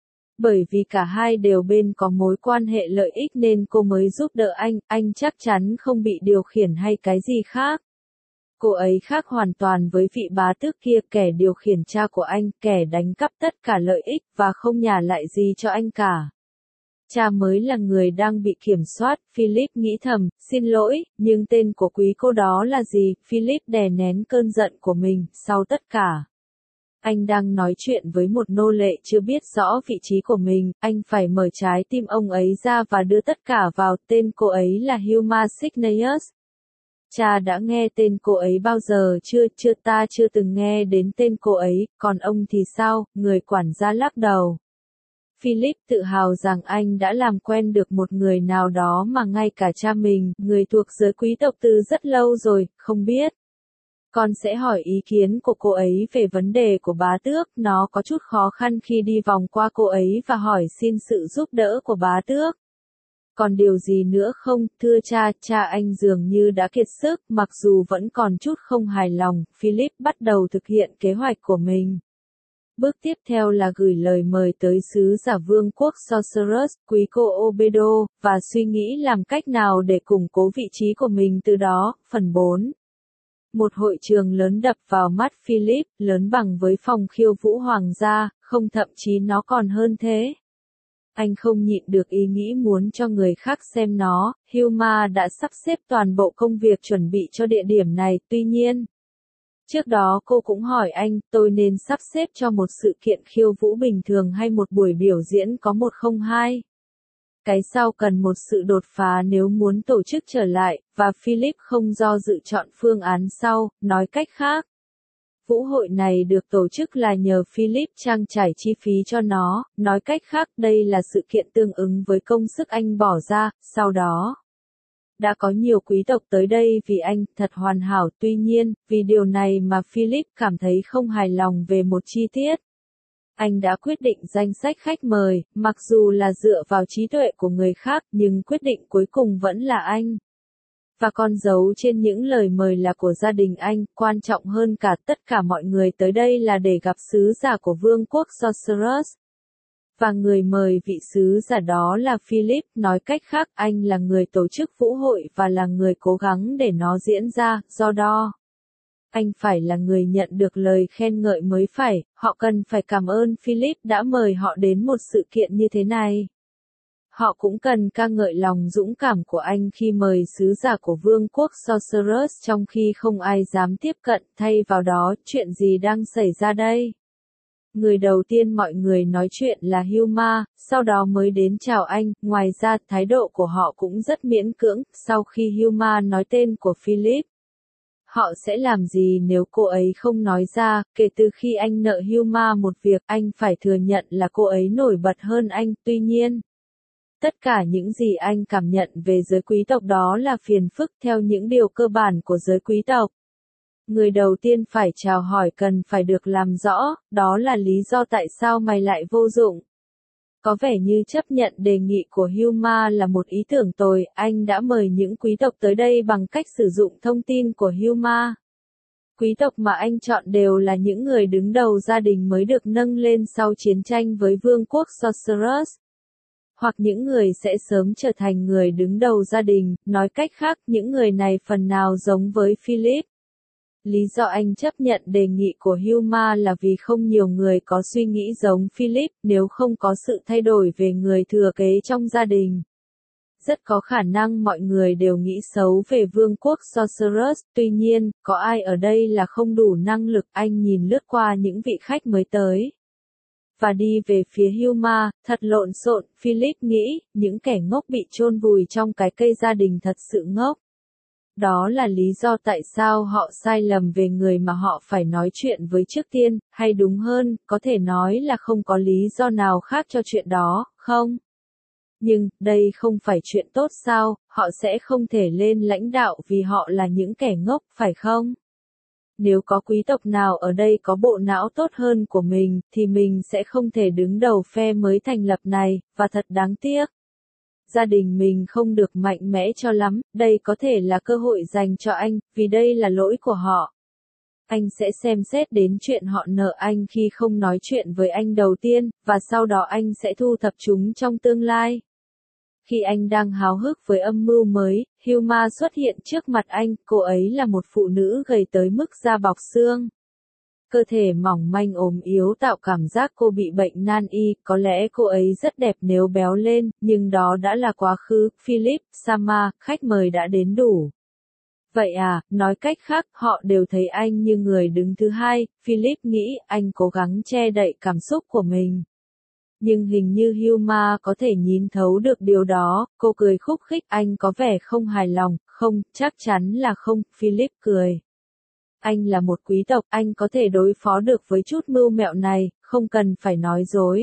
Bởi vì cả hai đều bên có mối quan hệ lợi ích nên cô mới giúp đỡ anh chắc chắn không bị điều khiển hay cái gì khác. Cô ấy khác hoàn toàn với vị bá tước kia, kẻ điều khiển cha của anh, kẻ đánh cắp tất cả lợi ích và không nhả lại gì cho anh cả. Cha mới là người đang bị kiểm soát, Philip nghĩ thầm, xin lỗi, nhưng tên của quý cô đó là gì? Philip đè nén cơn giận của mình, sau tất cả. Anh đang nói chuyện với một nô lệ chưa biết rõ vị trí của mình, anh phải mở trái tim ông ấy ra và đưa tất cả vào, tên cô ấy là Hilma Signius. Cha đã nghe tên cô ấy bao giờ chưa? Ta chưa từng nghe đến tên cô ấy, còn ông thì sao? Người quản gia lắc đầu. Philip tự hào rằng anh đã làm quen được một người nào đó mà ngay cả cha mình, người thuộc giới quý tộc từ rất lâu rồi, không biết. Con sẽ hỏi ý kiến của cô ấy về vấn đề của bá tước, nó có chút khó khăn khi đi vòng qua cô ấy và hỏi xin sự giúp đỡ của bá tước. Còn điều gì nữa không, thưa cha anh dường như đã kiệt sức, mặc dù vẫn còn chút không hài lòng, Philip bắt đầu thực hiện kế hoạch của mình. Bước tiếp theo là gửi lời mời tới sứ giả vương quốc Sorcerus, quý cô Obedo, và suy nghĩ làm cách nào để củng cố vị trí của mình từ đó. Phần 4. Một hội trường lớn đập vào mắt Philip, lớn bằng với phòng khiêu vũ hoàng gia, không, thậm chí nó còn hơn thế. Anh không nhịn được ý nghĩ muốn cho người khác xem nó. Hilma đã sắp xếp toàn bộ công việc chuẩn bị cho địa điểm này, tuy nhiên. Trước đó cô cũng hỏi anh, tôi nên sắp xếp cho một sự kiện khiêu vũ bình thường hay một buổi biểu diễn có 102. Cái sau cần một sự đột phá nếu muốn tổ chức trở lại, và Philip không do dự chọn phương án sau, nói cách khác. Vũ hội này được tổ chức là nhờ Philip trang trải chi phí cho nó, nói cách khác đây là sự kiện tương ứng với công sức anh bỏ ra, sau đó. Đã có nhiều quý tộc tới đây vì anh, thật hoàn hảo, tuy nhiên, vì điều này mà Philip cảm thấy không hài lòng về một chi tiết. Anh đã quyết định danh sách khách mời, mặc dù là dựa vào trí tuệ của người khác, nhưng quyết định cuối cùng vẫn là anh. Và con dấu trên những lời mời là của gia đình anh, quan trọng hơn cả tất cả mọi người tới đây là để gặp sứ giả của vương quốc Sorcerus. Và người mời vị sứ giả đó là Philip, nói cách khác anh là người tổ chức vũ hội và là người cố gắng để nó diễn ra, do đó. Anh phải là người nhận được lời khen ngợi mới phải, họ cần phải cảm ơn Philip đã mời họ đến một sự kiện như thế này. Họ cũng cần ca ngợi lòng dũng cảm của anh khi mời sứ giả của vương quốc Sorcerus trong khi không ai dám tiếp cận, thay vào đó, chuyện gì đang xảy ra đây? Người đầu tiên mọi người nói chuyện là Hilma, sau đó mới đến chào anh, ngoài ra thái độ của họ cũng rất miễn cưỡng, sau khi Hilma nói tên của Philip. Họ sẽ làm gì nếu cô ấy không nói ra, kể từ khi anh nợ Hilma một việc, anh phải thừa nhận là cô ấy nổi bật hơn anh, tuy nhiên. Tất cả những gì anh cảm nhận về giới quý tộc đó là phiền phức theo những điều cơ bản của giới quý tộc. Người đầu tiên phải chào hỏi cần phải được làm rõ, đó là lý do tại sao mày lại vô dụng. Có vẻ như chấp nhận đề nghị của Huma là một ý tưởng tồi, anh đã mời những quý tộc tới đây bằng cách sử dụng thông tin của Huma. Quý tộc mà anh chọn đều là những người đứng đầu gia đình mới được nâng lên sau chiến tranh với vương quốc Sorcerers. Hoặc những người sẽ sớm trở thành người đứng đầu gia đình, nói cách khác, những người này phần nào giống với Philip. Lý do anh chấp nhận đề nghị của Huma là vì không nhiều người có suy nghĩ giống Philip, nếu không có sự thay đổi về người thừa kế trong gia đình. Rất có khả năng mọi người đều nghĩ xấu về vương quốc Sorcerers, tuy nhiên, có ai ở đây là không đủ năng lực, anh nhìn lướt qua những vị khách mới tới. Và đi về phía Huma, thật lộn xộn, Philip nghĩ, những kẻ ngốc bị chôn vùi trong cái cây gia đình thật sự ngốc. Đó là lý do tại sao họ sai lầm về người mà họ phải nói chuyện với trước tiên, hay đúng hơn, có thể nói là không có lý do nào khác cho chuyện đó, không? Nhưng, đây không phải chuyện tốt sao, họ sẽ không thể lên lãnh đạo vì họ là những kẻ ngốc, phải không? Nếu có quý tộc nào ở đây có bộ não tốt hơn của mình, thì mình sẽ không thể đứng đầu phe mới thành lập này, và thật đáng tiếc. Gia đình mình không được mạnh mẽ cho lắm, đây có thể là cơ hội dành cho anh, vì đây là lỗi của họ. Anh sẽ xem xét đến chuyện họ nợ anh khi không nói chuyện với anh đầu tiên, và sau đó anh sẽ thu thập chúng trong tương lai. Khi anh đang háo hức với âm mưu mới, Huma xuất hiện trước mặt anh, cô ấy là một phụ nữ gầy tới mức da bọc xương. Cơ thể mỏng manh ốm yếu tạo cảm giác cô bị bệnh nan y, có lẽ cô ấy rất đẹp nếu béo lên, nhưng đó đã là quá khứ, Philip, Sama, khách mời đã đến đủ. Vậy à, nói cách khác, họ đều thấy anh như người đứng thứ hai, Philip nghĩ, anh cố gắng che đậy cảm xúc của mình. Nhưng hình như Huma có thể nhìn thấu được điều đó, cô cười khúc khích, anh có vẻ không hài lòng, không, chắc chắn là không, Philip cười. Anh là một quý tộc, anh có thể đối phó được với chút mưu mẹo này, không cần phải nói dối.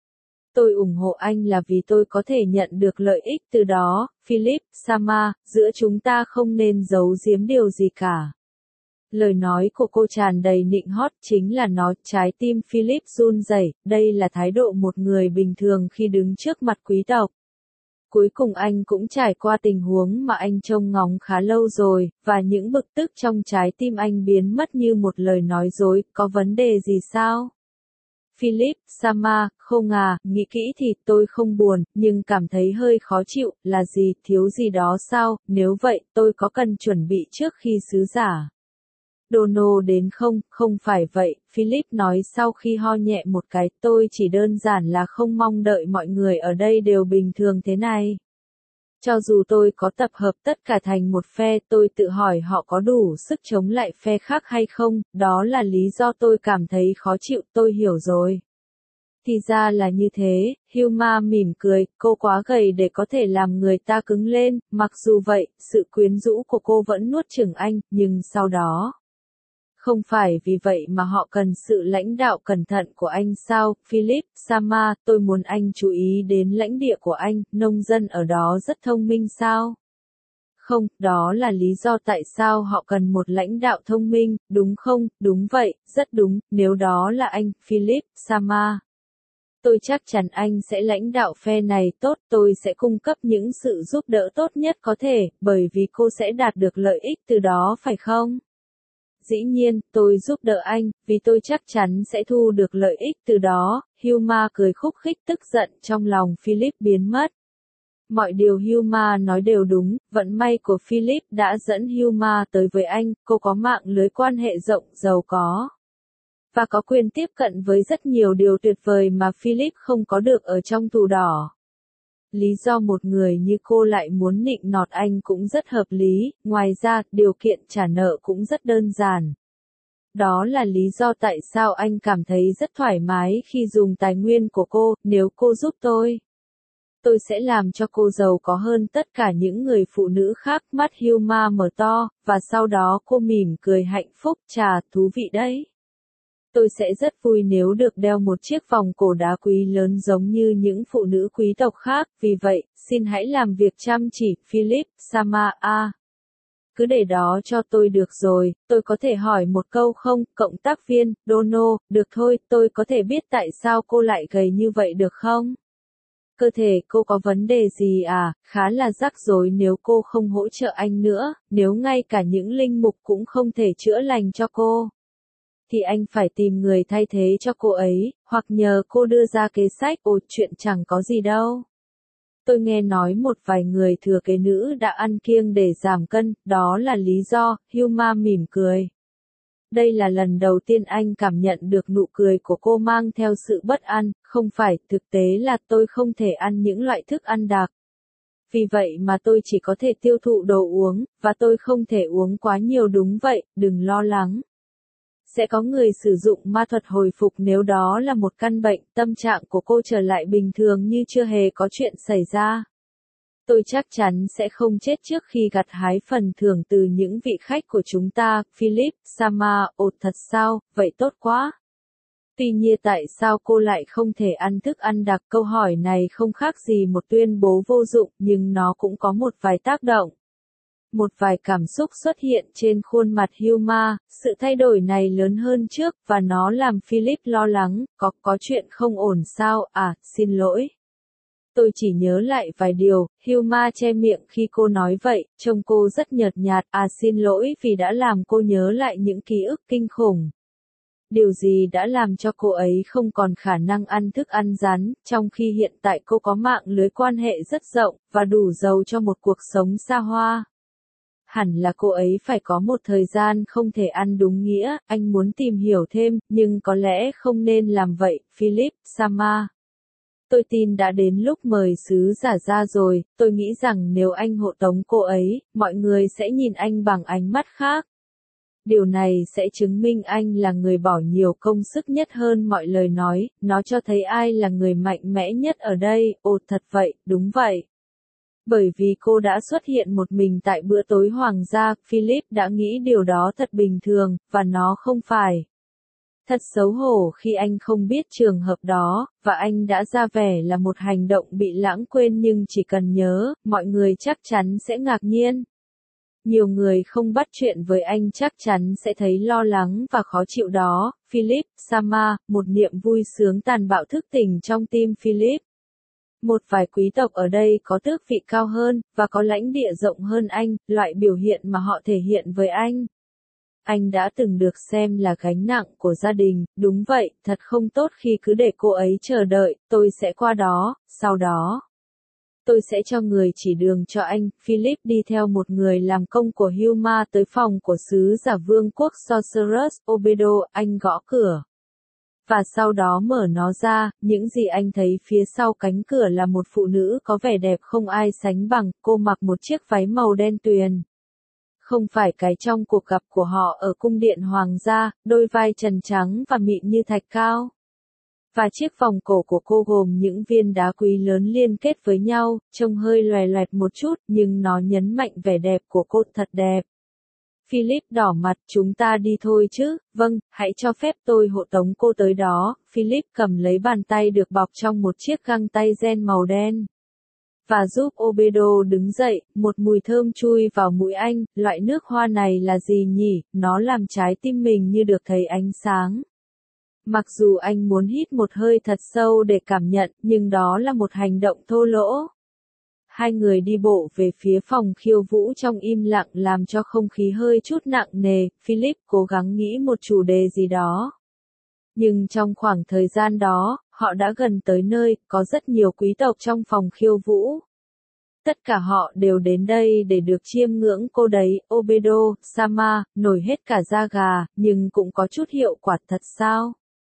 Tôi ủng hộ anh là vì tôi có thể nhận được lợi ích từ đó, Philip, Sama, giữa chúng ta không nên giấu giếm điều gì cả. Lời nói của cô tràn đầy nịnh hót, chính là nó, trái tim Philip run rẩy, đây là thái độ một người bình thường khi đứng trước mặt quý tộc. Cuối cùng anh cũng trải qua tình huống mà anh trông ngóng khá lâu rồi, và những bực tức trong trái tim anh biến mất như một lời nói dối, có vấn đề gì sao? Philip, Sama, không à, nghĩ kỹ thì tôi không buồn, nhưng cảm thấy hơi khó chịu, là gì, thiếu gì đó sao, nếu vậy tôi có cần chuẩn bị trước khi sứ giả. Dono đến không, không phải vậy, Philip nói sau khi ho nhẹ một cái, tôi chỉ đơn giản là không mong đợi mọi người ở đây đều bình thường thế này. Cho dù tôi có tập hợp tất cả thành một phe, tôi tự hỏi họ có đủ sức chống lại phe khác hay không, đó là lý do tôi cảm thấy khó chịu, tôi hiểu rồi. Thì ra là như thế, Huma mỉm cười, cô quá gầy để có thể làm người ta cứng lên, mặc dù vậy, sự quyến rũ của cô vẫn nuốt chửng anh, nhưng sau đó. Không phải vì vậy mà họ cần sự lãnh đạo cẩn thận của anh sao, Philip, Sama, tôi muốn anh chú ý đến lãnh địa của anh, nông dân ở đó rất thông minh sao? Không, đó là lý do tại sao họ cần một lãnh đạo thông minh, đúng không? Đúng vậy, rất đúng, nếu đó là anh, Philip, Sama. Tôi chắc chắn anh sẽ lãnh đạo phe này tốt, tôi sẽ cung cấp những sự giúp đỡ tốt nhất có thể, bởi vì cô sẽ đạt được lợi ích từ đó phải không? Dĩ nhiên, tôi giúp đỡ anh, vì tôi chắc chắn sẽ thu được lợi ích từ đó, Huma cười khúc khích tức giận trong lòng Philip biến mất. Mọi điều Huma nói đều đúng, vận may của Philip đã dẫn Huma tới với anh, cô có mạng lưới quan hệ rộng, giàu có. Và có quyền tiếp cận với rất nhiều điều tuyệt vời mà Philip không có được ở trong tù đỏ. Lý do một người như cô lại muốn nịnh nọt anh cũng rất hợp lý, ngoài ra, điều kiện trả nợ cũng rất đơn giản. Đó là lý do tại sao anh cảm thấy rất thoải mái khi dùng tài nguyên của cô, nếu cô giúp tôi sẽ làm cho cô giàu có hơn tất cả những người phụ nữ khác, mắt Huma mở to, và sau đó cô mỉm cười hạnh phúc, chà, thú vị đấy. Tôi sẽ rất vui nếu được đeo một chiếc vòng cổ đá quý lớn giống như những phụ nữ quý tộc khác, vì vậy, xin hãy làm việc chăm chỉ, Philip, Sama a. Cứ để đó cho tôi được rồi, tôi có thể hỏi một câu không, cộng tác viên, Dono, được thôi, tôi có thể biết tại sao cô lại gầy như vậy được không? Cơ thể cô có vấn đề gì à, khá là rắc rối nếu cô không hỗ trợ anh nữa, nếu ngay cả những linh mục cũng không thể chữa lành cho cô. Thì anh phải tìm người thay thế cho cô ấy, hoặc nhờ cô đưa ra kế sách, ồ chuyện chẳng có gì đâu. Tôi nghe nói một vài người thừa kế nữ đã ăn kiêng để giảm cân, đó là lý do, Huma mỉm cười. Đây là lần đầu tiên anh cảm nhận được nụ cười của cô mang theo sự bất an, không phải, thực tế là tôi không thể ăn những loại thức ăn đặc. Vì vậy mà tôi chỉ có thể tiêu thụ đồ uống, và tôi không thể uống quá nhiều đúng vậy, đừng lo lắng. Sẽ có người sử dụng ma thuật hồi phục nếu đó là một căn bệnh, tâm trạng của cô trở lại bình thường như chưa hề có chuyện xảy ra. Tôi chắc chắn sẽ không chết trước khi gặt hái phần thưởng từ những vị khách của chúng ta, Philip, Sama, ồ thật sao, vậy tốt quá. Tuy nhiên tại sao cô lại không thể ăn thức ăn đặc? Câu hỏi này không khác gì một tuyên bố vô dụng, nhưng nó cũng có một vài tác động. Một vài cảm xúc xuất hiện trên khuôn mặt Huma, sự thay đổi này lớn hơn trước, và nó làm Philip lo lắng, có chuyện không ổn sao, à, xin lỗi. Tôi chỉ nhớ lại vài điều, Huma che miệng khi cô nói vậy, trông cô rất nhợt nhạt, à xin lỗi vì đã làm cô nhớ lại những ký ức kinh khủng. Điều gì đã làm cho cô ấy không còn khả năng ăn thức ăn rắn, trong khi hiện tại cô có mạng lưới quan hệ rất rộng, và đủ giàu cho một cuộc sống xa hoa. Hẳn là cô ấy phải có một thời gian không thể ăn đúng nghĩa, anh muốn tìm hiểu thêm, nhưng có lẽ không nên làm vậy, Philip, Sama. Tôi tin đã đến lúc mời sứ giả ra rồi, tôi nghĩ rằng nếu anh hộ tống cô ấy, mọi người sẽ nhìn anh bằng ánh mắt khác. Điều này sẽ chứng minh anh là người bỏ nhiều công sức nhất hơn mọi lời nói, nó cho thấy ai là người mạnh mẽ nhất ở đây, ồ thật vậy, đúng vậy. Bởi vì cô đã xuất hiện một mình tại bữa tối hoàng gia, Philip đã nghĩ điều đó thật bình thường, và nó không phải. Thật xấu hổ khi anh không biết trường hợp đó, và anh đã ra vẻ là một hành động bị lãng quên nhưng chỉ cần nhớ, mọi người chắc chắn sẽ ngạc nhiên. Nhiều người không bắt chuyện với anh chắc chắn sẽ thấy lo lắng và khó chịu đó, Philip, Sama, một niềm vui sướng tàn bạo thức tỉnh trong tim Philip. Một vài quý tộc ở đây có tước vị cao hơn, và có lãnh địa rộng hơn anh, loại biểu hiện mà họ thể hiện với anh. Anh đã từng được xem là gánh nặng của gia đình, đúng vậy, thật không tốt khi cứ để cô ấy chờ đợi, tôi sẽ qua đó, sau đó. Tôi sẽ cho người chỉ đường cho anh, Philip đi theo một người làm công của Huma tới phòng của sứ giả vương quốc Sorcerus, Obedo, anh gõ cửa. Và sau đó mở nó ra, những gì anh thấy phía sau cánh cửa là một phụ nữ có vẻ đẹp không ai sánh bằng, cô mặc một chiếc váy màu đen tuyền. Không phải cái trong cuộc gặp của họ ở cung điện hoàng gia, đôi vai trần trắng và mịn như thạch cao. Và chiếc vòng cổ của cô gồm những viên đá quý lớn liên kết với nhau, trông hơi loè loẹt một chút, nhưng nó nhấn mạnh vẻ đẹp của cô thật đẹp. Philip đỏ mặt, chúng ta đi thôi chứ, vâng, hãy cho phép tôi hộ tống cô tới đó, Philip cầm lấy bàn tay được bọc trong một chiếc găng tay ren màu đen. Và giúp Obedo đứng dậy, một mùi thơm chui vào mũi anh, loại nước hoa này là gì nhỉ, nó làm trái tim mình như được thấy ánh sáng. Mặc dù anh muốn hít một hơi thật sâu để cảm nhận, nhưng đó là một hành động thô lỗ. Hai người đi bộ về phía phòng khiêu vũ trong im lặng làm cho không khí hơi chút nặng nề, Philip cố gắng nghĩ một chủ đề gì đó. Nhưng trong khoảng thời gian đó, họ đã gần tới nơi, có rất nhiều quý tộc trong phòng khiêu vũ. Tất cả họ đều đến đây để được chiêm ngưỡng cô đấy, Obedo, Sama, nổi hết cả da gà, nhưng cũng có chút hiệu quả thật sao?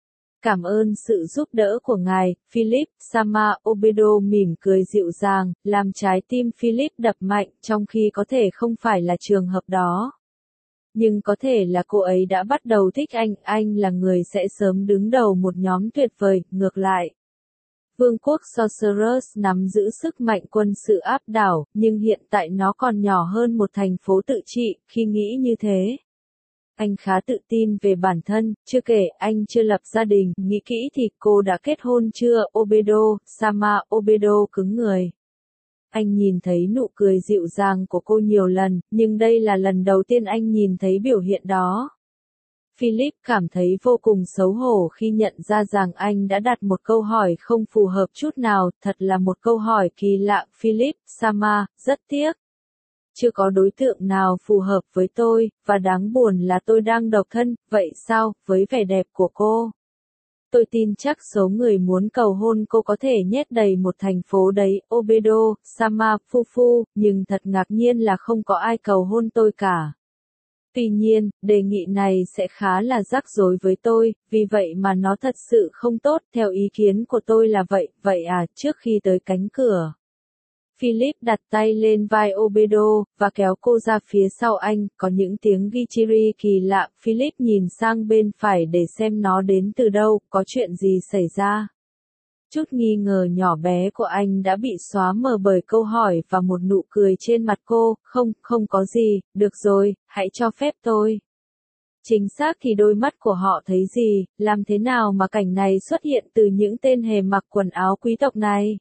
Cảm ơn sự giúp đỡ của ngài, Philip, Sama, Obedo mỉm cười dịu dàng, làm trái tim Philip đập mạnh, trong khi có thể không phải là trường hợp đó. Nhưng có thể là cô ấy đã bắt đầu thích anh là người sẽ sớm đứng đầu một nhóm tuyệt vời, ngược lại. Vương quốc Sorcerus nắm giữ sức mạnh quân sự áp đảo, nhưng hiện tại nó còn nhỏ hơn một thành phố tự trị, khi nghĩ như thế. Anh khá tự tin về bản thân, chưa kể anh chưa lập gia đình, nghĩ kỹ thì cô đã kết hôn chưa, Obedo, Sama, Obedo cứng người. Anh nhìn thấy nụ cười dịu dàng của cô nhiều lần, nhưng đây là lần đầu tiên anh nhìn thấy biểu hiện đó. Philip cảm thấy vô cùng xấu hổ khi nhận ra rằng anh đã đặt một câu hỏi không phù hợp chút nào, thật là một câu hỏi kỳ lạ. Philip, Sama, rất tiếc. Chưa có đối tượng nào phù hợp với tôi, và đáng buồn là tôi đang độc thân, vậy sao, với vẻ đẹp của cô? Tôi tin chắc số người muốn cầu hôn cô có thể nhét đầy một thành phố đấy, Obedo, Sama, Fufu, nhưng thật ngạc nhiên là không có ai cầu hôn tôi cả. Tuy nhiên, đề nghị này sẽ khá là rắc rối với tôi, vì vậy mà nó thật sự không tốt, theo ý kiến của tôi là vậy à, trước khi tới cánh cửa. Philip đặt tay lên vai Obedo, và kéo cô ra phía sau anh, có những tiếng Gichiri kỳ lạ. Philip nhìn sang bên phải để xem nó đến từ đâu, có chuyện gì xảy ra. Chút nghi ngờ nhỏ bé của anh đã bị xóa mờ bởi câu hỏi và một nụ cười trên mặt cô, không có gì, được rồi, hãy cho phép tôi. Chính xác thì đôi mắt của họ thấy gì, làm thế nào mà cảnh này xuất hiện từ những tên hề mặc quần áo quý tộc này?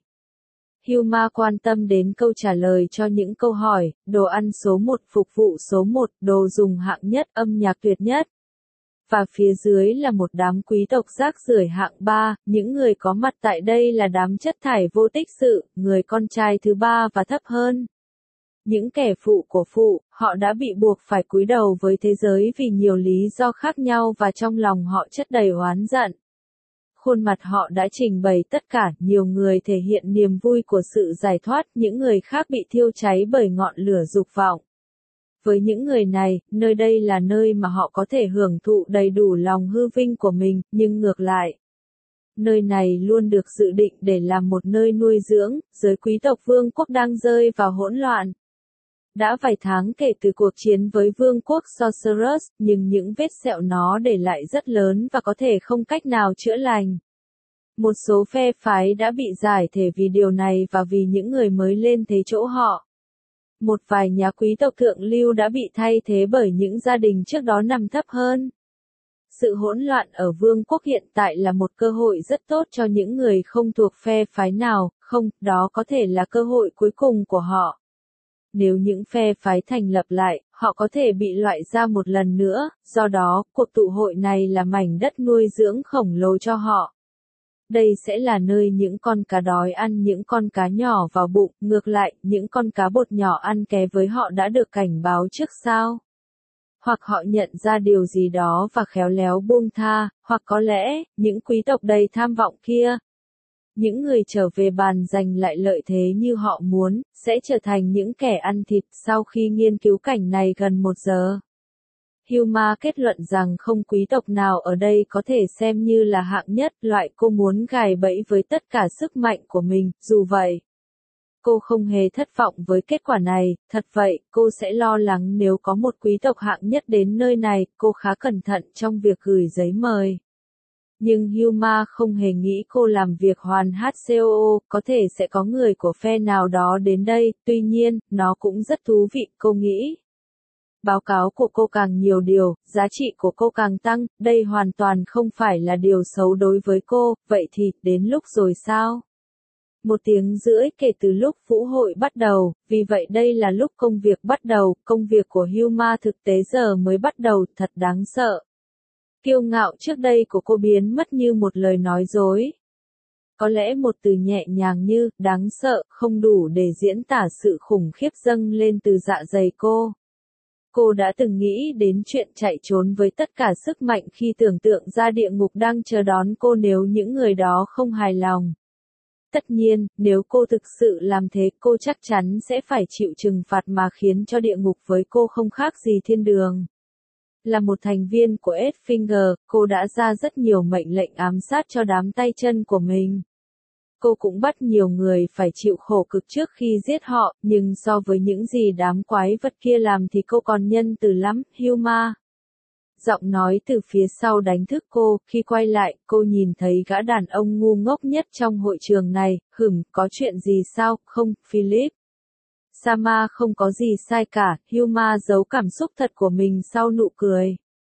Hyuma quan tâm đến câu trả lời cho những câu hỏi, đồ ăn số 1, phục vụ số 1, đồ dùng hạng nhất, âm nhạc tuyệt nhất. Và phía dưới là một đám quý tộc rác rưởi hạng 3, những người có mặt tại đây là đám chất thải vô tích sự, người con trai thứ 3 và thấp hơn. Những kẻ phụ của phụ, họ đã bị buộc phải cúi đầu với thế giới vì nhiều lý do khác nhau và trong lòng họ chất đầy oán giận. Khuôn mặt họ đã trình bày tất cả, nhiều người thể hiện niềm vui của sự giải thoát, những người khác bị thiêu cháy bởi ngọn lửa dục vọng. Với những người này, nơi đây là nơi mà họ có thể hưởng thụ đầy đủ lòng hư vinh của mình, nhưng ngược lại. Nơi này luôn được dự định để làm một nơi nuôi dưỡng, giới quý tộc vương quốc đang rơi vào hỗn loạn. Đã vài tháng kể từ cuộc chiến với vương quốc Sorcerus, nhưng những vết sẹo nó để lại rất lớn và có thể không cách nào chữa lành. Một số phe phái đã bị giải thể vì điều này và vì những người mới lên thế chỗ họ. Một vài nhà quý tộc thượng lưu đã bị thay thế bởi những gia đình trước đó nằm thấp hơn. Sự hỗn loạn ở vương quốc hiện tại là một cơ hội rất tốt cho những người không thuộc phe phái nào, đó có thể là cơ hội cuối cùng của họ. Nếu những phe phái thành lập lại, họ có thể bị loại ra một lần nữa, do đó, cuộc tụ hội này là mảnh đất nuôi dưỡng khổng lồ cho họ. Đây sẽ là nơi những con cá đói ăn những con cá nhỏ vào bụng, ngược lại, những con cá bột nhỏ ăn ké với họ đã được cảnh báo trước sao? Hoặc họ nhận ra điều gì đó và khéo léo buông tha, hoặc có lẽ, những quý tộc đầy tham vọng kia. Những người trở về bàn giành lại lợi thế như họ muốn, sẽ trở thành những kẻ ăn thịt sau khi nghiên cứu cảnh này gần 1 giờ. Hyuma kết luận rằng không quý tộc nào ở đây có thể xem như là hạng nhất, loại cô muốn gài bẫy với tất cả sức mạnh của mình, dù vậy. Cô không hề thất vọng với kết quả này, thật vậy, cô sẽ lo lắng nếu có một quý tộc hạng nhất đến nơi này, cô khá cẩn thận trong việc gửi giấy mời. Nhưng Hyuma không hề nghĩ cô làm việc hoàn HCOO, có thể sẽ có người của phe nào đó đến đây, tuy nhiên, nó cũng rất thú vị, cô nghĩ. Báo cáo của cô càng nhiều điều, giá trị của cô càng tăng, đây hoàn toàn không phải là điều xấu đối với cô, vậy thì, đến lúc rồi sao? 1 tiếng rưỡi kể từ lúc vũ hội bắt đầu, vì vậy đây là lúc công việc bắt đầu, công việc của Hyuma thực tế giờ mới bắt đầu, thật đáng sợ. Kiêu ngạo trước đây của cô biến mất như một lời nói dối. Có lẽ một từ nhẹ nhàng như, đáng sợ, không đủ để diễn tả sự khủng khiếp dâng lên từ dạ dày cô. Cô đã từng nghĩ đến chuyện chạy trốn với tất cả sức mạnh khi tưởng tượng ra địa ngục đang chờ đón cô nếu những người đó không hài lòng. Tất nhiên, nếu cô thực sự làm thế, cô chắc chắn sẽ phải chịu trừng phạt mà khiến cho địa ngục với cô không khác gì thiên đường. Là một thành viên của Edfinger, cô đã ra rất nhiều mệnh lệnh ám sát cho đám tay chân của mình. Cô cũng bắt nhiều người phải chịu khổ cực trước khi giết họ, nhưng so với những gì đám quái vật kia làm thì cô còn nhân từ lắm, Hyuma. Giọng nói từ phía sau đánh thức cô, khi quay lại, cô nhìn thấy gã đàn ông ngu ngốc nhất trong hội trường này, có chuyện gì sao, không, Philip. Sama không có gì sai cả, Hyuma giấu cảm xúc thật của mình sau nụ cười.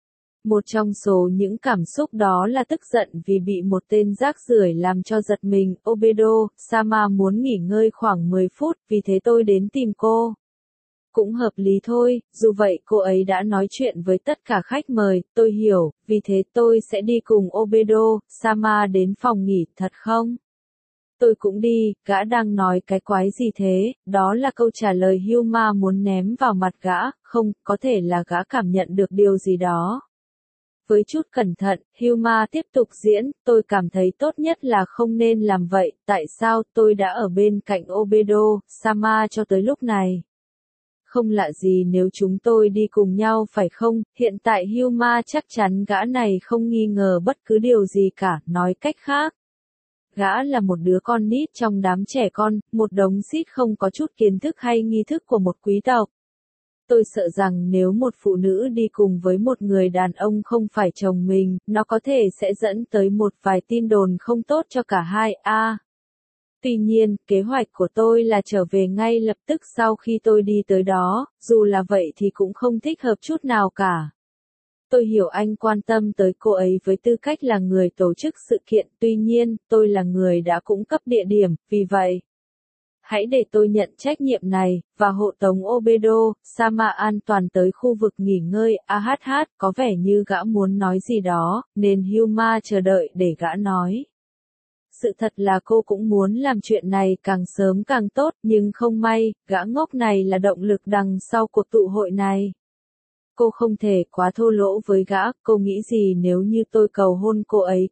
Một trong số những cảm xúc đó là tức giận vì bị một tên rác rưởi làm cho giật mình. Obedo, Sama muốn nghỉ ngơi khoảng 10 phút, vì thế tôi đến tìm cô. Cũng hợp lý thôi, dù vậy cô ấy đã nói chuyện với tất cả khách mời, tôi hiểu, vì thế tôi sẽ đi cùng Obedo, Sama đến phòng nghỉ, thật không? Tôi cũng đi, gã đang nói cái quái gì thế, đó là câu trả lời Hyuma muốn ném vào mặt gã, không, có thể là gã cảm nhận được điều gì đó. Với chút cẩn thận, Hyuma tiếp tục diễn, tôi cảm thấy tốt nhất là không nên làm vậy, tại sao tôi đã ở bên cạnh Obedo, Sama cho tới lúc này. Không lạ gì nếu chúng tôi đi cùng nhau phải không, hiện tại Hyuma chắc chắn gã này không nghi ngờ bất cứ điều gì cả, nói cách khác. Gã là một đứa con nít trong đám trẻ con, một đống xít không có chút kiến thức hay nghi thức của một quý tộc. Tôi sợ rằng nếu một phụ nữ đi cùng với một người đàn ông không phải chồng mình, nó có thể sẽ dẫn tới một vài tin đồn không tốt cho cả hai. Tuy nhiên, kế hoạch của tôi là trở về ngay lập tức sau khi tôi đi tới đó, dù là vậy thì cũng không thích hợp chút nào cả. Tôi hiểu anh quan tâm tới cô ấy với tư cách là người tổ chức sự kiện, tuy nhiên, tôi là người đã cung cấp địa điểm, vì vậy, hãy để tôi nhận trách nhiệm này, và hộ tống Obedo, Sama an toàn tới khu vực nghỉ ngơi. Có vẻ như gã muốn nói gì đó, nên Hyuma chờ đợi để gã nói. Sự thật là cô cũng muốn làm chuyện này càng sớm càng tốt, nhưng không may, gã ngốc này là động lực đằng sau cuộc tụ hội này. Cô không thể quá thô lỗ với gã, cô nghĩ gì nếu như tôi cầu hôn cô ấy,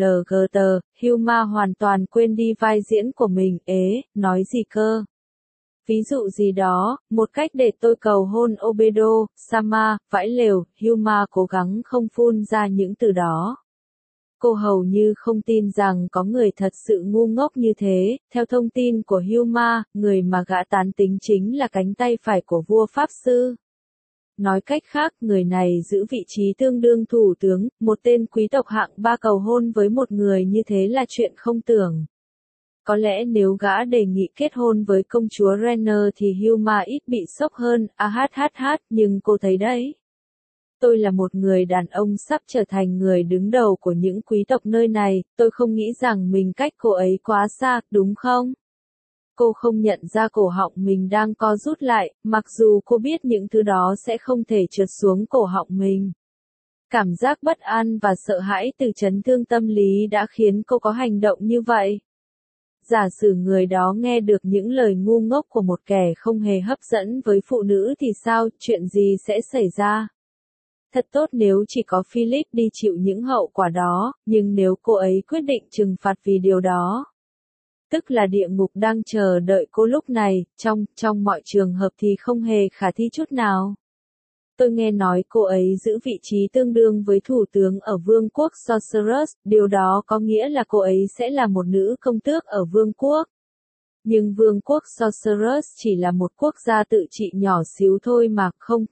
Hyuma hoàn toàn quên đi vai diễn của mình, nói gì cơ? Ví dụ gì đó, một cách để tôi cầu hôn Obedo, Sama, vãi lều, Hyuma cố gắng không phun ra những từ đó. Cô hầu như không tin rằng có người thật sự ngu ngốc như thế, theo thông tin của Hyuma, người mà gã tán tính chính là cánh tay phải của vua Pháp Sư. Nói cách khác, người này giữ vị trí tương đương thủ tướng, một tên quý tộc hạng ba cầu hôn với một người như thế là chuyện không tưởng. Có lẽ nếu gã đề nghị kết hôn với công chúa Renner thì Hyuma ít bị sốc hơn, nhưng cô thấy đấy. Tôi là một người đàn ông sắp trở thành người đứng đầu của những quý tộc nơi này, tôi không nghĩ rằng mình cách cô ấy quá xa, đúng không? Cô không nhận ra cổ họng mình đang co rút lại, mặc dù cô biết những thứ đó sẽ không thể trượt xuống cổ họng mình. Cảm giác bất an và sợ hãi từ chấn thương tâm lý đã khiến cô có hành động như vậy. Giả sử người đó nghe được những lời ngu ngốc của một kẻ không hề hấp dẫn với phụ nữ thì sao, chuyện gì sẽ xảy ra? Thật tốt nếu chỉ có Philip đi chịu những hậu quả đó, nhưng nếu cô ấy quyết định trừng phạt vì điều đó, tức là địa ngục đang chờ đợi cô lúc này, trong mọi trường hợp thì không hề khả thi chút nào. Tôi nghe nói cô ấy giữ vị trí tương đương với thủ tướng ở vương quốc Sorceress, điều đó có nghĩa là cô ấy sẽ là một nữ công tước ở vương quốc. Nhưng vương quốc Sorceress chỉ là một quốc gia tự trị nhỏ xíu thôi mà,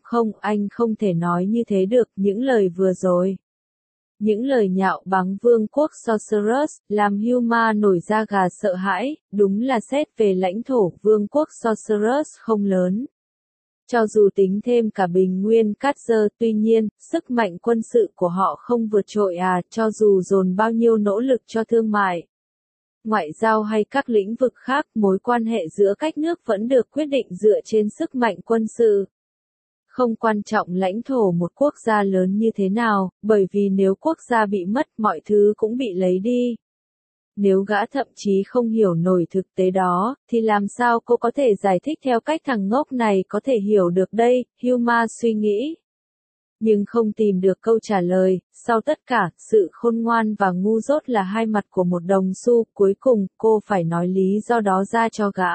anh không thể nói như thế được, những lời vừa rồi. Những lời nhạo báng vương quốc Sorceress, làm Hyuma nổi da gà sợ hãi, đúng là xét về lãnh thổ, vương quốc Sorceress không lớn. Cho dù tính thêm cả bình nguyên Catcher, tuy nhiên, sức mạnh quân sự của họ không vượt trội cho dù dồn bao nhiêu nỗ lực cho thương mại, ngoại giao hay các lĩnh vực khác, mối quan hệ giữa các nước vẫn được quyết định dựa trên sức mạnh quân sự. Không quan trọng lãnh thổ một quốc gia lớn như thế nào, bởi vì nếu quốc gia bị mất, mọi thứ cũng bị lấy đi. Nếu gã thậm chí không hiểu nổi thực tế đó, thì làm sao cô có thể giải thích theo cách thằng ngốc này có thể hiểu được đây, Hyuma suy nghĩ. Nhưng không tìm được câu trả lời, sau tất cả, sự khôn ngoan và ngu dốt là hai mặt của một đồng xu, cuối cùng, cô phải nói lý do đó ra cho gã.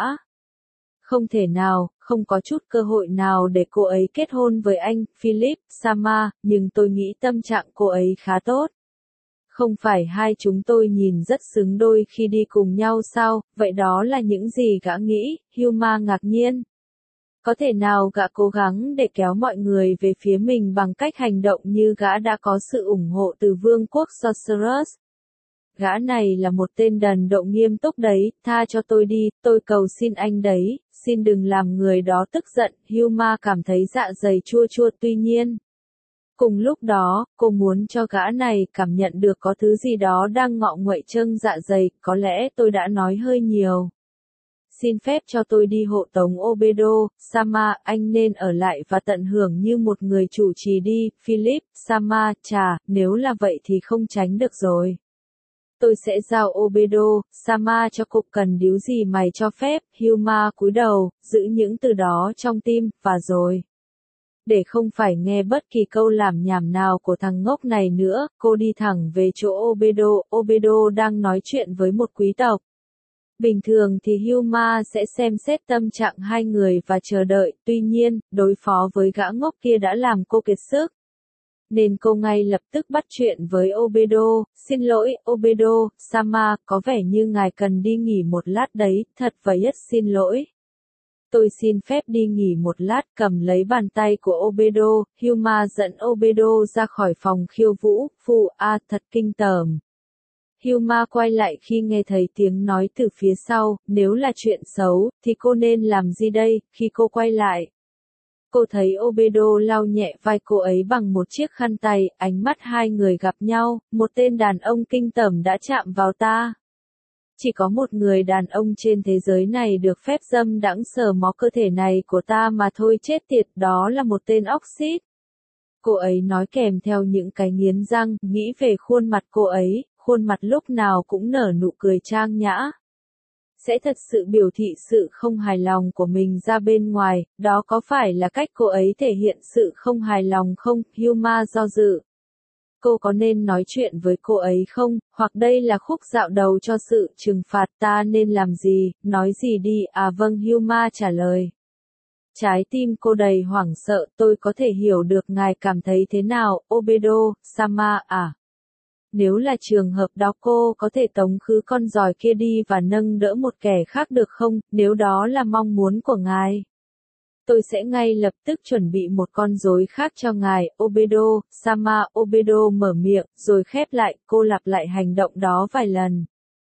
Không thể nào, không có chút cơ hội nào để cô ấy kết hôn với anh, Philip, Sama, nhưng tôi nghĩ tâm trạng cô ấy khá tốt. Không phải hai chúng tôi nhìn rất xứng đôi khi đi cùng nhau sao, vậy đó là những gì gã nghĩ, Hyuma ngạc nhiên. Có thể nào gã cố gắng để kéo mọi người về phía mình bằng cách hành động như gã đã có sự ủng hộ từ vương quốc Sorceress? Gã này là một tên đần độn nghiêm túc đấy, tha cho tôi đi, tôi cầu xin anh đấy, xin đừng làm người đó tức giận, Hyuma cảm thấy dạ dày chua chua tuy nhiên. Cùng lúc đó, cô muốn cho gã này cảm nhận được có thứ gì đó đang ngọ nguậy trâng dạ dày, có lẽ tôi đã nói hơi nhiều. Xin phép cho tôi đi hộ tống Obedo, Sama, anh nên ở lại và tận hưởng như một người chủ trì đi, Philip, Sama, chà, nếu là vậy thì không tránh được rồi. Tôi sẽ giao Obedo, Sama cho cô, cần điếu gì mày cho phép, Hyuma cúi đầu, giữ những từ đó trong tim, và rồi. Để không phải nghe bất kỳ câu làm nhảm nào của thằng ngốc này nữa, cô đi thẳng về chỗ Obedo đang nói chuyện với một quý tộc. Bình thường thì Hyuma sẽ xem xét tâm trạng hai người và chờ đợi, tuy nhiên, đối phó với gã ngốc kia đã làm cô kiệt sức. Nên cô ngay lập tức bắt chuyện với Obedo, xin lỗi, Obedo, Sama, có vẻ như ngài cần đi nghỉ một lát đấy, thật vậy rất xin lỗi. Tôi xin phép đi nghỉ một lát, cầm lấy bàn tay của Obedo, Hyuma dẫn Obedo ra khỏi phòng khiêu vũ, thật kinh tởm. Hyuma quay lại khi nghe thấy tiếng nói từ phía sau, nếu là chuyện xấu, thì cô nên làm gì đây, khi cô quay lại. Cô thấy Obedo lau nhẹ vai cô ấy bằng một chiếc khăn tay, ánh mắt hai người gặp nhau, một tên đàn ông kinh tởm đã chạm vào ta. Chỉ có một người đàn ông trên thế giới này được phép dâm đãng sờ mó cơ thể này của ta mà thôi, chết tiệt, đó là một tên oxit. Cô ấy nói kèm theo những cái nghiến răng, nghĩ về khuôn mặt cô ấy, khuôn mặt lúc nào cũng nở nụ cười trang nhã. Sẽ thật sự biểu thị sự không hài lòng của mình ra bên ngoài, đó có phải là cách cô ấy thể hiện sự không hài lòng không? Hyuma do dự. Cô có nên nói chuyện với cô ấy không, hoặc đây là khúc dạo đầu cho sự trừng phạt, ta nên làm gì, nói gì đi, vâng, Hyuma trả lời. Trái tim cô đầy hoảng sợ, tôi có thể hiểu được ngài cảm thấy thế nào, Obedo, Sama, Nếu là trường hợp đó cô có thể tống khứ con giòi kia đi và nâng đỡ một kẻ khác được không, nếu đó là mong muốn của ngài. Tôi sẽ ngay lập tức chuẩn bị một con rối khác cho ngài, Obedo, Sama. Obedo mở miệng, rồi khép lại, cô lặp lại hành động đó vài lần.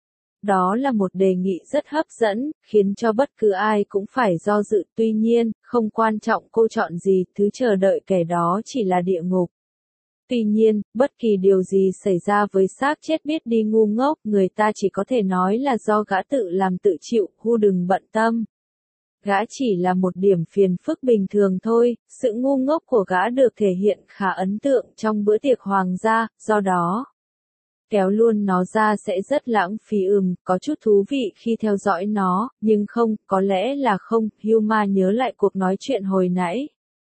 Đó là một đề nghị rất hấp dẫn, khiến cho bất cứ ai cũng phải do dự, tuy nhiên, không quan trọng cô chọn gì, thứ chờ đợi kẻ đó chỉ là địa ngục. Tuy nhiên, bất kỳ điều gì xảy ra với xác chết biết đi ngu ngốc, người ta chỉ có thể nói là do gã tự làm tự chịu, đừng bận tâm. Gã chỉ là một điểm phiền phức bình thường thôi, sự ngu ngốc của gã được thể hiện khá ấn tượng trong bữa tiệc hoàng gia, do đó, kéo luôn nó ra sẽ rất lãng phí. Có chút thú vị khi theo dõi nó, nhưng không, có lẽ là không. Hyuma nhớ lại cuộc nói chuyện hồi nãy.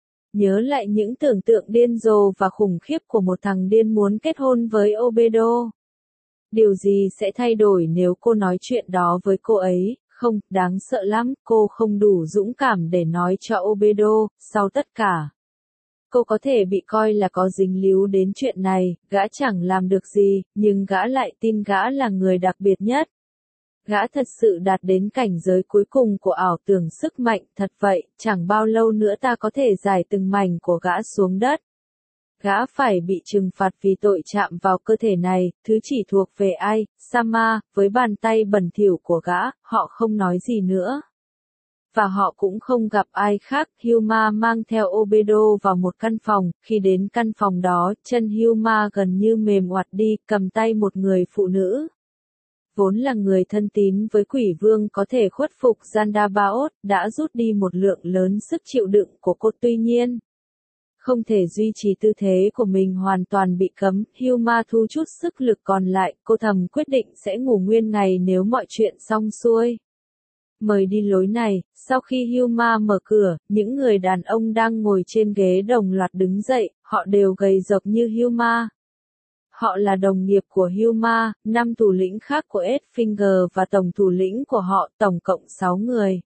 Nhớ lại những tưởng tượng điên rồ và khủng khiếp của một thằng điên muốn kết hôn với Obedo. Điều gì sẽ thay đổi nếu cô nói chuyện đó với cô ấy? Không, đáng sợ lắm, cô không đủ dũng cảm để nói cho Obedo, sau tất cả. Cô có thể bị coi là có dính líu đến chuyện này, gã chẳng làm được gì, nhưng gã lại tin gã là người đặc biệt nhất. Gã thật sự đạt đến cảnh giới cuối cùng của ảo tưởng sức mạnh, thật vậy, chẳng bao lâu nữa ta có thể giải từng mảnh của gã xuống đất. Gã phải bị trừng phạt vì tội chạm vào cơ thể này, thứ chỉ thuộc về ai, Sama, với bàn tay bẩn thỉu của gã, họ không nói gì nữa. Và họ cũng không gặp ai khác, Hyuma mang theo Obedo vào một căn phòng, khi đến căn phòng đó, chân Hyuma gần như mềm oặt đi, cầm tay một người phụ nữ. Vốn là người thân tín với quỷ vương có thể khuất phục Zandabaoth, đã rút đi một lượng lớn sức chịu đựng của cô, tuy nhiên. Không thể duy trì tư thế của mình hoàn toàn bị cấm, Hyuma thu chút sức lực còn lại, cô thầm quyết định sẽ ngủ nguyên ngày nếu mọi chuyện xong xuôi. Mời đi lối này, sau khi Hyuma mở cửa, những người đàn ông đang ngồi trên ghế đồng loạt đứng dậy, họ đều gầy rộc như Hyuma. Họ là đồng nghiệp của Hyuma, 5 thủ lĩnh khác của Edfinger và tổng thủ lĩnh của họ, tổng cộng 6 người.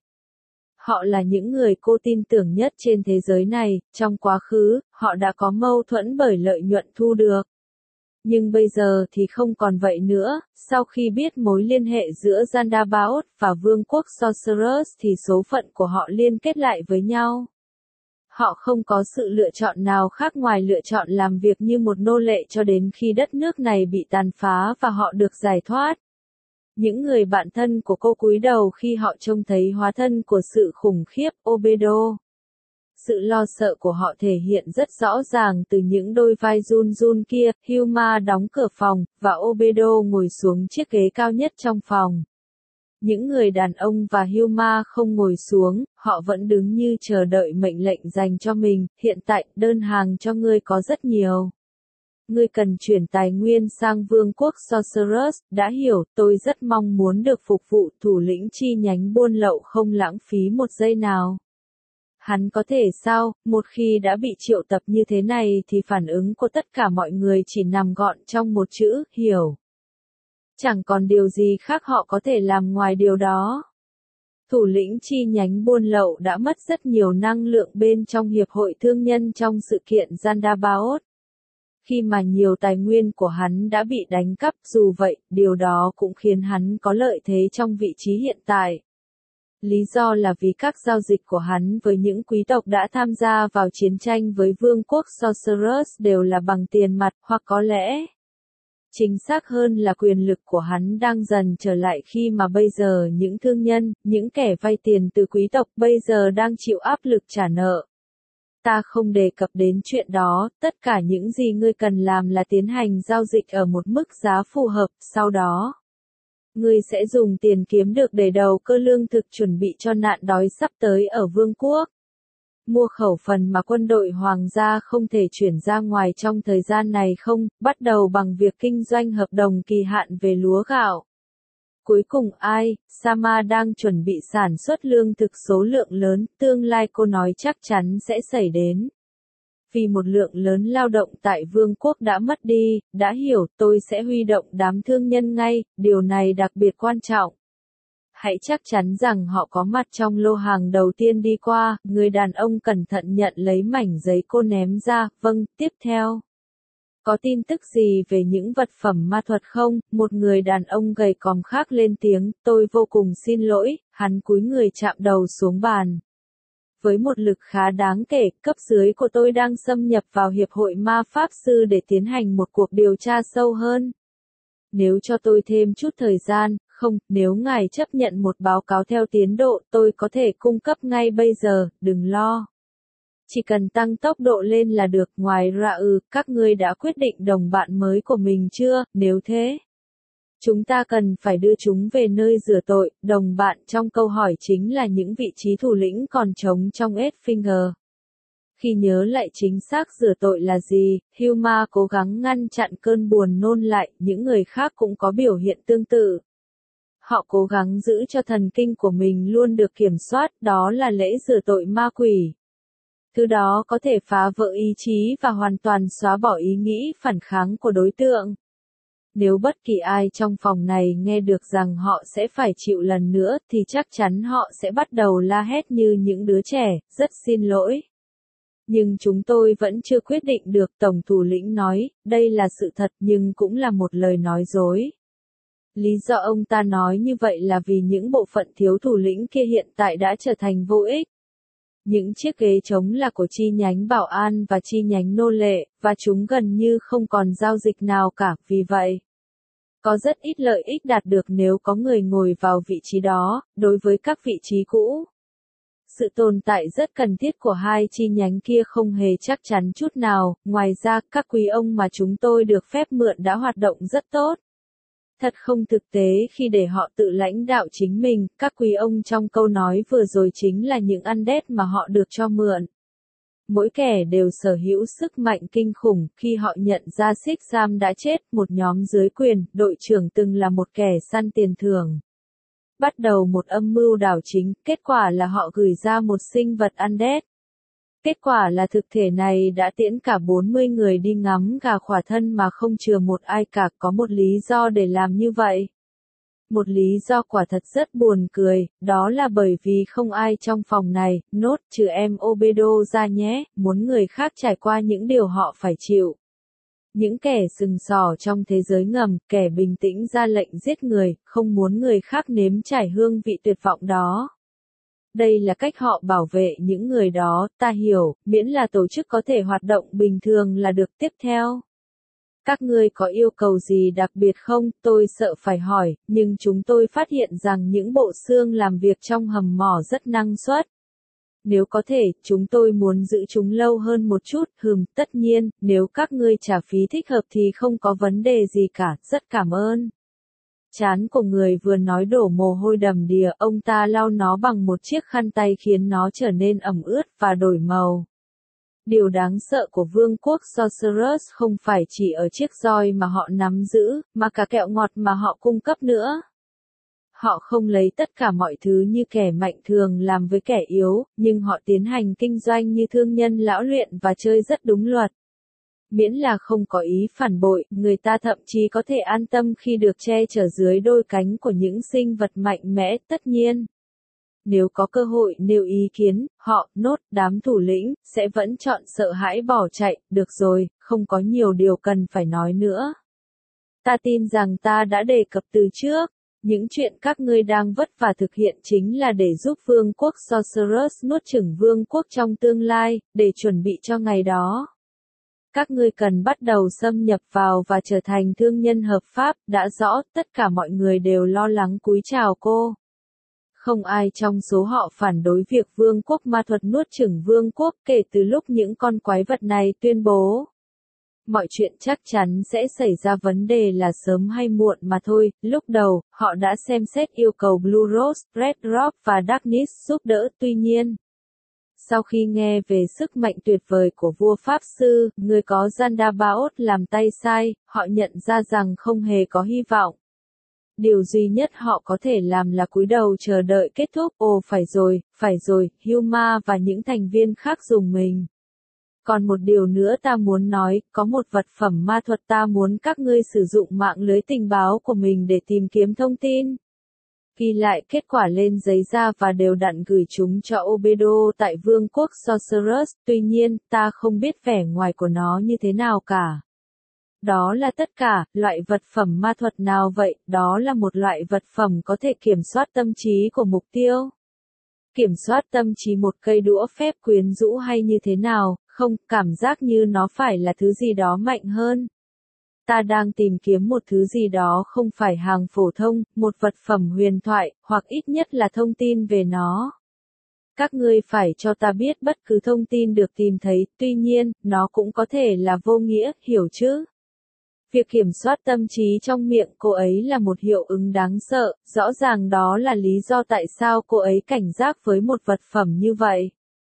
Họ là những người cô tin tưởng nhất trên thế giới này, trong quá khứ, họ đã có mâu thuẫn bởi lợi nhuận thu được. Nhưng bây giờ thì không còn vậy nữa, sau khi biết mối liên hệ giữa Zandabaoth và Vương quốc Sorcerers thì số phận của họ liên kết lại với nhau. Họ không có sự lựa chọn nào khác ngoài lựa chọn làm việc như một nô lệ cho đến khi đất nước này bị tàn phá và họ được giải thoát. Những người bạn thân của cô cúi đầu khi họ trông thấy hóa thân của sự khủng khiếp, Obedo. Sự lo sợ của họ thể hiện rất rõ ràng từ những đôi vai run run kia. Hilma đóng cửa phòng, và Obedo ngồi xuống chiếc ghế cao nhất trong phòng. Những người đàn ông và Hilma không ngồi xuống, họ vẫn đứng như chờ đợi mệnh lệnh dành cho mình. Hiện tại, đơn hàng cho ngươi có rất nhiều. Ngươi cần chuyển tài nguyên sang vương quốc Sorcerers, đã hiểu, tôi rất mong muốn được phục vụ. Thủ lĩnh chi nhánh buôn lậu không lãng phí một giây nào. Hắn có thể sao, một khi đã bị triệu tập như thế này thì phản ứng của tất cả mọi người chỉ nằm gọn trong một chữ, hiểu. Chẳng còn điều gì khác họ có thể làm ngoài điều đó. Thủ lĩnh chi nhánh buôn lậu đã mất rất nhiều năng lượng bên trong hiệp hội thương nhân trong sự kiện Zandabaoth. Khi mà nhiều tài nguyên của hắn đã bị đánh cắp, dù vậy, điều đó cũng khiến hắn có lợi thế trong vị trí hiện tại. Lý do là vì các giao dịch của hắn với những quý tộc đã tham gia vào chiến tranh với vương quốc Sorcerers đều là bằng tiền mặt, hoặc có lẽ chính xác hơn là quyền lực của hắn đang dần trở lại khi mà bây giờ những thương nhân, những kẻ vay tiền từ quý tộc bây giờ đang chịu áp lực trả nợ. Ta không đề cập đến chuyện đó, tất cả những gì ngươi cần làm là tiến hành giao dịch ở một mức giá phù hợp, sau đó ngươi sẽ dùng tiền kiếm được để đầu cơ lương thực chuẩn bị cho nạn đói sắp tới ở vương quốc. Mua khẩu phần mà quân đội hoàng gia không thể chuyển ra ngoài trong thời gian này không, bắt đầu bằng việc kinh doanh hợp đồng kỳ hạn về lúa gạo. Cuối cùng ai, Sama đang chuẩn bị sản xuất lương thực số lượng lớn, tương lai cô nói chắc chắn sẽ xảy đến. Vì một lượng lớn lao động tại vương quốc đã mất đi, đã hiểu, tôi sẽ huy động đám thương nhân ngay, điều này đặc biệt quan trọng. Hãy chắc chắn rằng họ có mặt trong lô hàng đầu tiên đi qua. Người đàn ông cẩn thận nhận lấy mảnh giấy cô ném ra. Vâng, tiếp theo. Có tin tức gì về những vật phẩm ma thuật không? Một người đàn ông gầy còm khác lên tiếng. Tôi vô cùng xin lỗi. Hắn cúi người chạm đầu xuống bàn. Với một lực khá đáng kể, cấp dưới của tôi đang xâm nhập vào Hiệp hội Ma Pháp Sư để tiến hành một cuộc điều tra sâu hơn. Nếu cho tôi thêm chút thời gian, không, nếu ngài chấp nhận một báo cáo theo tiến độ, tôi có thể cung cấp ngay bây giờ, đừng lo. Chỉ cần tăng tốc độ lên là được. Ngoài ra các ngươi đã quyết định đồng bạn mới của mình chưa? Nếu thế, chúng ta cần phải đưa chúng về nơi rửa tội. Đồng bạn trong câu hỏi chính là những vị trí thủ lĩnh còn trống trong Edgefinger. Khi nhớ lại chính xác rửa tội là gì, Hilma cố gắng ngăn chặn cơn buồn nôn lại, những người khác cũng có biểu hiện tương tự. Họ cố gắng giữ cho thần kinh của mình luôn được kiểm soát, đó là lễ rửa tội ma quỷ. Thứ đó có thể phá vỡ ý chí và hoàn toàn xóa bỏ ý nghĩ phản kháng của đối tượng. Nếu bất kỳ ai trong phòng này nghe được rằng họ sẽ phải chịu lần nữa thì chắc chắn họ sẽ bắt đầu la hét như những đứa trẻ, rất xin lỗi. Nhưng chúng tôi vẫn chưa quyết định được, Tổng thủ lĩnh nói, đây là sự thật nhưng cũng là một lời nói dối. Lý do ông ta nói như vậy là vì những bộ phận thiếu thủ lĩnh kia hiện tại đã trở thành vô ích. Những chiếc ghế trống là của chi nhánh bảo an và chi nhánh nô lệ, và chúng gần như không còn giao dịch nào cả, vì vậy có rất ít lợi ích đạt được nếu có người ngồi vào vị trí đó, đối với các vị trí cũ. Sự tồn tại rất cần thiết của hai chi nhánh kia không hề chắc chắn chút nào, ngoài ra các quý ông mà chúng tôi được phép mượn đã hoạt động rất tốt. Thật không thực tế khi để họ tự lãnh đạo chính mình, các quý ông trong câu nói vừa rồi chính là những undead mà họ được cho mượn. Mỗi kẻ đều sở hữu sức mạnh kinh khủng, khi họ nhận ra Six Sam đã chết, một nhóm dưới quyền, đội trưởng từng là một kẻ săn tiền thưởng. Bắt đầu một âm mưu đảo chính, kết quả là họ gửi ra một sinh vật undead. Kết quả là thực thể này đã tiễn cả 40 người đi ngắm gà khỏa thân mà không chừa một ai cả, có một lý do để làm như vậy. Một lý do quả thật rất buồn cười, đó là bởi vì không ai trong phòng này, nốt trừ em Obedo ra nhé, muốn người khác trải qua những điều họ phải chịu. Những kẻ sừng sỏ trong thế giới ngầm, kẻ bình tĩnh ra lệnh giết người, không muốn người khác nếm trải hương vị tuyệt vọng đó. Đây là cách họ bảo vệ những người đó, ta hiểu, miễn là tổ chức có thể hoạt động bình thường là được. Tiếp theo. Các ngươi có yêu cầu gì đặc biệt không? Tôi sợ phải hỏi, nhưng chúng tôi phát hiện rằng những bộ xương làm việc trong hầm mỏ rất năng suất. Nếu có thể, chúng tôi muốn giữ chúng lâu hơn một chút, tất nhiên, nếu các ngươi trả phí thích hợp thì không có vấn đề gì cả, rất cảm ơn. Trán của người vừa nói đổ mồ hôi đầm đìa, ông ta lau nó bằng một chiếc khăn tay khiến nó trở nên ẩm ướt và đổi màu. Điều đáng sợ của vương quốc Sorcerers không phải chỉ ở chiếc roi mà họ nắm giữ, mà cả kẹo ngọt mà họ cung cấp nữa. Họ không lấy tất cả mọi thứ như kẻ mạnh thường làm với kẻ yếu, nhưng họ tiến hành kinh doanh như thương nhân lão luyện và chơi rất đúng luật. Miễn là không có ý phản bội, người ta thậm chí có thể an tâm khi được che chở dưới đôi cánh của những sinh vật mạnh mẽ, tất nhiên. Nếu có cơ hội nêu ý kiến, họ, đám thủ lĩnh, sẽ vẫn chọn sợ hãi bỏ chạy, được rồi, không có nhiều điều cần phải nói nữa. Ta tin rằng ta đã đề cập từ trước. Những chuyện các ngươi đang vất vả thực hiện chính là để giúp vương quốc Sorcerers nuốt chửng vương quốc trong tương lai, để chuẩn bị cho ngày đó. Các ngươi cần bắt đầu xâm nhập vào và trở thành thương nhân hợp pháp, đã rõ, tất cả mọi người đều lo lắng cúi chào cô. Không ai trong số họ phản đối việc vương quốc ma thuật nuốt chửng vương quốc kể từ lúc những con quái vật này tuyên bố. Mọi chuyện chắc chắn sẽ xảy ra, vấn đề là sớm hay muộn mà thôi. Lúc đầu, họ đã xem xét yêu cầu Blue Rose, Red Drop và Darkness giúp đỡ, tuy nhiên. Sau khi nghe về sức mạnh tuyệt vời của vua Pháp Sư, người có Zandabaoth làm tay sai, họ nhận ra rằng không hề có hy vọng. Điều duy nhất họ có thể làm là cúi đầu chờ đợi kết thúc. Ồ phải rồi, Huma và những thành viên khác dùng mình. Còn một điều nữa ta muốn nói, có một vật phẩm ma thuật ta muốn các ngươi sử dụng mạng lưới tình báo của mình để tìm kiếm thông tin. Ghi lại kết quả lên giấy da và đều đặn gửi chúng cho Obedo tại vương quốc Sorcerers, tuy nhiên, ta không biết vẻ ngoài của nó như thế nào cả. Đó là tất cả, loại vật phẩm ma thuật nào vậy? Đó là một loại vật phẩm có thể kiểm soát tâm trí của mục tiêu. Kiểm soát tâm trí một cây đũa phép quyến rũ hay như thế nào, không, cảm giác như nó phải là thứ gì đó mạnh hơn. Ta đang tìm kiếm một thứ gì đó không phải hàng phổ thông, một vật phẩm huyền thoại, hoặc ít nhất là thông tin về nó. Các ngươi phải cho ta biết bất cứ thông tin được tìm thấy, tuy nhiên, nó cũng có thể là vô nghĩa, hiểu chứ? Việc kiểm soát tâm trí trong miệng cô ấy là một hiệu ứng đáng sợ, rõ ràng đó là lý do tại sao cô ấy cảnh giác với một vật phẩm như vậy.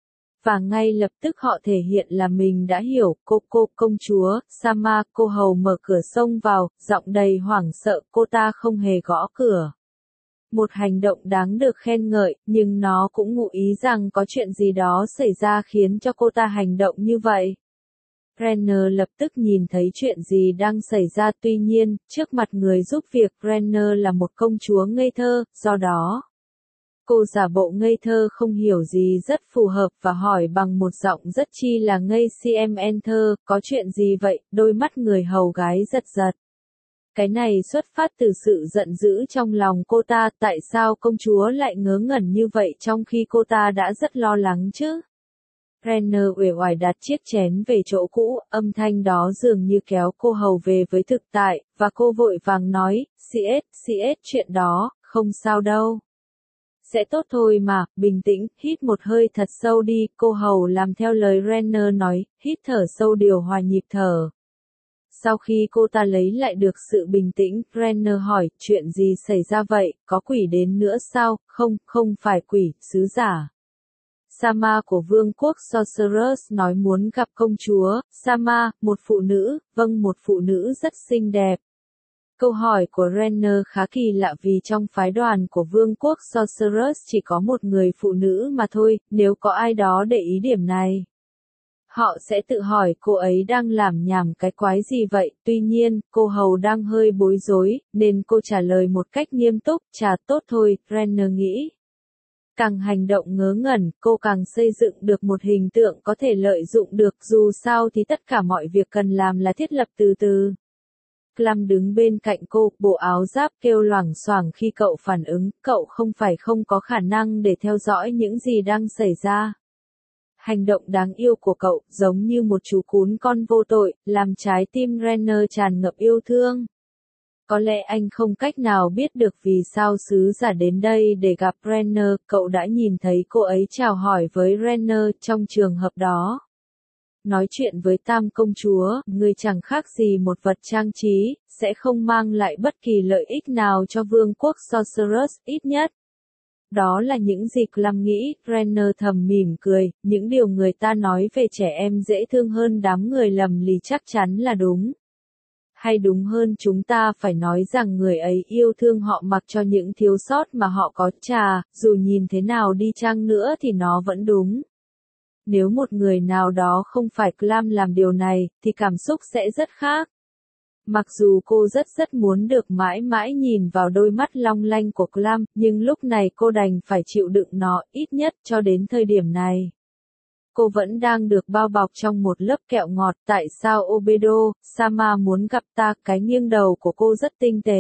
Và ngay lập tức họ thể hiện là mình đã hiểu, cô công chúa, Sama, cô hầu mở cửa xông vào, giọng đầy hoảng sợ, cô ta không hề gõ cửa. Một hành động đáng được khen ngợi, nhưng nó cũng ngụ ý rằng có chuyện gì đó xảy ra khiến cho cô ta hành động như vậy. Renner lập tức nhìn thấy chuyện gì đang xảy ra, tuy nhiên, trước mặt người giúp việc, Renner là một công chúa ngây thơ, do đó. Cô giả bộ ngây thơ không hiểu gì rất phù hợp và hỏi bằng một giọng rất chi là ngây cm enter, có chuyện gì vậy, đôi mắt người hầu gái giật giật. Cái này xuất phát từ sự giận dữ trong lòng cô ta, tại sao công chúa lại ngớ ngẩn như vậy trong khi cô ta đã rất lo lắng chứ? Renner uể oải đặt chiếc chén về chỗ cũ, âm thanh đó dường như kéo cô hầu về với thực tại, và cô vội vàng nói, CS, chuyện đó, không sao đâu. Sẽ tốt thôi mà, bình tĩnh, hít một hơi thật sâu đi, cô hầu làm theo lời Renner nói, hít thở sâu điều hòa nhịp thở. Sau khi cô ta lấy lại được sự bình tĩnh, Renner hỏi, chuyện gì xảy ra vậy, có quỷ đến nữa sao? Không phải quỷ, sứ giả. Sama của vương quốc Sorcerers nói muốn gặp công chúa. Sama, một phụ nữ, vâng, một phụ nữ rất xinh đẹp. Câu hỏi của Renner khá kỳ lạ vì trong phái đoàn của vương quốc Sorcerers chỉ có một người phụ nữ mà thôi, nếu có ai đó để ý điểm này. Họ sẽ tự hỏi cô ấy đang làm nhảm cái quái gì vậy, tuy nhiên, cô hầu đang hơi bối rối, nên cô trả lời một cách nghiêm túc, chà tốt thôi, Renner nghĩ. Càng hành động ngớ ngẩn, cô càng xây dựng được một hình tượng có thể lợi dụng được, dù sao thì tất cả mọi việc cần làm là thiết lập từ từ. Clam đứng bên cạnh cô, bộ áo giáp kêu loảng xoảng khi cậu phản ứng, cậu không phải không có khả năng để theo dõi những gì đang xảy ra. Hành động đáng yêu của cậu, giống như một chú cún con vô tội, làm trái tim Renner tràn ngập yêu thương. Có lẽ anh không cách nào biết được vì sao sứ giả đến đây để gặp Renner, cậu đã nhìn thấy cô ấy chào hỏi với Renner trong trường hợp đó. Nói chuyện với Tam công chúa, người chẳng khác gì một vật trang trí, sẽ không mang lại bất kỳ lợi ích nào cho vương quốc Sorceress, ít nhất. Đó là những gì Clum nghĩ, Renner thầm mỉm cười, những điều người ta nói về trẻ em dễ thương hơn đám người lầm lì chắc chắn là đúng. Hay đúng hơn chúng ta phải nói rằng người ấy yêu thương họ mặc cho những thiếu sót mà họ có, dù nhìn thế nào đi chăng nữa thì nó vẫn đúng. Nếu một người nào đó không phải Clum làm điều này, thì cảm xúc sẽ rất khác. Mặc dù cô rất muốn được mãi mãi nhìn vào đôi mắt long lanh của Clum, nhưng lúc này cô đành phải chịu đựng nó, ít nhất cho đến thời điểm này. Cô vẫn đang được bao bọc trong một lớp kẹo ngọt, tại sao Obedo, Sama muốn gặp ta, cái nghiêng đầu của cô rất tinh tế.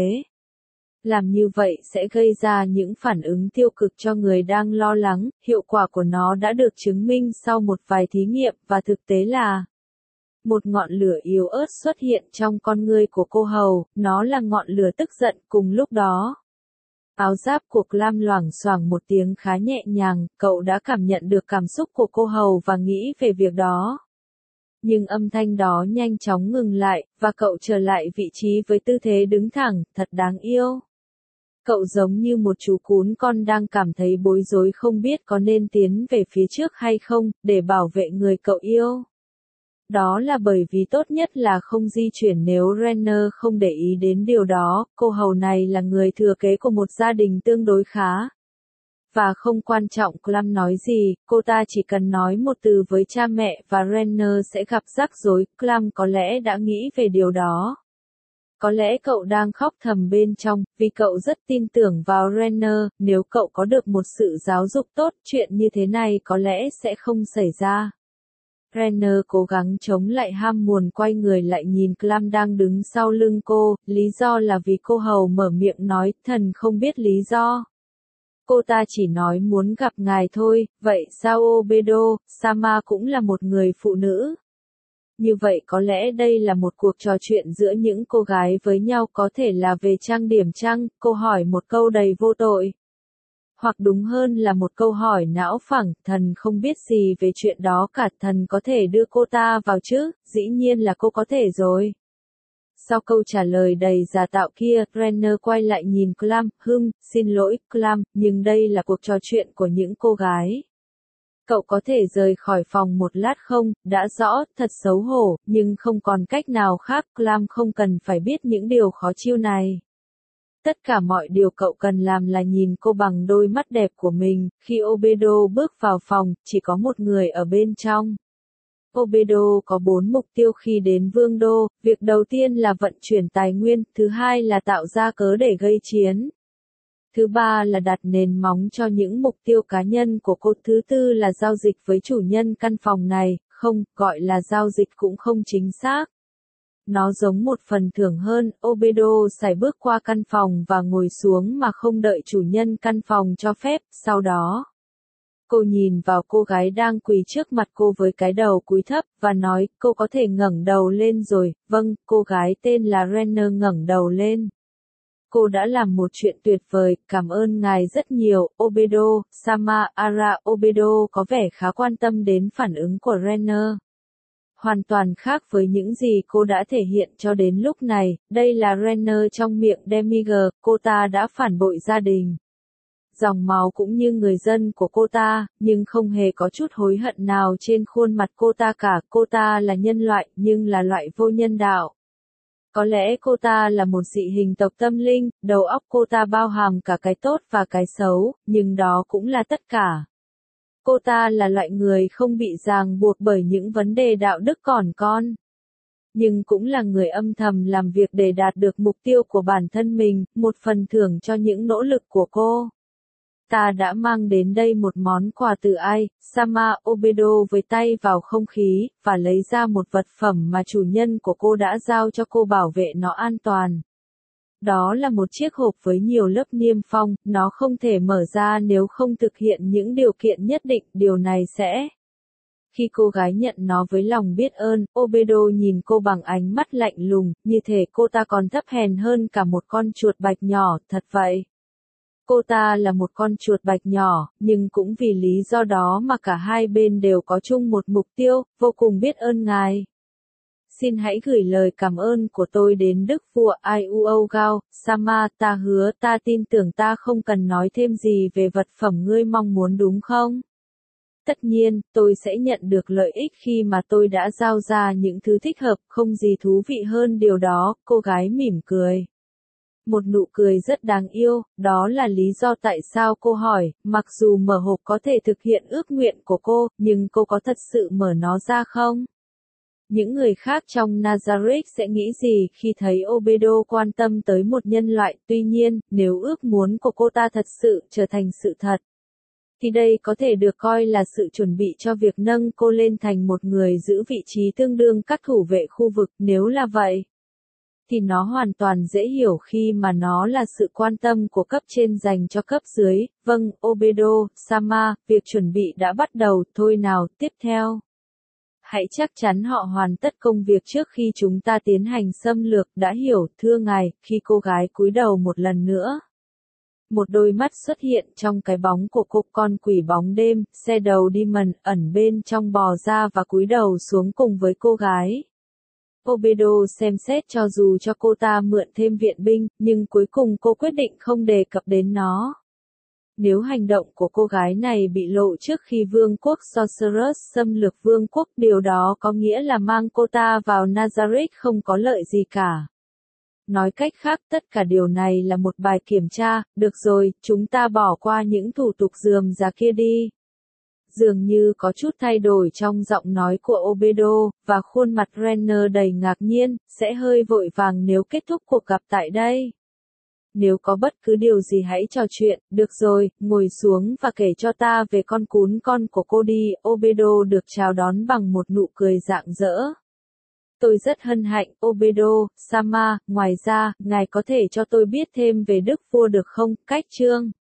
Làm như vậy sẽ gây ra những phản ứng tiêu cực cho người đang lo lắng, hiệu quả của nó đã được chứng minh sau một vài thí nghiệm và thực tế là một ngọn lửa yếu ớt xuất hiện trong con ngươi của cô hầu, nó là ngọn lửa tức giận cùng lúc đó. Áo giáp của Clum loảng xoảng một tiếng khá nhẹ nhàng, cậu đã cảm nhận được cảm xúc của cô hầu và nghĩ về việc đó. Nhưng âm thanh đó nhanh chóng ngừng lại, và cậu trở lại vị trí với tư thế đứng thẳng, thật đáng yêu. Cậu giống như một chú cún con đang cảm thấy bối rối không biết có nên tiến về phía trước hay không, để bảo vệ người cậu yêu. Đó là bởi vì tốt nhất là không di chuyển nếu Renner không để ý đến điều đó, cô hầu này là người thừa kế của một gia đình tương đối khá. Và không quan trọng Clum nói gì, cô ta chỉ cần nói một từ với cha mẹ và Renner sẽ gặp rắc rối, Clum có lẽ đã nghĩ về điều đó. Có lẽ cậu đang khóc thầm bên trong, vì cậu rất tin tưởng vào Renner, nếu cậu có được một sự giáo dục tốt, chuyện như thế này có lẽ sẽ không xảy ra. Renner cố gắng chống lại ham muốn quay người lại nhìn Clum đang đứng sau lưng cô, lý do là vì cô hầu mở miệng nói, thần không biết lý do. Cô ta chỉ nói muốn gặp ngài thôi, vậy sao Obedo, Sama cũng là một người phụ nữ? Như vậy có lẽ đây là một cuộc trò chuyện giữa những cô gái với nhau, có thể là về trang điểm chăng, cô hỏi một câu đầy vô tội. Hoặc đúng hơn là một câu hỏi não phẳng, thần không biết gì về chuyện đó cả, thần có thể đưa cô ta vào chứ, dĩ nhiên là cô có thể rồi. Sau câu trả lời đầy giả tạo kia, Renner quay lại nhìn Clum, xin lỗi, Clum, nhưng đây là cuộc trò chuyện của những cô gái. Cậu có thể rời khỏi phòng một lát không, đã rõ, thật xấu hổ, nhưng không còn cách nào khác, Clum không cần phải biết những điều khó chịu này. Tất cả mọi điều cậu cần làm là nhìn cô bằng đôi mắt đẹp của mình, khi Obedo bước vào phòng, chỉ có một người ở bên trong. Obedo có 4 mục tiêu khi đến Vương đô, việc đầu tiên là vận chuyển tài nguyên, thứ hai là tạo ra cớ để gây chiến. Thứ ba là đặt nền móng cho những mục tiêu cá nhân của cô, thứ tư là giao dịch với chủ nhân căn phòng này, không, gọi là giao dịch cũng không chính xác. Nó giống một phần thưởng hơn, Obedo sải bước qua căn phòng và ngồi xuống mà không đợi chủ nhân căn phòng cho phép, sau đó. Cô nhìn vào cô gái đang quỳ trước mặt cô với cái đầu cúi thấp, và nói, cô có thể ngẩng đầu lên rồi, vâng, cô gái tên là Renner ngẩng đầu lên. Cô đã làm một chuyện tuyệt vời, cảm ơn ngài rất nhiều, Obedo, Sama, Obedo có vẻ khá quan tâm đến phản ứng của Renner. Hoàn toàn khác với những gì cô đã thể hiện cho đến lúc này, đây là Renner trong miệng Demigod, cô ta đã phản bội gia đình. Dòng máu cũng như người dân của cô ta, nhưng không hề có chút hối hận nào trên khuôn mặt cô ta cả, cô ta là nhân loại, nhưng là loại vô nhân đạo. Có lẽ cô ta là một dị hình tộc tâm linh, đầu óc cô ta bao hàm cả cái tốt và cái xấu, nhưng đó cũng là tất cả. Cô ta là loại người không bị ràng buộc bởi những vấn đề đạo đức còn con. Nhưng cũng là người âm thầm làm việc để đạt được mục tiêu của bản thân mình, một phần thưởng cho những nỗ lực của cô. Ta đã mang đến đây một món quà từ ai, Sama, Obedo với tay vào không khí, và lấy ra một vật phẩm mà chủ nhân của cô đã giao cho cô bảo vệ nó an toàn. Đó là một chiếc hộp với nhiều lớp niêm phong, nó không thể mở ra nếu không thực hiện những điều kiện nhất định, điều này sẽ Khi cô gái nhận nó với lòng biết ơn, Obedo nhìn cô bằng ánh mắt lạnh lùng, như thể cô ta còn thấp hèn hơn cả một con chuột bạch nhỏ, thật vậy. Cô ta là một con chuột bạch nhỏ, nhưng cũng vì lý do đó mà cả hai bên đều có chung một mục tiêu, vô cùng biết ơn ngài. Xin hãy gửi lời cảm ơn của tôi đến Đức vua Iuougao Sama, ta hứa ta tin tưởng ta không cần nói thêm gì về vật phẩm ngươi mong muốn đúng không? Tất nhiên, tôi sẽ nhận được lợi ích khi mà tôi đã giao ra những thứ thích hợp, không gì thú vị hơn điều đó, cô gái mỉm cười. Một nụ cười rất đáng yêu, đó là lý do tại sao cô hỏi, mặc dù mở hộp có thể thực hiện ước nguyện của cô, nhưng cô có thật sự mở nó ra không? Những người khác trong Nazareth sẽ nghĩ gì khi thấy Obedo quan tâm tới một nhân loại, tuy nhiên, nếu ước muốn của cô ta thật sự trở thành sự thật, thì đây có thể được coi là sự chuẩn bị cho việc nâng cô lên thành một người giữ vị trí tương đương các thủ vệ khu vực, nếu là vậy, thì nó hoàn toàn dễ hiểu khi mà nó là sự quan tâm của cấp trên dành cho cấp dưới. Vâng, Obedo, Sama, việc chuẩn bị đã bắt đầu, thôi nào, tiếp theo. Hãy chắc chắn họ hoàn tất công việc trước khi chúng ta tiến hành xâm lược, đã hiểu, thưa ngài, khi cô gái cúi đầu một lần nữa. Một đôi mắt xuất hiện trong cái bóng của cô, con quỷ bóng đêm, Shadow Demon, ẩn bên trong bò ra và cúi đầu xuống cùng với cô gái. Obedo xem xét cho dù cho cô ta mượn thêm viện binh, nhưng cuối cùng cô quyết định không đề cập đến nó. Nếu hành động của cô gái này bị lộ trước khi vương quốc Sorceress xâm lược vương quốc, điều đó có nghĩa là mang cô ta vào Nazareth không có lợi gì cả. Nói cách khác, tất cả điều này là một bài kiểm tra, được rồi, chúng ta bỏ qua những thủ tục rườm rà kia đi. Dường như có chút thay đổi trong giọng nói của Obedo, và khuôn mặt Renner đầy ngạc nhiên, sẽ hơi vội vàng nếu kết thúc cuộc gặp tại đây. Nếu có bất cứ điều gì hãy trò chuyện, được rồi, ngồi xuống và kể cho ta về con cún con của cô đi, Obedo được chào đón bằng một nụ cười rạng rỡ. Tôi rất hân hạnh, Obedo, Sama, ngoài ra, ngài có thể cho tôi biết thêm về Đức vua được không? Cách chương